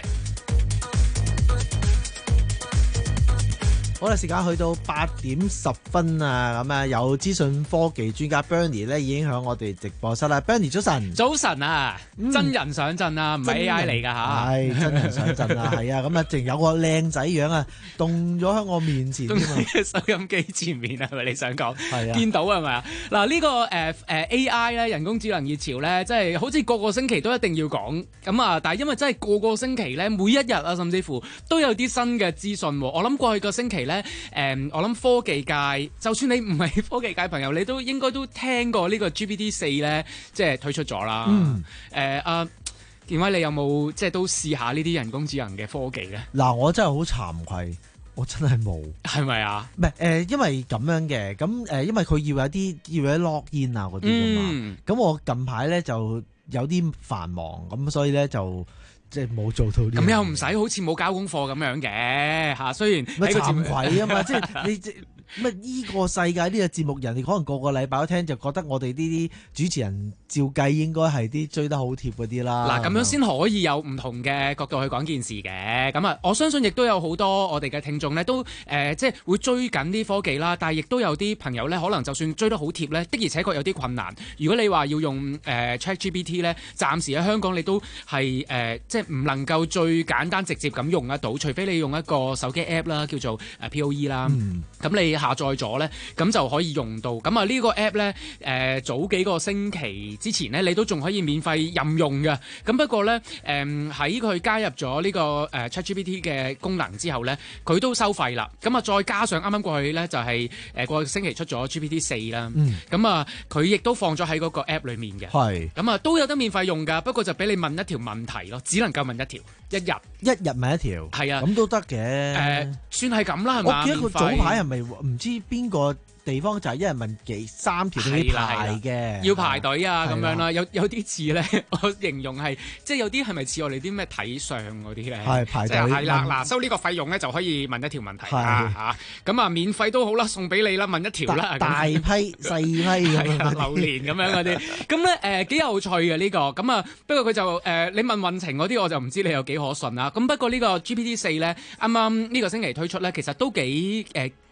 好啦，時間去到八點十分啊，咁啊有資訊科技專家 Bernie 咧已經喺我哋直播室啦。Bernie 早晨， 早晨啊，嗯、真人上陣啊，唔係 A I 嚟噶吓， 係真人上陣啊，係啊，咁啊，淨有個靚仔樣啊，動咗喺我面前添啊， 收音機前面係咪你想講？ 係啊， 見到係咪啊？嗱、這個，呢個誒誒 A I 咧，人工智能熱潮咧，即係好似個個星期都一定要講咁啊，但係因為真係個個星期咧，每一日啊，甚至乎都有啲新嘅資訊。我諗過去個星期咧，誒、嗯，我諗科技界，就算你唔係科技界朋友，你都應該都聽過呢個 G P T 四咧，即係推出咗啦。嗯。誒啊，建威，你有冇即係都試下呢啲人工智能嘅科技咧？ 嗱，我真係好慚愧，我真係冇。 係咪啊？ 唔係誒，因為咁樣嘅，咁誒，因為佢要有啲要有啲 login 啊嗰啲噶嘛。咁、嗯、我近排咧就有啲繁忙，咁所以咧就。即係冇做到呢， 咁又唔使好似冇交功課咁樣嘅嚇。雖然咪慚愧啊嘛，即係你即乜依個世界呢個節目人，你可能個個禮拜都聽，就覺得我哋呢啲主持人照計應該係啲追得好貼嗰啲啦。 嗱，咁樣先可以有唔同嘅角度去講件事嘅。咁啊，我相信亦都有好多我哋嘅聽眾咧，都誒、呃、即係會追緊啲科技啦。但係亦都有啲朋友咧，可能就算追得好貼咧，的而且確有啲困難。如果你話要用誒、呃、ChatGPT 咧，暫時喺香港你都係誒、呃、即係唔能夠最簡單直接咁用得到，除非你用一個手機 app 啦，叫做誒 P O E 啦。咁、嗯、你下載咗咧，咁就可以用到。咁啊呢個 app 咧，誒、呃、早幾個星期之前咧，你都仲可以免費任用嘅。咁不過咧，誒喺佢加入咗呢、這個誒、呃、ChatGPT 嘅功能之後咧，佢都收費啦。咁啊再加上啱啱過去咧就係、是、誒、呃、個星期出咗 G P T 四啦。咁、嗯、啊佢亦都放咗喺嗰個 app 裏面嘅。係。咁啊都有得免費用㗎，不過就俾你問一條問題咯，只能夠問一條，一日一日問一條。係啊，咁都得嘅。誒、 呃，算係咁啦，係嘛？ 我記得佢早排係咪唔知邊個地方就係一人問幾三條要排嘅， 要排隊啊咁樣啦。有有啲似咧，我形容係即係有啲係咪似我哋啲咩睇相嗰啲咧？係排隊。係啦，嗱，收呢個費用咧就可以問一條問題啊嚇。咁啊，免費都好啦，送俾你啦，問一條啦。大批細批咁啊，榴蓮咁樣嗰啲。咁咧誒幾有趣嘅呢個。咁啊不過佢就誒你問運程嗰啲我就唔知你有幾可信啦。咁不過呢個 G P T 四咧啱啱呢個星期推出咧，其實都幾誒。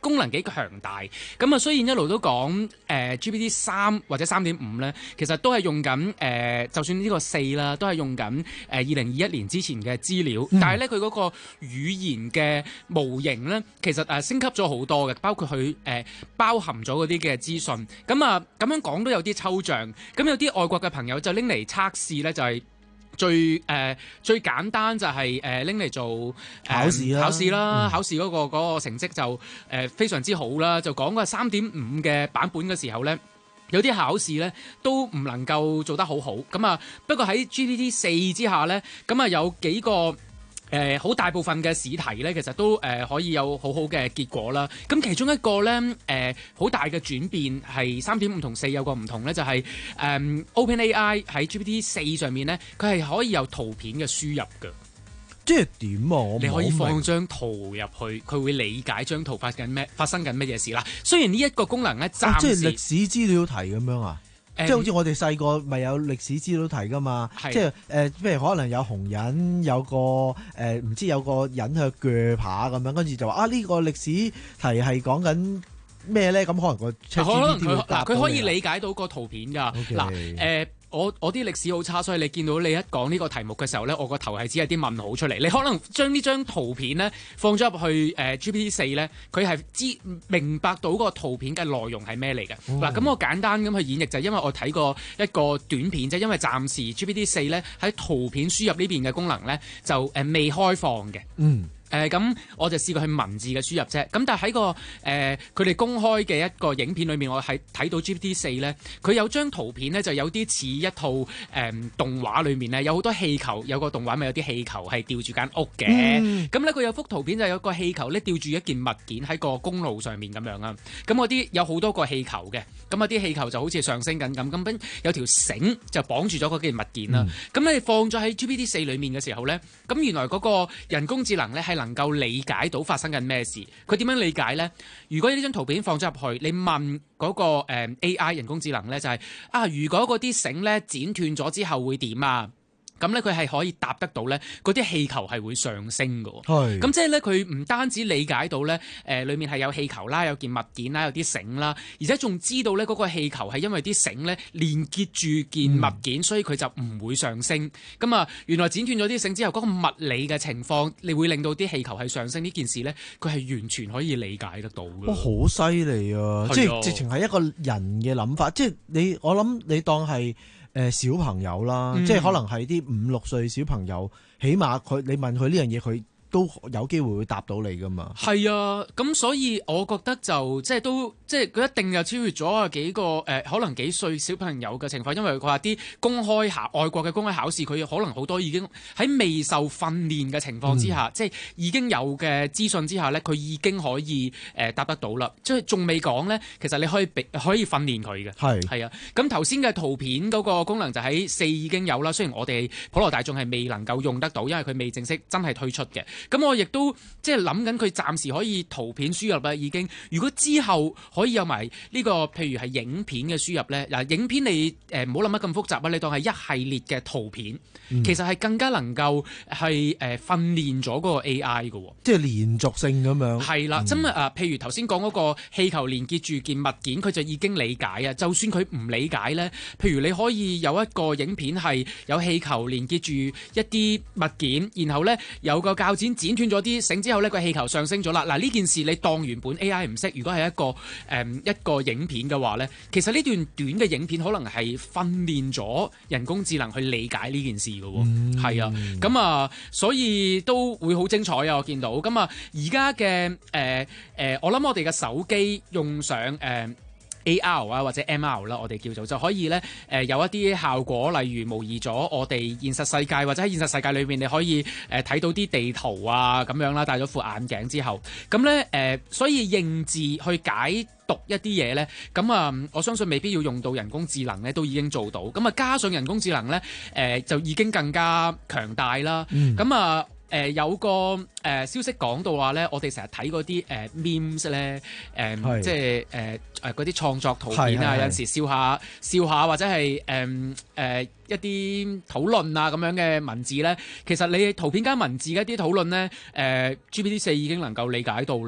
功能幾強大。咁啊，雖然一路都講誒、呃、G P T 三或者三點五咧，其實都係用緊誒、呃，就算呢個四啦，都係用緊誒二零二一年之前嘅資料，嗯、但係咧佢嗰個語言嘅模型咧，其實誒升級咗好多嘅，包括佢誒、呃、包含咗嗰啲嘅資訊。咁啊咁樣講都有啲抽象。咁有啲外國嘅朋友就拎嚟測試咧，就係、是。最誒、呃、最簡單就係誒拎嚟做、呃、 考試啦， 考試啦， 嗯、 考試嗰、嗰個嗰個成績就誒、呃、非常之好啦。就講個三點五嘅版本嘅時候咧，有啲考試咧都唔能夠做得好好。咁啊，不過喺 G P T 四之下咧，咁啊有幾個。誒好、呃、大部分嘅試題咧，其實都誒、呃、可以有好好嘅結果啦。咁其中一個咧，誒、呃、好大嘅轉變係三點五同四有個唔同咧，就係、是、誒、呃、OpenAI 喺 G P T 四上面咧，佢係可以有圖片嘅輸入嘅。 即係點啊？我你可以放張圖入去，佢會理解張圖發緊咩，發生緊乜嘢事啦。雖然呢一個功能咧，暫時、 啊、即係歷史資料題咁樣啊。即係好似我哋細個咪有歷史資料題噶嘛， 嗯、 即係誒，譬如可能有紅人，有個誒唔、呃、知有個人去鋸扒咁樣，跟住就話啊呢、呢個歷史題係講緊咩咧？咁可能個 ChatGPT 會答到你。 佢可以理解到個圖片㗎。嗱誒 Okay.、 呃，我我啲歷史好差，所以你見到你一講呢個題目嘅時候咧，我個頭係只係啲問號出嚟。你可能將呢張圖片咧放咗入去誒、呃、G P T 四咧，佢係知明白到個圖片嘅內容係咩嚟嘅。嗱、哦，咁我簡單咁去演繹就係因為我睇過一個短片啫，因為暫時 G P T 四咧喺圖片輸入呢邊嘅功能咧就誒、呃、未開放嘅。 嗯。 誒咁、呃、我就試過去文字嘅輸入啫，咁但係喺個誒佢哋公開嘅一個影片裏面，我係睇到 G P T 四咧，佢有張圖片咧就有啲似一套誒、呃、動畫裏面咧有好多氣球，有個動畫咪有啲氣球係吊住間屋嘅，咁咧佢有幅圖片就有個氣球咧吊住一件物件喺個公路上面咁樣啊，咁嗰啲有好多個氣球嘅，咁啊啲氣球就好似上升緊咁，咁有條繩就綁住咗嗰件物件啦，咁、嗯、你放咗喺 G P T 四裏面嘅時候咧，咁原來嗰個人工智能咧係能夠理解到發生緊咩事，佢點樣理解呢？如果呢張圖片放咗入去，你問嗰個誒 A I 人工智能呢，就係啊，如果嗰啲繩咧剪斷咗之後會點啊？咁咧佢係可以答得到咧，嗰啲氣球係會上升嘅。係，咁即係咧佢唔單止理解到咧，誒裡面係有氣球啦，有件物件啦，有啲繩啦，而且仲知道咧嗰個氣球係因為啲繩咧連結住件物件，嗯、所以佢就唔會上升。咁啊，原來剪斷咗啲繩之後，嗰、嗰個物理嘅情況，你會令到啲氣球係上升呢件事咧，佢係完全可以理解得到嘅。 哇，好犀利啊！即係直情係一個人嘅諗法，即係你我諗你當係。誒、呃、小朋友啦，嗯、即係可能係啲五六歲小朋友，起碼佢你問佢呢樣嘢，佢都有機會會答到你噶嘛。 係啊，咁所以我覺得就即係都即係佢一定又超越咗啊幾個誒、呃、可能幾歲小朋友嘅情況，因為佢話啲公開考外國嘅公開考試，佢可能好多已經喺未受訓練嘅情況之下，嗯、即係已經有嘅資訊之下咧，佢已經可以誒、呃、答得到啦。即係仲未講咧，其實你可以可以訓練佢嘅。係係是啊，咁頭先嘅圖片嗰個功能就喺四已經有啦。雖然我哋普羅大眾係未能夠用得到，因為佢未正式真係推出嘅。咁我亦都即係諗緊佢暫時可以圖片輸入啦，已經。如果之後可以有埋呢個，譬如係影片嘅輸入咧，嗱，影片你誒唔好諗得咁複雜啊，你當係一系列嘅圖片，嗯、其實係更加能夠係誒訓練咗嗰個 A I 嘅， 即係連續性咁樣。 係啦，真係啊，譬如頭先講嗰個氣球連結住件物件，佢就已經理解啊。就算佢唔理解咧，譬如你可以有一個影片係有氣球連結住一啲物件，然後咧有個鉸剪剪斷咗啲繩之後咧，個氣球上升咗啦。嗱，呢件事你當原本 A I 唔識，如果係一個誒、嗯、一個影片嘅話咧，其實呢段短嘅影片可能係訓練咗人工智能去理解呢件事嘅喎。係、嗯、啊，咁啊，所以都會好精彩啊！我見到咁啊，而家嘅誒誒，我諗我哋嘅手機用上誒。呃 A R 啊或者 M R 啦，我哋叫做就可以咧誒、呃、有一啲效果，例如模擬咗我哋現實世界或者喺現實世界裏邊，你可以誒睇、呃、到啲地圖啊咁樣啦，戴咗副眼鏡之後，咁咧誒，所以認字去解讀一啲嘢咧，咁啊、呃，我相信未必要用到人工智能咧，都已經做到。咁啊，加上人工智能咧，誒、呃、就已經更加強大啦。咁啊、嗯。誒、呃、有個誒、呃、消息講到話咧，我哋成日睇嗰啲誒 memes 咧，誒、呃、是即係誒誒嗰啲創作圖片啊，有陣時笑下笑下或者係誒誒一啲討論啊咁樣嘅文字咧，其實你圖片加文字嘅一啲討論咧，誒、呃、G P T 四已經能夠理解到啦。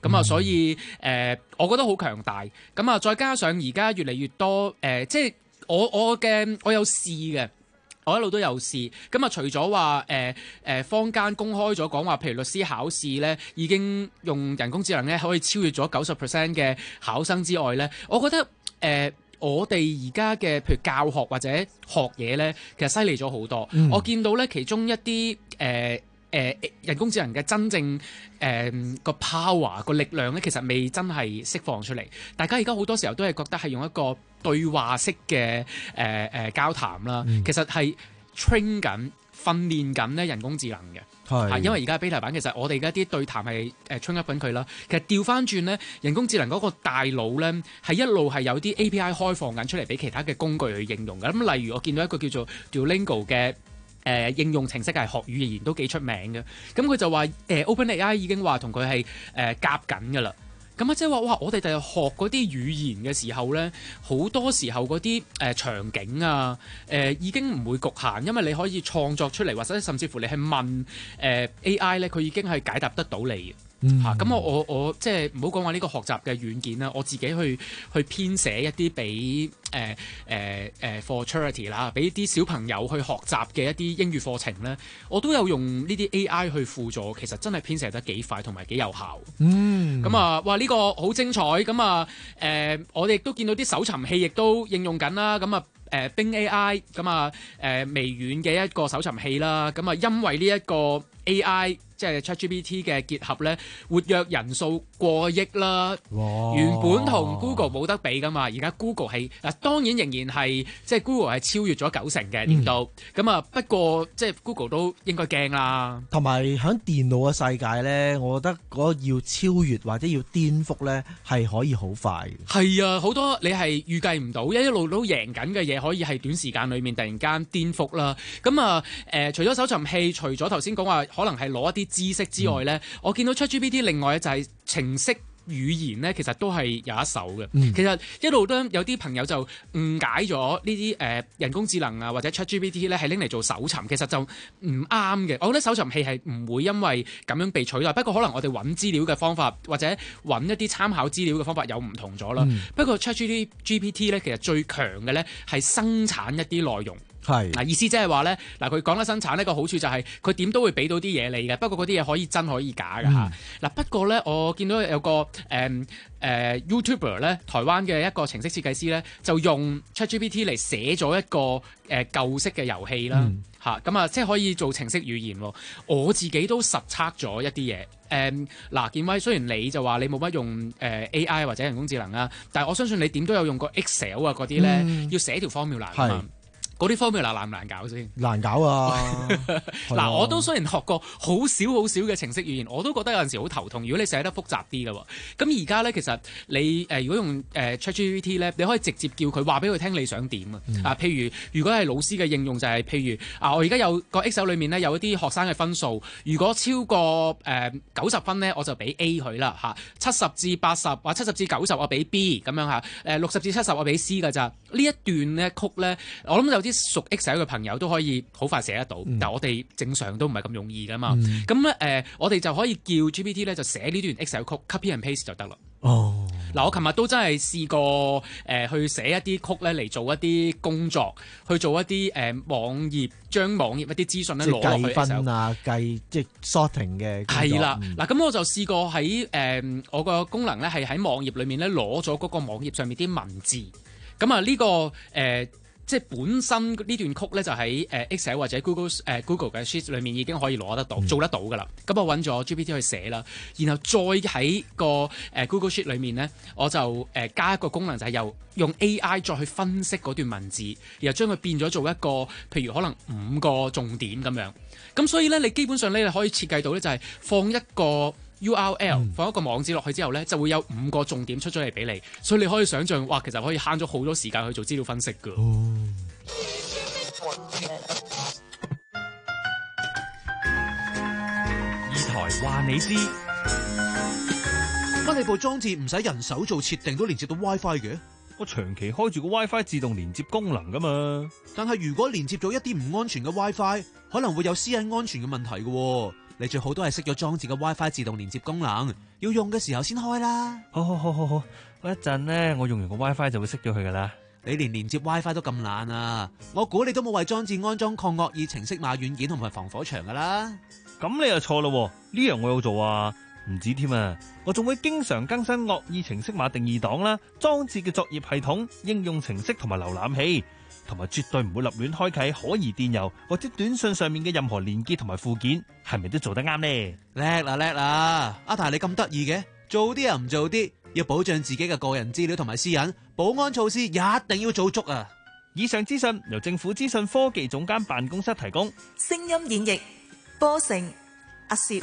咁啊，所以誒、呃，我覺得好強大。咁啊，再加上而家越嚟越多誒、呃，即係我我嘅我有試嘅。我一路都有試，咁啊除咗話誒誒坊間公開咗講話，譬如律師考試咧已經用人工智能咧可以超越咗九十 percent 嘅考生之外咧，我覺得誒、呃、我哋而家嘅譬如教學或者學嘢咧，其實犀利咗好多。嗯、我見到咧其中一啲誒誒人工智能嘅真正誒個、呃、power 個力量咧，其實未真係釋放出嚟。大家而家好多時候都係覺得係用一個對話式嘅誒誒交談啦，嗯、其實係 train 緊、訓練緊咧人工智能嘅，係因為而家 beta 版其實我哋而家啲對談係誒 train up 緊佢啦。其實調翻轉咧，人工智能嗰個大腦咧係一路係有啲 A P I 開放緊出嚟俾其他嘅工具去應用嘅。咁例如我見到一個叫做 Duolingo 嘅誒、呃、應用程式係學語言都幾出名嘅，咁佢就話誒、呃、OpenAI 已經話同佢係誒夾緊㗎啦。咁啊，即係話哇！我哋第日學嗰啲語言嘅時候咧，好多時候嗰啲誒場景啊，誒、呃、已經唔會局限，因為你可以創作出嚟，或者甚至乎你係問誒、呃、A I 咧，佢已經係解答得到你嘅。 嗯， 嚇咁、啊、我我我即係唔好講話呢個學習嘅軟件啦，我自己去去編寫一啲俾誒誒誒 for charity 啦，俾啲小朋友去學習嘅一啲英語課程咧，我都有用呢啲 A I 去輔助，其實真係編寫得幾快同埋幾有效。 嗯， 咁啊，哇！呢、呢個好精彩，咁啊誒，我哋亦都見到啲搜尋器亦都應用緊啦，咁啊。誒 Bing A I 咁啊，誒微軟嘅一個搜尋器啦，咁啊因為呢一個 A I 即係 ChatGPT 嘅結合咧，活躍人數過億啦。 哇！ 原本同 Google 冇得比噶嘛，而家 Google 係嗱當然仍然係即係 Google 係超越咗九成嘅年度，咁啊、嗯、不過即係 Google 都應該驚啦。 同埋喺電腦嘅世界咧，我覺得嗰個要超越或者要顛覆咧係可以好快嘅。 係啊，好多你係預計唔到，一一路都贏緊嘅嘢，可以係短時間裏面突然間顛覆啦。咁啊誒，除咗搜尋器，除咗頭先講話可能係攞一啲知識之外咧，嗯、我見到 ChatGPT 另外就係程式語言咧，其實都係有一手嘅。嗯、其實一路都有啲朋友就誤解咗呢啲誒人工智能啊或者 ChatGPT 咧係拎嚟做搜尋，其實就唔啱嘅。我覺得搜尋器係唔會因為咁樣被取代，不過可能我哋揾資料嘅方法或者揾一啲參考資料嘅方法有唔同咗啦。嗯、不過 ChatGPT 咧其實最強嘅咧係生產一啲內容。係嗱是，意思即係話咧，嗱佢講得生產呢個好處就係佢點都會俾到啲嘢你嘅，不過嗰啲嘢可以真可以假㗎嚇。嗱、嗯、不過咧，我見到有個誒誒、呃呃、YouTuber 咧，台灣嘅一個程式設計師咧，就用 ChatGPT 嚟寫咗一個誒、呃、舊式嘅遊戲啦嚇，咁、嗯、啊即係可以做程式語言喎。我自己都實測咗一啲嘢。誒嗱，建威雖然你就話你冇乜用誒、呃、A I 或者人工智能啊，但係我相信你點都有用過 Excel 啊嗰啲咧，嗯、要寫條 formula 啊嘛。嗰啲 formula 難唔難搞先？難搞啊！嗱，我都雖然學過好少好少嘅程式語言，我都覺得有陣時好頭痛。如果你寫得複雜啲嘅喎，咁而家咧其實你誒、呃、如果用誒、呃、ChatGPT 咧，你可以直接叫佢話俾佢聽你想點啊！嗯、啊，譬如如果係老師嘅應用就係、是、譬如啊，我而家有個 Excel 裏面咧有一啲學生嘅分數，如果超過誒九十分咧，我就俾 A 佢啦嚇；七十至八十或七十至九十我俾 B 咁樣嚇；誒六十至七十我俾 C 㗎咋。呢一段咧曲咧，我諗有啲熟 Excel 嘅朋友都可以好快寫得到，嗯、但係我哋正常都唔係咁容易噶嘛。咁咧誒，我哋就可以叫 G P T 咧就寫呢段 Excel 曲 copy and paste 就得啦。哦，嗱，我琴日都真係試過誒、呃、去寫一啲曲咧嚟做一啲工作，去做一啲誒、呃、網頁，將網頁一啲資訊咧攞落去 Excel。即係計分啊，計即係 sorting 嘅。係啦，嗱咁、嗯、我就試過喺誒、呃、我個功能咧係喺網頁裏面咧攞咗嗰個網頁上面啲文字。咁啊呢個誒。呃即係本身呢段曲咧，就喺誒 Excel 或者 Google 誒、呃、Google 嘅 Sheet 裏面已經可以攞得到，嗯、做得到㗎啦。咁我揾咗 G P T 去寫啦，然後再喺個誒、呃、Google Sheet 裏面咧，我就誒、呃、加一個功能，就係由用 A I 再去分析嗰段文字，然後將佢變咗做一個譬如可能五個重點咁樣。咁所以咧，你基本上咧你可以設計到咧，就係放一個U R L、嗯、放一個網址落去之後咧，就會有五個重點出咗嚟俾你，所以你可以想象，哇，其實可以慳咗好多時間去做資料分析㗎。哦、 二台話你知， 乜你部裝置唔使人手做設定都連接到 WiFi 嘅？ 我長期開住個 WiFi 自動連接功能㗎嘛。 但係如果連接咗一啲唔安全嘅 WiFi，可能會有私隱安全嘅問題㗎喎。 你最好都係熄咗裝置嘅 WiFi 自動連接功能，要用嘅時候先開啦。 好好好好好，我一陣呢，我用完個 WiFi 就會熄咗佢噶啦。 你連連接 WiFi 都咁懶啊！我估你都冇為裝置安裝抗惡意程式碼軟件同埋防火牆噶啦。 咁你又錯咯，呢樣我有做啊，唔止添啊，我仲會經常更新惡意程式碼定義檔啦，裝置嘅作業系統、應用程式同埋瀏覽器，同埋絕對唔會立亂開啟可疑電郵或者短信上面嘅任何連結同埋附件，係咪都做得啱呢？ 叻啦叻啦！阿大你咁得意嘅，做啲又唔做啲，要保障自己嘅個人資料同埋私隱，保安措施一定要做足啊！ 以上資訊由政府資訊科技總監辦公室提供。 聲音演繹波成阿攝，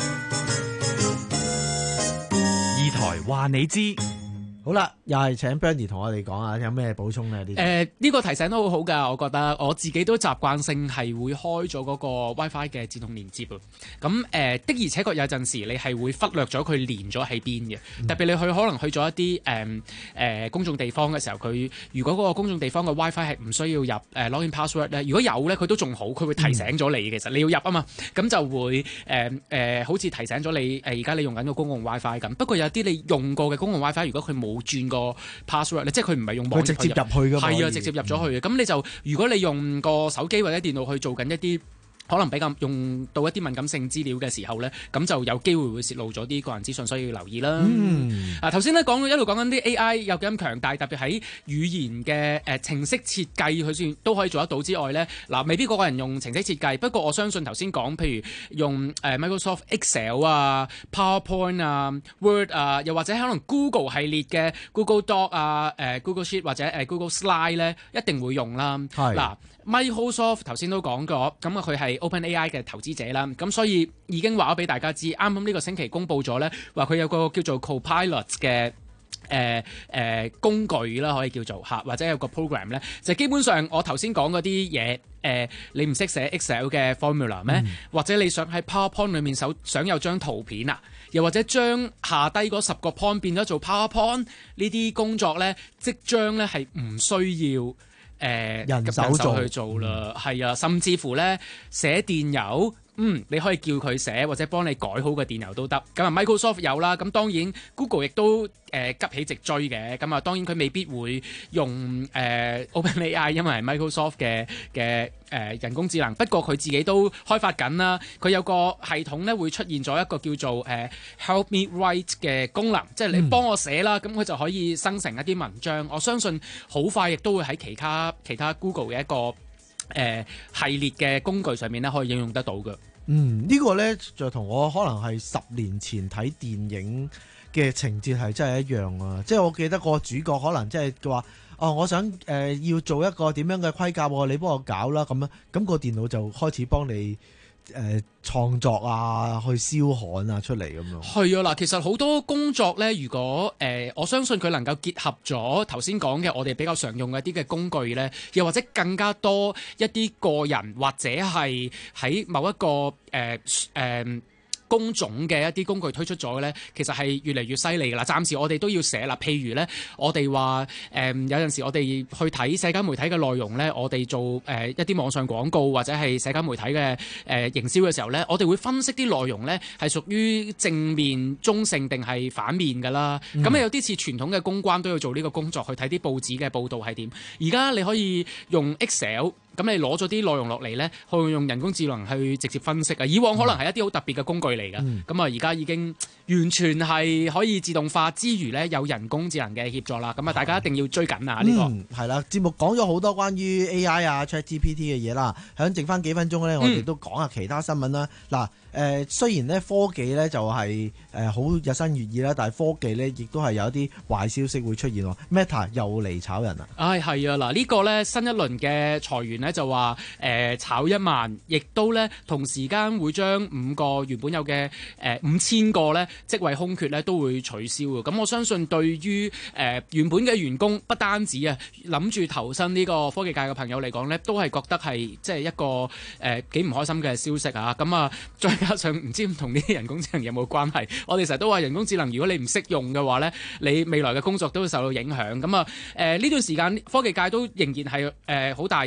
二台話你知。 好啦，又係請 Bernie 同我哋講下有咩補充呢？呢誒呢個提醒都好好㗎，我覺得我自己都習慣性係會開咗嗰個 WiFi 嘅自動連接啊。咁誒、呃、的而且確有陣時你係會忽略咗佢連咗喺邊嘅，特別你去可能去咗一啲誒誒公眾地方嘅時候，佢如果嗰個公眾地方嘅 WiFi 係唔需要入誒、呃、login password 咧，如果有咧佢都仲好，佢會提醒咗你、嗯、其實你要入啊嘛，咁就會誒誒、呃呃、好似提醒咗你誒而家你用緊個公共 WiFi 咁。不過有啲你用過嘅公共 WiFi，如果佢冇轉個 password 咧，即係佢唔係用網頁直接入去㗎嘛， 係啊，直接入咗去嘅。咁、嗯、你就如果你用個手機或者電腦去做緊一啲可能比較用到一啲敏感性資料嘅時候咧，咁就有機會會泄露咗啲個人資訊，所以要留意啦。嗯、啊頭先咧講一路講緊啲 A I 有幾咁強大，特別喺語言嘅誒、呃、程式設計佢先都可以做得到之外咧，嗱、啊、未必個個人用程式設計，不過我相信頭先講譬如用誒、呃、Microsoft Excel 啊、PowerPoint 啊、Word 啊，又或者可能 Google 系列嘅 Google Doc 啊、誒、呃、Google Sheet 或者誒、呃、Google Slide 咧，一定會用啦。係嗱。Microsoft 頭先都講過，咁啊佢係 OpenAI 嘅投資者啦，咁所以已經話咗俾大家知，啱啱呢個星期公布咗咧，話佢有個叫做 Copilot 嘅誒誒、呃呃、工具啦，可以叫做嚇，或者有個 program 咧，就基本上我頭先講嗰啲嘢，誒你唔識寫 Excel 嘅 formula 咩？嗯、或者你想喺 PowerPoint 裏面手想有張圖片啊，又或者將下低嗰十個 point 變咗做 PowerPoint 呢啲工作咧，即將咧係唔需要。誒、呃、人手做去做啦，係、嗯、啊，甚至乎咧寫電郵，嗯，你可以叫佢寫或者幫你改好嘅電郵都得。咁啊 Microsoft 有啦，咁當然 Google 亦都誒、呃、急起直追嘅。咁啊當然佢未必會用誒、呃、OpenAI，因為係 Microsoft 嘅嘅誒人工智能。不過佢自己都開發緊啦。佢有個系統咧會出現咗一個叫做誒、呃、Help Me Write 嘅功能，即係你幫我寫啦，咁佢、嗯、就可以生成一啲文章。我相信好快亦都會喺其他其他 Google 嘅一個誒、呃、系列嘅工具上面咧可以應用得到嘅。 嗯，呢、這個呢，就同我可能係十年前睇電影嘅情節係真係一樣啊！即係我記得個主角可能即係佢話哦，我想誒、呃、要做一個點樣嘅盔甲，你幫我搞啦咁樣，咁、那個電腦就開始幫你誒創、呃、作啊，去燒焊啊出嚟咁樣。係啊，嗱，其實好多工作呢，如果誒、呃、我相信佢能夠結合咗頭先講嘅我哋比較常用嘅一啲嘅工具呢，又或者更加多一啲個人或者係喺某一個誒誒。呃呃工種嘅一啲工具推出咗嘅咧，其實係越嚟越犀利㗎啦。暫時我哋都要寫啦。譬如咧，我哋話誒有陣時我哋去睇社交媒體嘅內容咧，我哋做誒、呃、一啲網上廣告或者係社交媒體嘅誒、呃、營銷嘅時候咧，我哋會分析啲內容咧係屬於正面、中性定係反面㗎啦。咁、嗯、有啲似傳統嘅公關都要做呢個工作，去睇啲報紙嘅報導係點。而家你可以用 Excel。咁你攞咗啲內容落嚟咧，去用人工智能去直接分析啊！以往可能係一啲好特別嘅工具嚟㗎，咁啊而家已經完全係可以自動化之餘咧，有人工智能嘅協助啦。咁啊，大家一定要追緊啊！呢、呢個係啦，節目講咗好多關於 A I 啊、ChatGPT 嘅嘢啦，響剩翻幾分鐘咧，我哋都講下其他新聞啦。嗱、嗯。誒、呃、雖然咧科技咧就係誒好日新月異啦，但係科技咧亦都係有一啲壞消息會出現喎。Meta 又嚟炒人啦！唉，係啊，嗱、這個、呢個咧新一輪嘅裁員咧就話誒、呃、炒一萬，亦都咧同時間會將五個原本有嘅誒五千個咧職位空缺咧都會取消嘅。咁我相信對於誒、呃、原本嘅員工，不單止啊諗住投身呢個科技界嘅朋友嚟講咧，都係覺得係即係一個誒幾唔開心嘅消息啊！咁啊再加上唔知同呢啲人工智能有冇關係？我哋成日都話人工智能，如果你唔識用嘅話咧，你未來嘅工作都會受到影響。咁啊，誒、呃、呢段時間科技界都仍然係誒好大影響，好多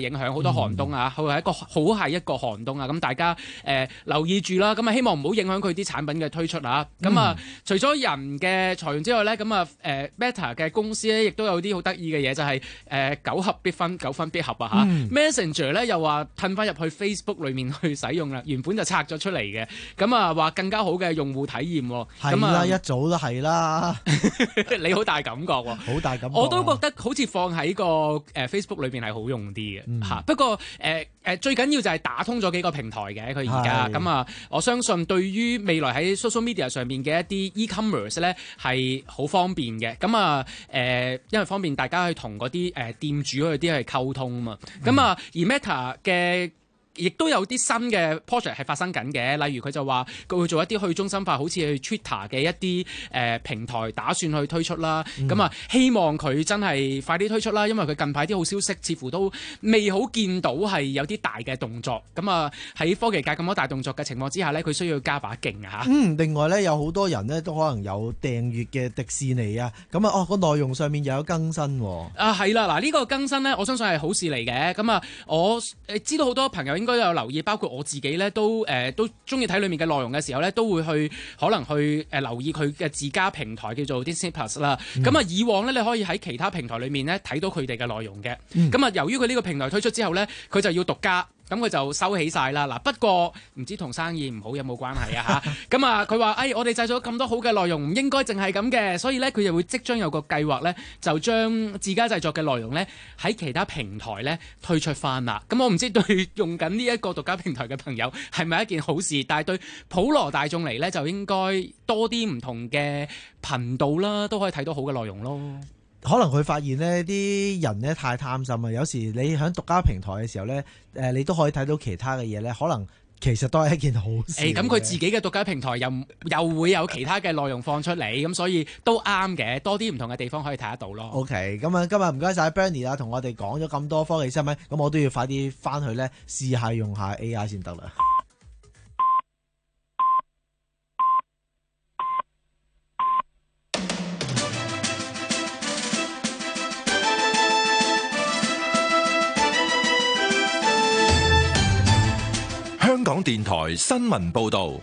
多寒冬啊，佢係、嗯、一個好係一個寒冬啊，咁大家誒、呃、留意住啦，咁啊希望唔好影響佢啲產品嘅推出啊。咁啊、嗯，除咗人嘅裁員之外咧，咁啊誒 Meta 嘅公司咧，亦都有啲好得意嘅嘢，就係、是、誒、呃、九合必分，九分必合啊嚇。嗯、Messenger 咧又話褪翻入去 Facebook 裡面去使用啦，原本就拆咗出嚟嘅，咁啊話更加好嘅用戶體驗喎。 係啦，啊、一早都係啦， 你好大感覺喎， 好大感覺、啊。 我都覺得好似放喺個誒 Facebook 裏邊係好用啲嘅嚇。嗯、不過誒誒、呃、最緊要就係打通咗幾個平台嘅佢而家，咁啊是我相信對於未來喺 social media 上面嘅一啲 e-commerce 咧係好方便嘅。咁啊誒因為方便大家去同嗰啲誒店主嗰啲去溝通啊嘛。咁啊、嗯、而 Meta 嘅亦都有啲新嘅 project 係發生緊嘅，例如佢就話佢會做一啲去中心化，好似去 Twitter 嘅一啲誒、呃、平台打算去推出啦。咁啊、嗯，希望佢真係快啲推出啦，因為佢近排啲好消息似乎都未好見到係有啲大嘅動作。咁啊喺科技界咁多大動作嘅情況之下呢，佢需要加把勁啊嚇。嗯， 另外呢，有好多人呢都可能有訂閱嘅迪士尼啊，咁啊哦個內容上面又有更新喎。啊係啦，嗱、這、呢個更新呢，我相信係好事嚟嘅。咁啊，我誒知道好多朋友應該都有留意，包括我自己咧，都誒、呃、都中意睇裏面嘅內容嘅時候咧，都會去可能去誒、呃、留意佢嘅自家平台叫做 Disney Plus 啦。咁啊、嗯，以往咧你可以喺其他平台裏面咧睇到佢哋嘅內容嘅。咁啊、嗯，由於佢呢個平台推出之後咧，佢就要獨家。咁佢就收起晒啦。嗱，不過唔知同生意唔好有冇關係啊嚇。咁啊，佢話：誒，我哋製作咗咁多好嘅內容，唔應該淨係咁嘅。所以咧，佢就會即將有個計劃咧，就將自家製作嘅內容咧喺其他平台咧推出翻啦。咁我唔知對用緊呢一個獨家平台嘅朋友係咪一件好事，但係對普羅大眾嚟咧，就應該多啲唔同嘅頻道啦，都可以睇到好嘅內容咯。 可能佢發現呢啲人呢太貪心啊！有時你喺獨家平台嘅時候呢，誒你都可以睇到其他嘅嘢呢，可能其實都係一件好事。誒咁佢自己嘅獨家平台又又會有其他嘅內容放出嚟，咁所以都啱嘅，多啲唔同嘅地方可以睇得到咯。OK，咁啊，今日唔該晒 Bernie 啊，同我哋講咗咁多科技新聞，咁我都要快啲翻去呢試下用下 A I 先得啦。 香港電台新聞報道，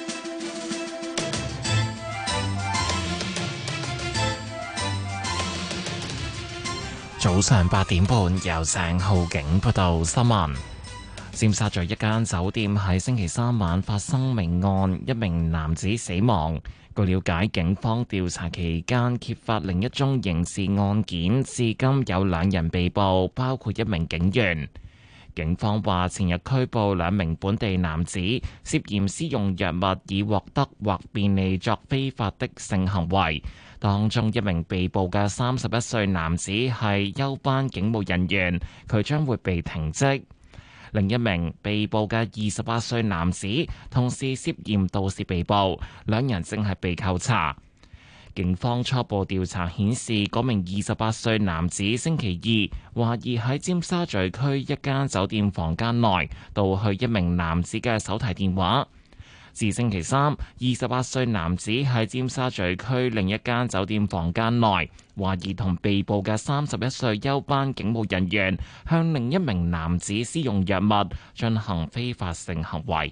早上八點半由鄭浩景報道新聞。尖沙咀一間酒店喺星期三晚發生命案，一名男子死亡。據了解，警方調查期間揭發另一宗刑事案件，至今有兩人被捕，包括一名警員。警方話，前日拘捕兩名本地男子，涉嫌施用藥物以獲得或便利作非法的性行為。當中一名被捕嘅三十一歲男子係休班警務人員，佢將會被停職。另一名被捕嘅二十八歲男子同時涉嫌盜竊被捕，兩人正係被扣查。警方初步調查顯示，嗰名二十八歲男子星期二懷疑喺尖沙咀區一間酒店房間內盜去一名男子嘅手提電話。自星期三，二十八歲男子喺尖沙咀區另一間酒店房間內懷疑同被捕嘅三十一歲休班警務人員向另一名男子施用藥物進行非法性行為。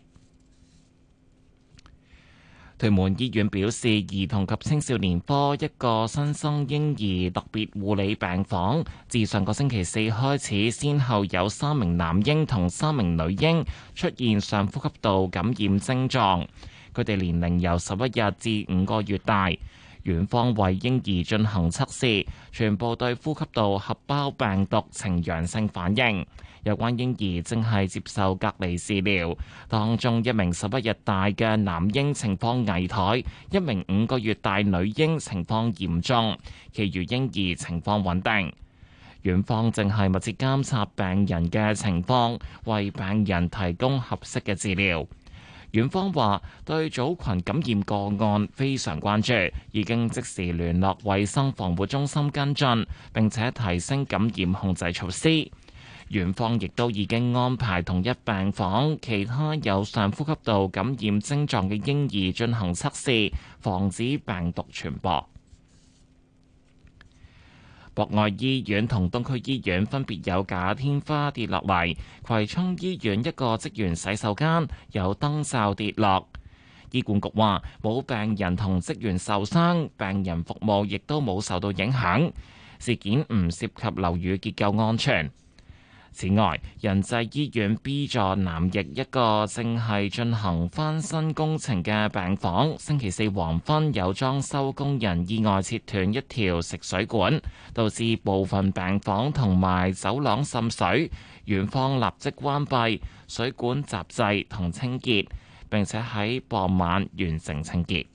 屯門醫院表示，兒童及青少年科一個新生嬰兒特別護理病房，自上個星期四開始，先後有三名男嬰同三名女嬰出現上呼吸道感染症狀，佢哋年齡由十一日至五個月大。院方為嬰兒進行測試，全部對呼吸道合胞病毒呈陽性反應。有關嬰兒正係接受隔離治療，當中一名十一日大嘅男嬰情況危殆，一名五個月大女嬰情況嚴重，其餘嬰兒情況穩定。院方正係密切監察病人嘅情況，為病人提供合適嘅治療。院方話對組群感染個案非常關注，已經即時聯絡衛生防護中心跟進，並且提升感染控制措施。院方亦都已經安排同一病房其他有上呼吸道感染症狀嘅嬰兒進行測試，防止病毒傳播。 博愛醫院同東區醫院分別有假天花跌落嚟，葵涌醫院一個職員洗手間有燈罩跌落。醫管局話冇病人同職員受傷，病人服務亦都冇受到影響。事件唔涉及樓宇結構安全。此外，仁濟醫院 B 座南翼一個正係進行翻新工程嘅病房，星期四黃昏有裝修工人意外切斷一條食水管，導致部分病房同埋走廊滲水，院方立即關閉水管閘制同清潔，並且喺傍晚完成清潔。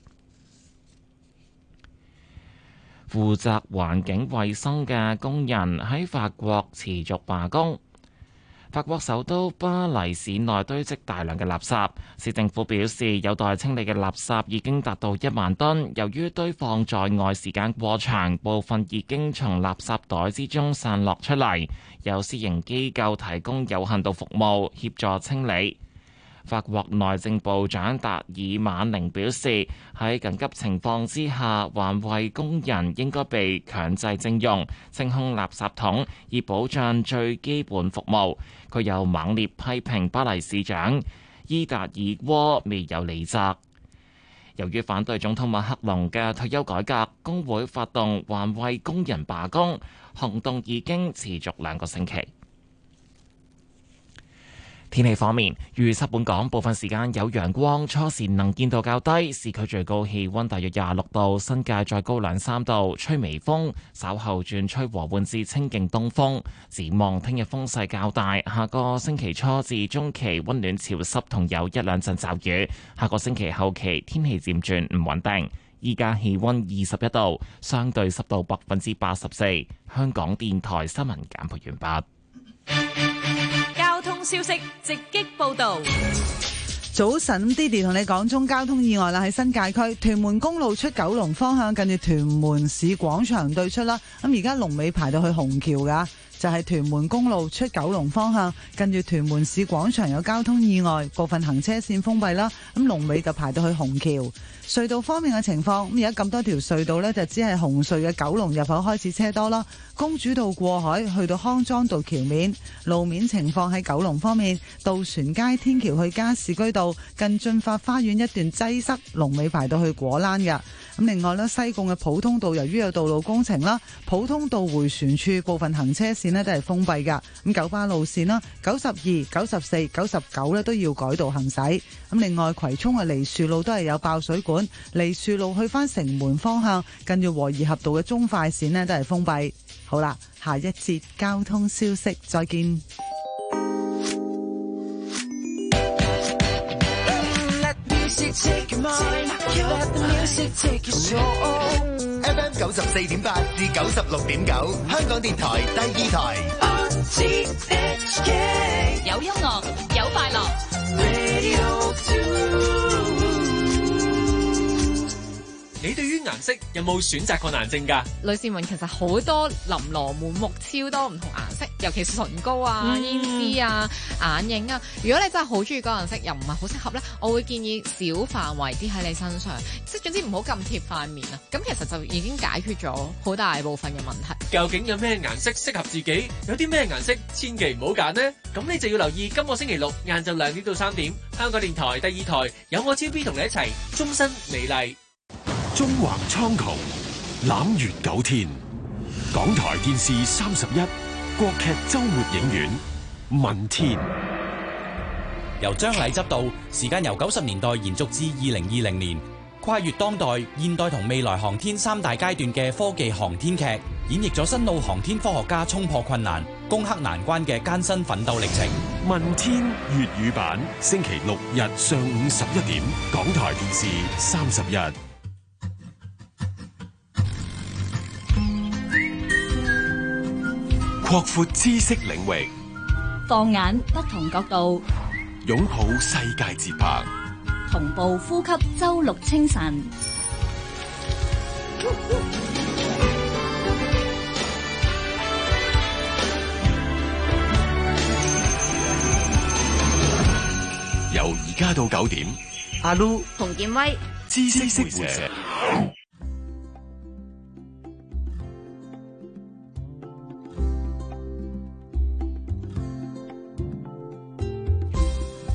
負責環境衛生嘅工人喺法國持續罷工。法國首都巴黎市內堆積大量嘅垃圾，市政府表示有待清理嘅垃圾已經達到一萬噸，由於堆放在外時間過長，部分已經從垃圾袋之中散落出嚟，有私營機構提供有限度服務協助清理。法國內政部長達爾馬寧表示，喺緊急情況之下，環衛工人應該被強制徵用清空垃圾桶，以保障最基本服務。佢又猛烈批評巴黎市長伊達爾窩未有履責。由於反對總統馬克龍嘅退休改革，工會發動環衛工人罷工，行動已經持續兩個星期。天氣方面，預測本港部分時間有陽光，初時能見度較低，市區最高氣溫大約廿六度，新界再高兩三度，吹微風，稍後轉吹和緩至清勁東風。展望聽日風勢較大，下個星期初至中期溫暖潮濕同有一兩陣驟雨，下個星期後期天氣漸轉唔穩定。依家氣溫二十一度，相對濕度百分之八十四。香港電台新聞簡報完畢。 消息直擊報道。 早晨，Didi 同你講中交通意外啦，喺新界區屯門公路出九龍方向，近住屯門市廣場對出啦。咁而家龍尾排到去紅橋噶，就係屯門公路出九龍方向，近住屯門市廣場有交通意外，部分行車線封閉啦。咁龍尾就排到去紅橋。隧道方面嘅情況，咁而家咁多條隧道呢，就只係紅隧嘅九龍入口開始車多啦。公主道過海去到康莊道橋面，路面情況喺九龍方面，渡船街天橋去加士居道近駿發花園一段擠塞，龍尾排到去果欄嘅。咁另外呢，西貢嘅普通道由於有道路工程啦，普通道迴旋處部分行車線呢都係封閉噶。咁九巴路線啦，九十二、九十四、九十九呢都要改道行駛。咁另外葵涌嘅梨樹路都係有爆水管，梨樹路去翻城門方向，近住和宜合道嘅中快線呢都係封閉。好啦，下一節交通消息，再見。 F M 九十四點八至九十六點九，香港電台第二台。 有音樂，有快樂。 你對於顏色有冇選擇困難症㗎？ 女士們其實好多琳琅滿目，超多唔同顏色，尤其是唇膏啊、胭脂啊、眼影啊。如果你真係好中意嗰個顏色，又唔係好適合呢，我會建議小範圍啲喺你身上，即係總之唔好咁貼塊面啊。咁其實就已經解決咗好大部分嘅問題。 究竟有咩顏色適合自己？有啲咩顏色千祈唔好揀呢？咁你就要留意今個星期六晏晝兩點到三點，香港電台第二台有我超 B 同你一齊終身美麗。 縱橫蒼穹，攬月九天。港台電視三十一，國劇周末影院《問天》， 由張禮執導，時間由九十年代延續至二零二零年，跨越當代、現代同未來航天三大階段嘅科技航天劇，演繹咗新奧航天科學家衝破困難、攻克難關嘅艱辛奮鬥歷程。 《問天》粵語版，星期六日上午十一點，港台電視三十一。擴闊知識領域， 放眼不同角度， 擁抱世界節拍， 同步呼吸周六清晨。 由而家到九點，阿 Lu 洪建威， 知識會社。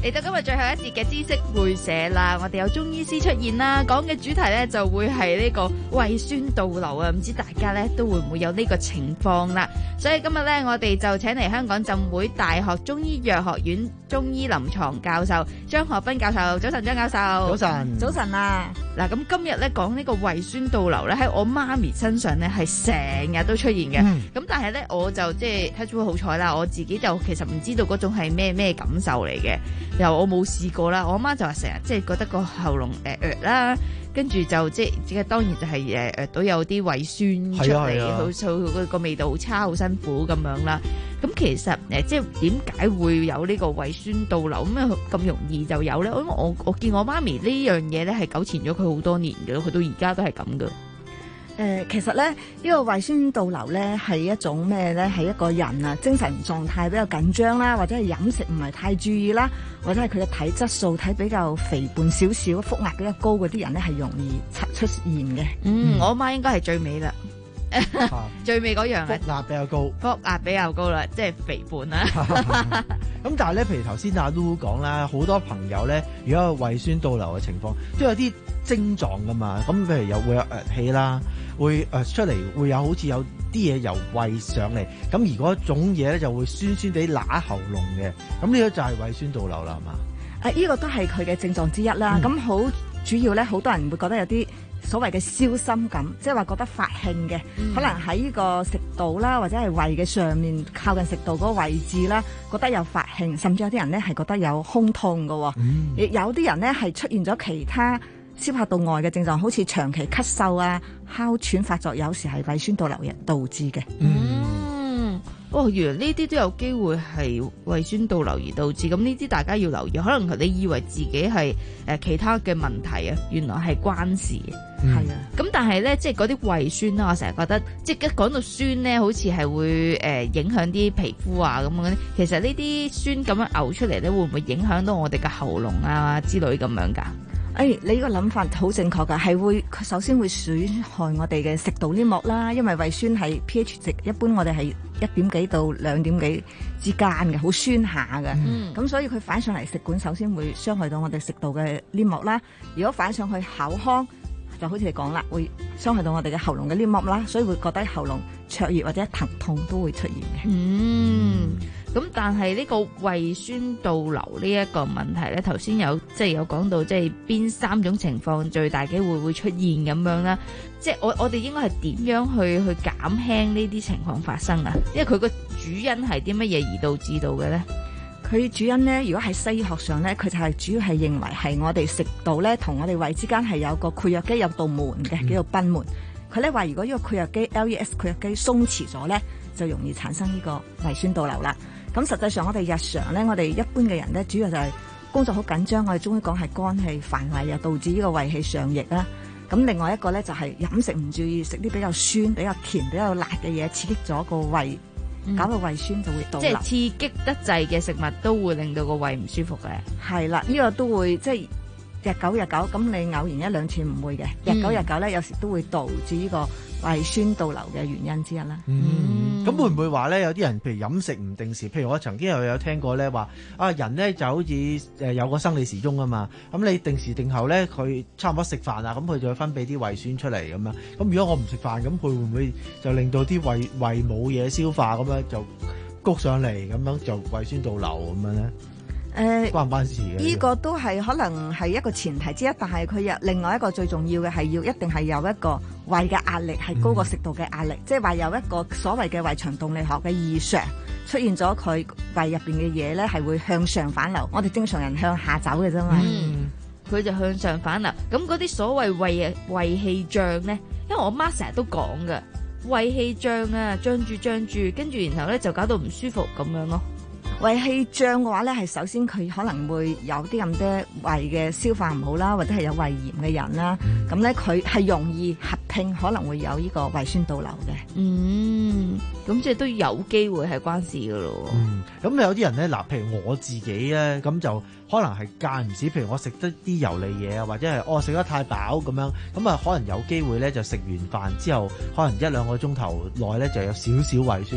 嚟到今日最後一節嘅知識會社啦，我哋有中醫師出現啦，講嘅主題呢就會係呢個胃酸倒流啊，唔知大家呢都會唔會有呢個情況啦？所以今日呢，我哋就請嚟香港浸會大學中醫藥學院中醫臨床教授張學斌教授。早晨，張教授。 早晨。 早晨啊！嗱，咁今日呢講呢個胃酸倒流呢，喺我媽咪身上呢係成日都出現嘅。咁、嗯、但係呢，我就即係睇咗好彩啦，我自己就其實唔知道嗰種係咩咩感受嚟嘅。又我冇試過啦，我阿媽就話成日即係覺得個喉嚨誒誒啦，跟住就即係即係當然就係誒誒到有啲胃酸出嚟，好似個個味道好差，好辛苦咁樣啦。咁其實誒即係點解會有呢個胃酸倒流咁樣咁容易就有咧？因為我我見我媽咪呢樣嘢咧係糾纏咗佢好多年嘅，佢到而家都係咁嘅。 誒、呃，其實咧，呢、這個胃酸倒流咧係一種咩咧？係一個人啊精神狀態比較緊張啦，或者係飲食唔係太注意啦，或者係佢嘅體質素體比較肥胖少少、腹壓比較高嗰啲人咧，係容易出現嘅。 嗯，嗯我阿媽應該係最尾啦。最尾嗰樣腹壓比較高， 腹壓比較高啦，即係肥胖啦。 咁但係咧，譬如頭先阿 Lu 講啦，好多朋友咧，如果有胃酸倒流嘅情況，都有啲症狀噶嘛。咁譬如有會有噯氣啦，會誒出嚟會有好似有啲嘢由胃上嚟。咁而嗰種嘢咧就會酸酸地揦喉嚨嘅。咁呢個就係胃酸倒流啦，係嘛？ 誒，呢個都係佢嘅症狀之一啦。咁、嗯、好主要咧，好多人會覺得有啲所謂嘅燒心感，即係話覺得發興嘅、嗯，可能喺呢個食道啦，或者係胃嘅上面靠近食道嗰個位置啦，覺得有發興，甚至有啲人咧係覺得有胸痛嘅，亦、嗯、有啲人咧係出現咗其他消化道外嘅症狀，好似長期咳嗽啊、哮喘發作，有時係胃酸倒流嘅導致嘅。 嗯，哦，原來呢啲都有機會係胃酸倒流而導致，咁呢啲大家要留意。可能你以為自己係誒其他嘅問題啊，原來係關事嘅。係、嗯、啊，咁但係咧，即係嗰啲胃酸啦，我成日覺得，即係一講到酸咧，好似係會誒、呃、影響啲皮膚啊咁樣。其實呢啲酸咁樣嘔出嚟咧，會唔會影響到我哋嘅喉嚨啊之類咁樣噶？ 誒、哎，你呢個諗法好正確㗎，係會首先會損害我哋嘅食道黏膜啦，因為胃酸係 pH 值，一般我哋係一點幾到兩點幾之間嘅，好酸下嘅。咁、嗯、所以佢反上嚟食管，首先會傷害到我哋食道嘅黏膜啦。如果反上去口腔，就好似你講啦，會傷害到我哋嘅喉嚨嘅黏膜啦，所以會覺得喉嚨灼熱或者疼痛都會出現嘅。 嗯。咁但係呢個胃酸倒流呢一個問題咧，頭先有即係有講到，即係邊三種情況最大機會會出現咁樣啦。即係我我哋應該係點樣去去減輕呢啲情況發生啊？因為佢個主因係啲乜嘢而導致到嘅咧？ 佢主因咧，如果喺西醫學上咧，佢就係主要係認為係我哋食道咧同我哋胃之間係有個括約肌有道門嘅，叫做賁門。佢咧話如果呢個括約肌 L E S 括約肌鬆弛咗咧，就容易產生呢個胃酸倒流啦。咁實際上我哋日常咧，我哋一般嘅人咧，主要就係工作好緊張，我哋中醫講係肝氣犯胃啊，導致呢個胃氣上逆啦。咁另外一個咧就係飲食唔注意，食啲比較酸、比較甜、比較辣嘅嘢，刺激咗個胃，搞到胃酸就會倒流。 即係刺激得滯嘅食物都會令到個胃唔舒服嘅。 係啦，呢個都會即係日久日久，咁你偶然一兩次唔會嘅，日久日久咧，有時都會導致呢個胃酸倒流嘅原因之一啦。 嗯，咁、嗯、會唔會話咧？有啲人譬如飲食唔定時，譬如我曾經又有聽過咧話啊，人咧就好似誒有個生理時鐘啊嘛。咁你定時定候咧，佢差唔多食飯啊，咁佢就會分泌啲胃酸出嚟咁樣。咁如果我唔食飯，咁佢會唔會就令到啲胃胃冇嘢消化咁樣就谷上嚟，咁樣就胃酸倒流咁樣咧？誒、呃，關唔關事嘅？ 呢、這個都係可能係一個前提之一，但係佢有另外一個最重要嘅係要一定係有一個胃嘅壓力係高過食道嘅壓力，嗯、即係話有一個所謂嘅胃腸動力學嘅異常出現咗，佢胃入邊嘅嘢咧係會向上反流。我哋正常人向下走嘅啫嘛，佢、嗯、就向上反流。咁嗰啲所謂胃胃氣脹咧，因為我媽成日都講㗎，胃氣脹啊，脹住脹住，跟住然後咧就搞到唔舒服咁樣咯。 胃氣脹嘅話咧，係首先佢可能會有啲咁多胃嘅消化唔好啦，或者係有胃炎嘅人啦，咁咧佢係容易合併，可能會有呢個胃酸倒流嘅。 嗯，咁即係都有機會係關事噶咯。 嗯，咁有啲人咧，嗱，譬如我自己咧，咁就可能係間唔時，譬如我食得啲油膩嘢啊，或者係哦食得太飽咁樣，咁啊可能有機會咧就食完飯之後，可能一兩個鐘頭內咧就有少少胃酸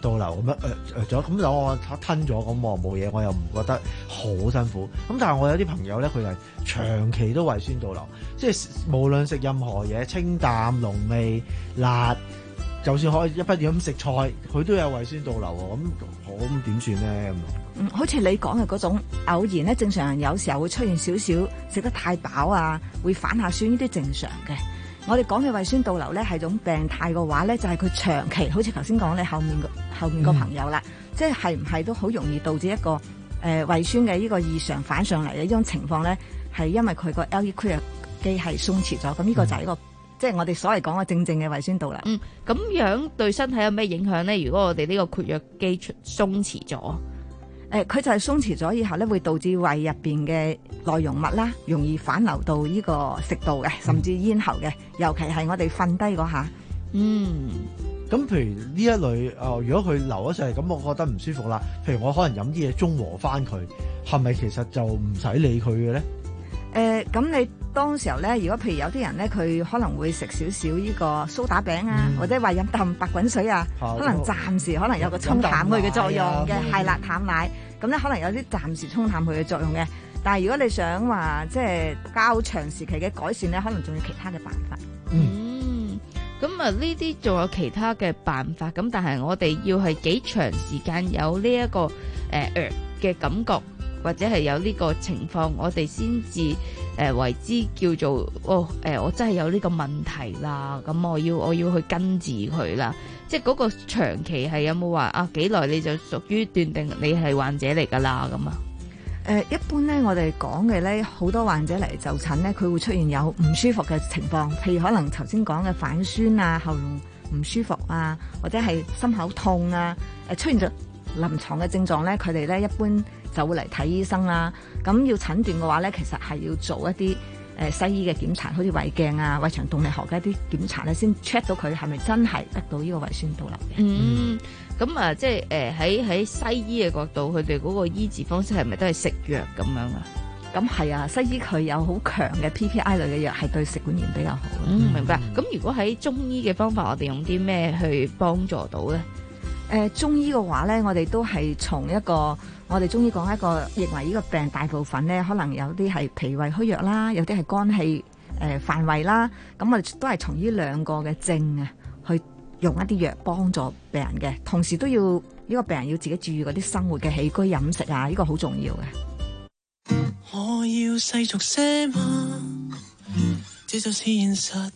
倒流咁樣誒誒咗，咁、呃、我吞咗，咁我冇嘢，我又唔覺得好辛苦。咁但係我有啲朋友咧，佢係長期都胃酸倒流，即係無論食任何嘢，清淡、濃味、辣，就算可以一不斷咁食菜，佢都有胃酸倒流喎。咁我咁點算咧？咁嗯，好似你講嘅嗰種偶然咧，正常人有時候會出現少少食得太飽啊，會反下酸，呢啲正常嘅。我哋講嘅胃酸倒流咧係種病態嘅話咧，就係、是、佢長期，好似頭先講你後面個後面個朋友啦，嗯、即係係唔係都好容易導致一個誒、呃、胃酸嘅呢個異常反上嚟嘅呢種情況咧，係因為佢個 L E 括約肌係鬆弛咗，咁呢個就係一個、嗯、即係我哋所謂講嘅正正嘅胃酸倒流。 嗯，咁樣對身體有咩影響咧？如果我哋呢個括約肌鬆弛咗？ 誒，佢就係鬆弛咗以後咧，會導致胃入邊嘅內容物啦，容易反流到呢個食道嘅，甚至咽喉嘅，尤其係我哋瞓低嗰下。 嗯， 咁譬如呢一類，誒、呃，如果佢流咗上嚟，咁我覺得唔舒服啦。譬如我可能飲啲嘢中和翻佢，係咪其實就唔使理佢嘅咧？誒、 呃，咁你當時候咧，如果譬如有啲人咧，佢可能會食少少呢個蘇打餅啊，嗯、或者話飲啖白滾水啊，嗯、可能暫時可能有個沖淡佢嘅作用嘅，係啦，淡奶。咁咧可能有啲暫時沖淡佢嘅作用嘅，但係如果你想話即係較長時期嘅改善咧，可能仲有其他嘅辦法。 嗯，咁啊呢啲仲有其他嘅辦法，咁但係我哋要係幾長時間有呢、這、一個誒嘅、呃、感覺，或者係有呢個情況，我哋先至誒為之叫做哦誒、呃，我真係有呢個問題啦，咁我要我要去根治佢啦。即係嗰個長期係有冇話啊幾耐你就屬於斷定你係患者嚟㗎啦咁啊？ 誒、呃、一般咧，我哋講嘅咧，好多患者嚟就診咧，佢會出現有唔舒服嘅情況，譬如可能頭先講嘅反酸啊、喉嚨唔舒服啊，或者係心口痛啊，誒出現咗臨床嘅症狀咧，佢哋咧一般就會嚟睇醫生啦。咁要診斷嘅話咧，其實係要做一啲誒西醫嘅檢查，好似胃鏡啊、胃腸動力學嘅一啲檢查咧，先 check 到佢係咪真係得到呢個胃酸倒流嘅。 嗯，咁啊，即係誒喺喺西醫嘅角度，佢哋嗰個醫治方式係咪都係食藥咁樣啊？ 咁係啊，西醫佢有好強嘅 P P I 類嘅藥，係對食管炎比較好。 嗯，明白。咁如果喺中醫嘅方法，我哋用啲咩去幫助到咧？ 誒、呃，中醫嘅話咧，我哋都係從一個。我哋中醫講一個認為呢個病大部分咧，可能有啲係脾胃虛弱啦，有啲係肝氣誒犯胃啦。咁我哋都係從呢兩個嘅症啊，去用一啲藥幫助病人嘅。同時都要呢、呢個病人要自己注意嗰啲生活嘅起居飲食啊，呢、呢個好重要嘅。 我要世俗些嘛，這就是現實。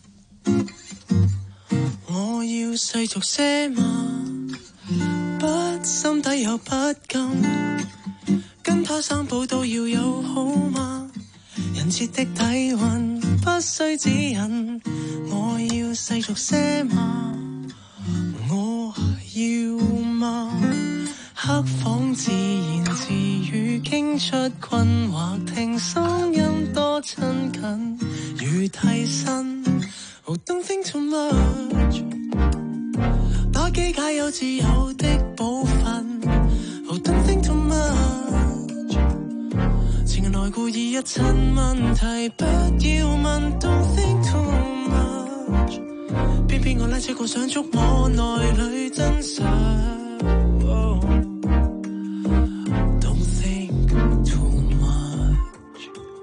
我要世俗些嘛，不心底有不甘。跟他散步都要有好嗎？人設的底蘊不需指引。我要世俗些嘛，我要嗎？黑房自言自語傾出困惑，聽聲音多親近如替身。Oh, don't think too much。 打機界有自由的部分。Oh, don't think too much。情人來故意一親問題，不要問 Don't think too much。 偏偏我拉扯過想觸摸內裏真相。oh, Don't think too much。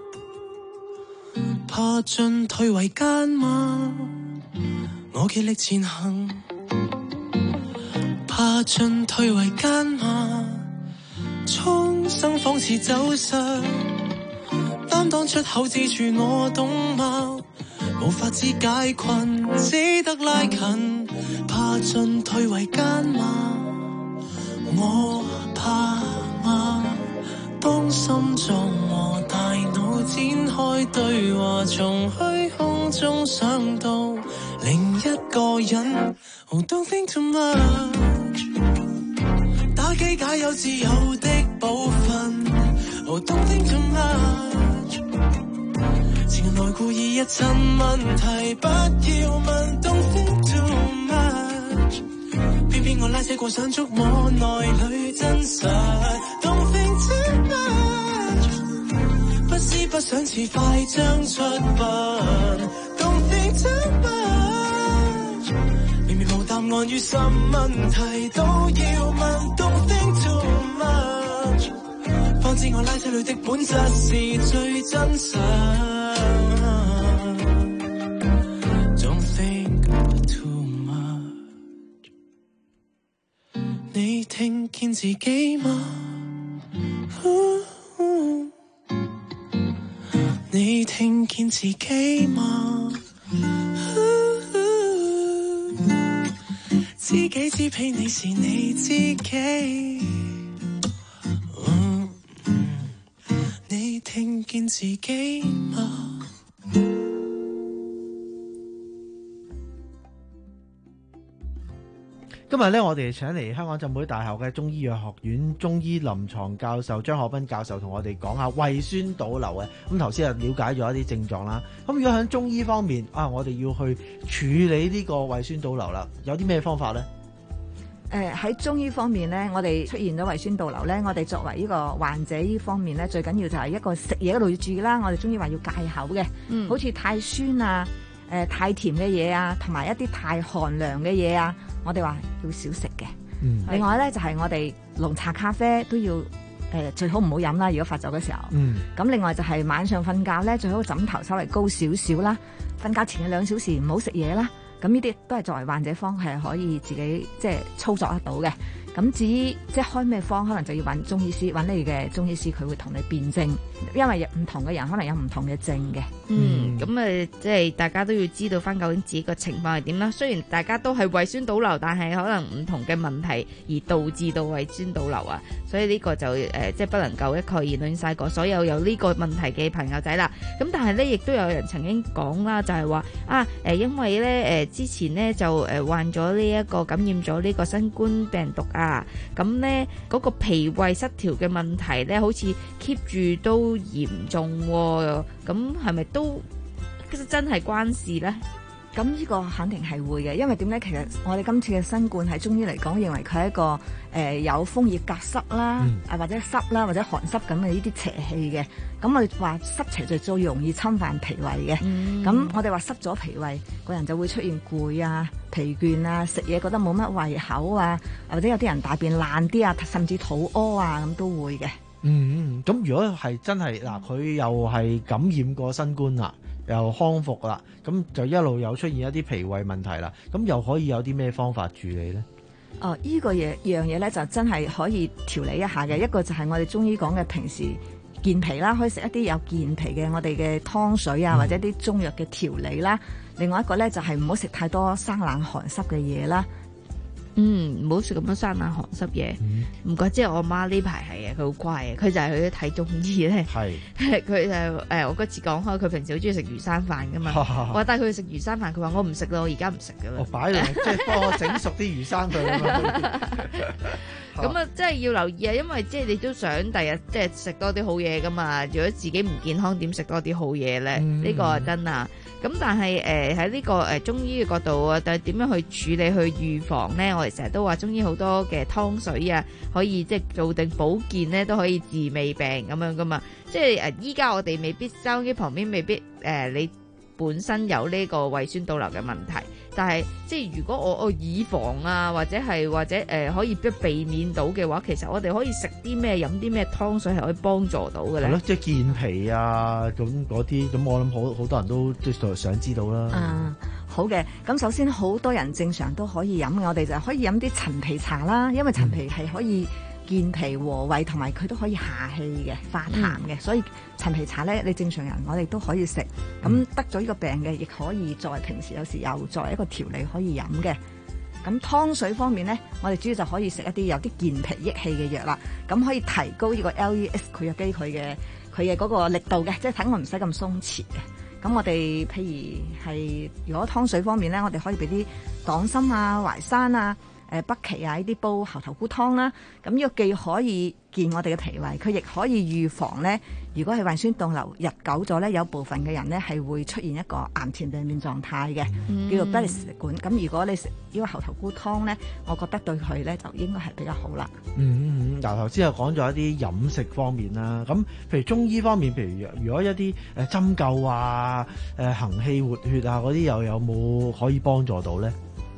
怕進退維艱嗎？我竭力前行。怕進退維艱嗎？蒼生仿似走上，擔當出口之處我懂嗎？無法子解困，只得拉近。怕進退維艱嗎？我怕嗎？當心臟和大腦展開對話，從虛空中想到另一個人。Oh, don't think too much。 打機界有自由的部分。Oh, don't think too much。 情人來故意一親問題，不要問 Don't think too much。 偏偏我拉扯過想觸摸內裏真實。Don't think too much。 不思不想似快將出殯。Don't think too much。 明明無答案與十問題都要問 ，Don't think too much， 方知我拉扯裏的本質是最真實。Don't think too much， 你聽見自己嗎？你聽見自己嗎？知己知彼，你是你自己。嗯嗯、你聽見自己嗎？ 今日咧，我哋請嚟香港浸會大學嘅中醫藥學院中醫臨床教授張可斌教授，同我哋講下胃酸倒流嘅。咁頭先啊，了解咗一啲症狀啦。咁如果喺中醫方面啊，我哋要去處理呢個胃酸倒流啦，有啲咩方法呢？ 誒喺、呃、中醫方面咧，我哋出現咗胃酸倒流咧，我哋作為呢個患者呢方面咧，最緊要就係一個食嘢嗰度要注意啦。我哋中醫話要戒口嘅，嗯、好似太酸啊、誒、呃、太甜嘅嘢啊，同埋一啲太寒涼嘅嘢啊，我哋話要少食嘅。嗯、另外咧就係、是、我哋濃茶咖啡都要誒、呃、最好唔好飲啦。如果發作嘅時候，咁、嗯、另外就係晚上瞓覺咧，最好枕頭稍微高少少啦。瞓覺前嘅兩小時唔好食嘢啦。咁呢啲都係作為患者方係可以自己即係操作得到嘅。咁至於即係開咩方，可能就要揾中醫師，揾你嘅中醫師，佢會同你辨證，因為唔同嘅人可能有唔同嘅症嘅。 嗯，咁誒，即係大家都要知道翻究竟自己個情況係點啦。雖然大家都係胃酸倒流，但係可能唔同嘅問題而導致到胃酸倒流啊。所以呢個就誒、呃，即係不能夠一概而論晒個所有有呢個問題嘅朋友仔啦。咁但係咧，亦都有人曾經講啦，就係、是、話啊，誒、呃，因為咧，誒、呃，之前咧就誒患咗呢一個感染咗呢個新冠病毒啊。啊，咁咧嗰個脾胃失調嘅問題咧，好似 keep 住都嚴重喎，咁係咪都其實真係關事咧？ 咁呢個肯定係會嘅，因為點咧？其實我哋今次嘅新冠喺中醫嚟講，認為佢係一個誒、呃、有風熱夾濕啦，啊、嗯、或者濕啦，或者寒濕咁嘅呢啲邪氣嘅。咁我哋話濕邪就最容易侵犯脾胃嘅。咁、嗯、我哋話濕咗脾胃，個人就會出現攰啊、疲倦啊、食嘢覺得冇乜胃口啊，或者有啲人大便爛啲啊，甚至肚屙啊，咁都會嘅。 嗯，咁如果係真係嗱，佢又係感染過新冠啦，又康復啦，咁就一路有出現一啲脾胃問題啦，咁又可以有啲咩方法處理呢？ 哦，依、這個嘢樣嘢咧就真係可以調理一下嘅。一個就係我哋中醫講嘅平時健脾啦，可以食一啲有健脾嘅我哋嘅湯水啊，嗯、或者啲中藥嘅調理啦。另外一個咧就係唔好食太多生冷寒濕嘅嘢啦。 嗯，唔好食咁多生冷寒濕嘢。唔怪之我媽呢排係啊，佢好乖啊，佢就係去睇中醫咧。係是，佢就誒、呃，我嗰次講開，佢平時好中意食魚生飯噶嘛。我帶佢去食魚生飯，佢話我唔食咯，我而家唔食噶啦。我擺嚟，即係幫我整熟啲魚生佢啊嘛。 咁啊，真係要留意啊，因為即係你都想第日即係食多啲好嘢噶嘛。如果自己唔健康，點食多啲好嘢咧？呢、嗯、個係真啊。咁但係誒喺呢個誒、呃、中醫嘅角度啊，但係點樣去處理去預防咧？我哋成日都話中醫好多嘅湯水啊，可以即係做定保健咧，都可以治未病咁樣噶嘛。即係誒依家我哋未必收機旁邊未必誒、呃、你本身有呢個胃酸倒流嘅問題，但係即係如果我我以防啊，或者係或者誒、呃、可以避免到嘅話，其實我哋可以食啲咩飲啲咩湯水係可以幫助到嘅咧？係咯，即係健脾啊，咁嗰啲咁，我諗好好多人都都想知道啦。嗯，好嘅，咁首先好多人正常都可以飲嘅，我哋就可以飲啲陳皮茶啦，因為陳皮係可以健脾和胃，同埋佢都可以下氣嘅化痰嘅，嗯、所以陳皮茶咧，你正常人我哋都可以食。咁、嗯、得咗呢個病嘅，亦可以作為平時有時又作為一個調理可以飲嘅。咁湯水方面咧，我哋主要就可以食一啲有啲健脾益氣嘅藥啦。咁可以提高呢個 L E S 括約肌佢嘅佢嘅嗰個力度嘅，即係等我唔使咁鬆弛嘅。咁我哋譬如係如果湯水方面咧，我哋可以俾啲黨參啊、淮山啊、誒北芪啊呢啲煲猴頭菇湯啦。咁呢個既可以健我哋嘅脾胃，佢亦可以預防咧。如果係胃酸倒流日久咗咧，有部分嘅人咧係會出現一個癌前病變狀態嘅，嗯、叫做 Bacillus 管。咁如果你食呢個猴頭菇湯咧，我覺得對佢咧就應該係比較好啦。嗯嗯，嗱頭先又講咗一啲飲食方面啦，咁譬如中醫方面，譬如如果一啲誒針灸啊、誒行氣活血啊嗰啲，又有冇可以幫助到咧？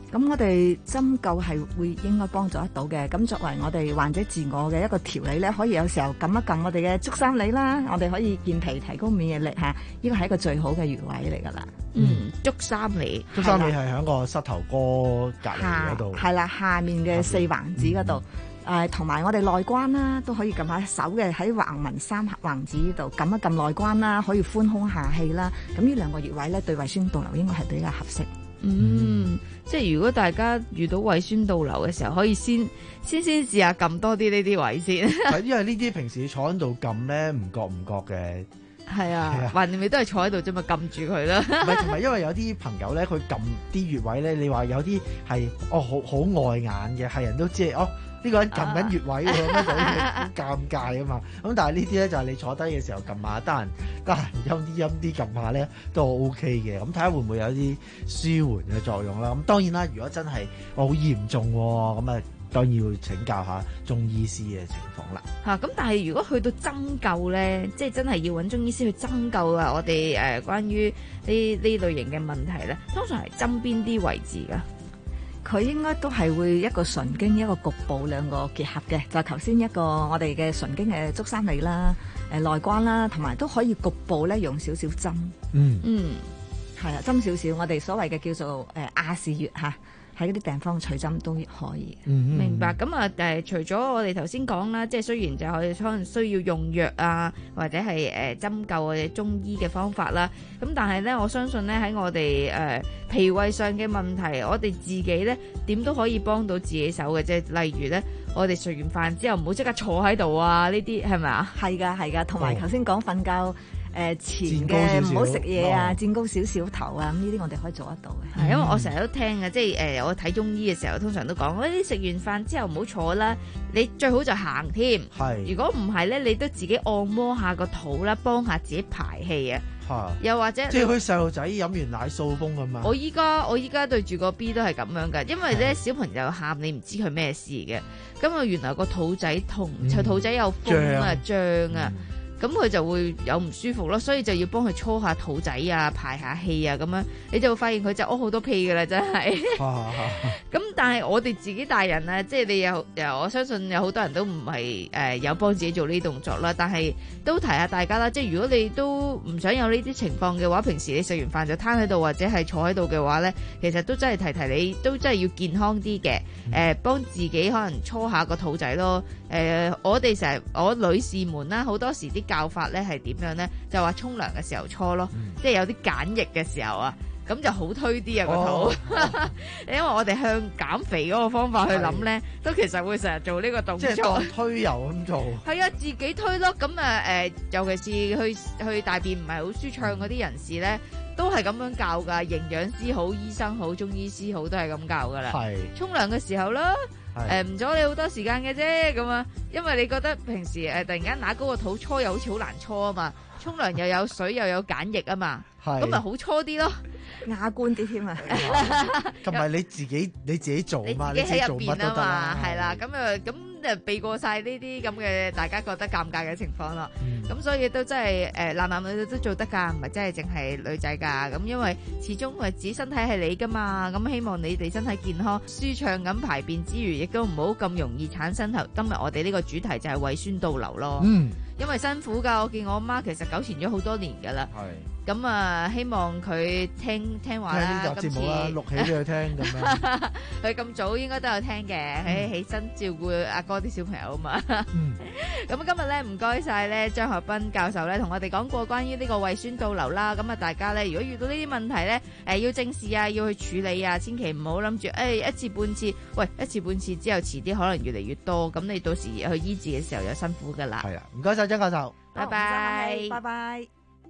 咁我哋針灸係會應該幫助得到嘅。咁作為我哋患者自我嘅一個調理咧，可以有時候撳一撳我哋嘅足三里啦，我哋可以健脾提高免疫力嚇，呢個係一個最好嘅穴位嚟㗎啦。 嗯，足三里， 足三里係喺個膝頭哥隔離嗰度， 係啦，下面嘅四橫指嗰度。誒同埋我哋內關啦，都可以撳下手嘅喺橫紋三橫指呢度撳一撳內關啦，可以寬胸下氣啦。咁呢兩個穴位咧，對胃酸倒流應該係比較合適。 嗯，即係如果大家遇到胃酸倒流嘅時候，可以先先先試下撳多啲呢啲位先。 係因為呢啲平時坐喺度撳咧，唔覺唔覺嘅。 係啊，橫掂你都係坐喺度啫嘛，撳住佢啦。 唔係，同埋因為有啲朋友咧，佢撳啲穴位咧，你話有啲係哦好好礙眼嘅，係人都知哦。呢個人撳緊穴位喎，咁樣就好似好尷尬啊嘛。咁但係呢啲咧就係你坐低嘅時候撳下，得閒得閒陰啲陰啲撳下咧都 O K 嘅。咁睇下會唔會有啲舒緩嘅作用啦。咁當然啦，如果真係我好嚴重喎，咁啊當然要請教下中醫師嘅情況啦。 嚇、啊，咁但係如果去到針灸咧，即係真係要揾中醫師去針灸啊！我哋誒、呃、關於呢呢類型嘅問題咧，通常係針邊啲位置㗎？ 佢應該都係會一個純經一個局部兩個結合嘅，就頭先一個我哋嘅純經嘅足三里啦、誒內關啦，同埋都可以局部咧用少少針。 嗯嗯，係啊，針少少，我哋所謂嘅叫做誒亞視穴嚇。喺嗰啲病房取針都可以。 嗯、明白。咁啊誒，除咗我哋頭先講啦，即係雖然就我哋可能需要用藥啊，或者係誒、呃、針灸或者中醫嘅方法啦。咁但係咧，我相信咧喺我哋誒、呃、脾胃上嘅問題，我哋自己咧點都可以幫到自己手嘅啫。例如咧，我哋食完飯之後唔好即刻坐喺度啊，呢啲係咪啊？ 係㗎係㗎，同埋頭先講瞓覺。誒前嘅唔好食嘢啊，墊高少少頭啊，咁呢啲我哋可以做得到嘅。 係因為我成日都聽嘅，即係誒、呃、我睇中醫嘅時候，通常都講，喂，你食完飯之後唔好坐啦，你最好就行添。 係。 如果唔係咧，你都自己按摩下個肚啦，幫下自己排氣啊。 嚇。 又或者即係佢細路仔飲完奶掃風咁嘛。 我依家我依家對住個 B 都係咁樣㗎，因為咧小朋友喊你唔知佢咩事嘅，咁啊原來個肚仔痛，就、嗯、肚仔有風啊脹啊。咁佢就會有唔舒服咯，所以就要幫佢搓下肚仔啊，排下氣啊，咁樣你就會發現佢就屙好多屁噶啦，真係。咁但係我哋自己大人啊，即係你有，我相信有好多人都唔係誒有幫自己做呢啲動作啦，但係都提下大家啦，即係如果你都唔想有呢啲情況嘅話，平時你食完飯就攤喺度或者係坐喺度嘅話咧，其實都真係提提你，都真係要健康啲嘅，誒、呃、幫自己可能搓下個肚仔咯。誒、呃，我哋成日我女士們啦，好多時啲教法咧係點樣咧？就話沖涼嘅時候搓咯，嗯、即係有啲鹼液嘅時候啊，咁就好推啲啊個肚。哦、因為我哋向減肥嗰個方法去諗咧，都其實會成日做呢個動作。即係當推油咁做。係啊，自己推咯。咁啊誒，尤其是去去大便唔係好舒暢嗰啲人士咧，都係咁樣教㗎。營養師好、醫生好、中醫師好，都係咁教㗎啦。係。沖涼嘅時候啦。誒唔阻你好多時間嘅啫，咁啊，因為你覺得平時誒、呃、突然間拿高個肚搓又好似好難搓啊嘛，沖涼又有水又有鹼液啊嘛，咁咪好搓啲咯， 雅觀啲添啊， 同埋你自己你自己做嘛， 你自己喺入邊啊嘛， 係啦，咁啊咁就避過晒呢啲咁嘅大家覺得尷尬嘅情況咯。咁、嗯、所以都真係誒男男女女都做得㗎，唔係真係淨係女仔㗎。咁因為始終係自己身體係你㗎嘛，咁希望你哋身體健康舒暢咁排便之餘，亦都唔好咁容易產生頭今日我哋呢個主題就係胃酸倒流咯。嗯，因為辛苦㗎，我見我阿媽其實糾纏咗好多年㗎啦。係。咁啊，希望佢聽聽話啦。聽呢集節目啦，錄起俾佢聽咁樣。佢咁早應該都有聽嘅，喺起身照顧阿哥啲小朋友啊嘛。咁、嗯、今日咧唔該晒咧張學斌教授咧，同我哋講過關於呢個胃酸倒流啦。咁啊，大家咧如果遇到呢啲問題咧，誒要正視啊，要去處理啊，千祈唔好諗住誒一次半次，喂一次半次之後遲啲可能越嚟越多，咁你到時去醫治嘅時候又辛苦噶啦。係啊，唔該晒張教授，拜拜， 拜拜。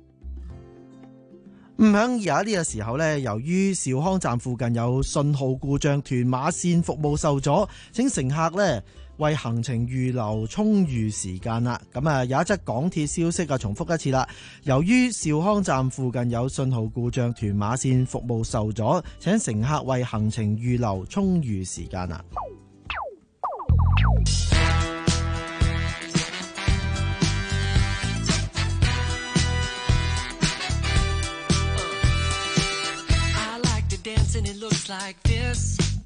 唔響而家呢個時候呢，由於兆康站附近有信號故障，屯馬線服務受阻，請乘客呢為行程預留充裕時間啦。咁啊，有一則港鐵消息啊，重複一次啦。由於兆康站附近有信號故障，屯馬線服務受阻，請乘客為行程預留充裕時間啦。 And it looks like this.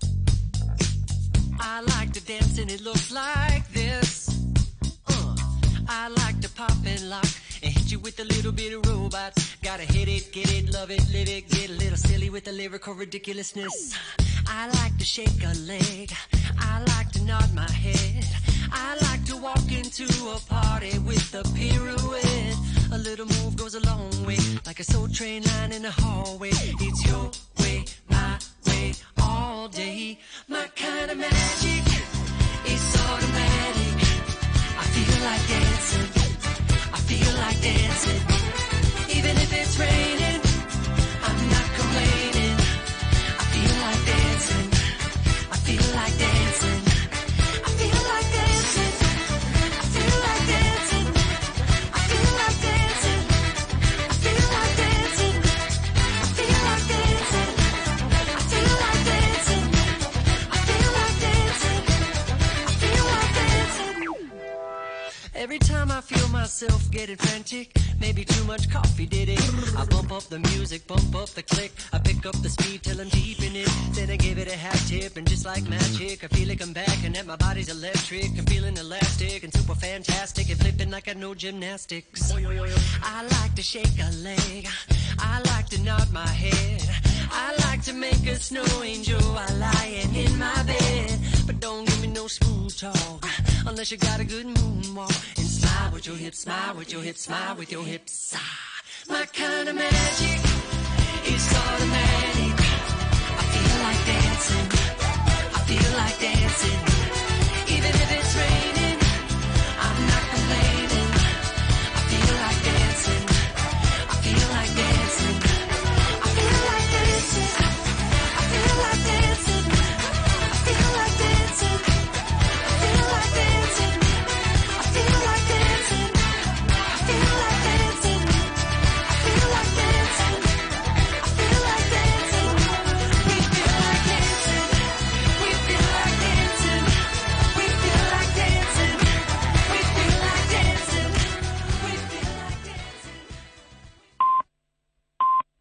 I like to dance and it looks like this. Uh, I like to pop and lock and hit you with a little bit of robots. Gotta hit it, get it, love it, live it, get a little silly with the lyrical ridiculousness. I like to shake a leg, I like to nod my head, I like to walk into a party with a pirouette. A little move goes a long way, like a soul train line in the hallway. It's your way, my way, all day. My kind of magic is automatic. I feel like dancing, I feel like dancing. Even if it's raining, I'm not complaining. I feel like dancing, I feel like dancing. I feel like dancing, I feel like dancing. I feel like dancing, I feel like dancing. I feel like dancing, I feel like dancing. I feel like dancing, I feel like dancing. Every time I feel myself getting frantic, maybe too much coffee did it. I bump up the music, bump up the click. I pick up the speed till I'm deep in it. Then I give it a half tip and just like magic, I feel like I'm back and that my body's electric. I'm feeling elastic and super fantastic and flipping like I know gymnastics. I like to shake a leg, I like to nod my head, I like to make a snow angel while lying in my bed. But don't give me no smooth talk unless you got a good moonwalk. And smile with your hips, smile with your hips, smile with your hips. Ah, my kind of magic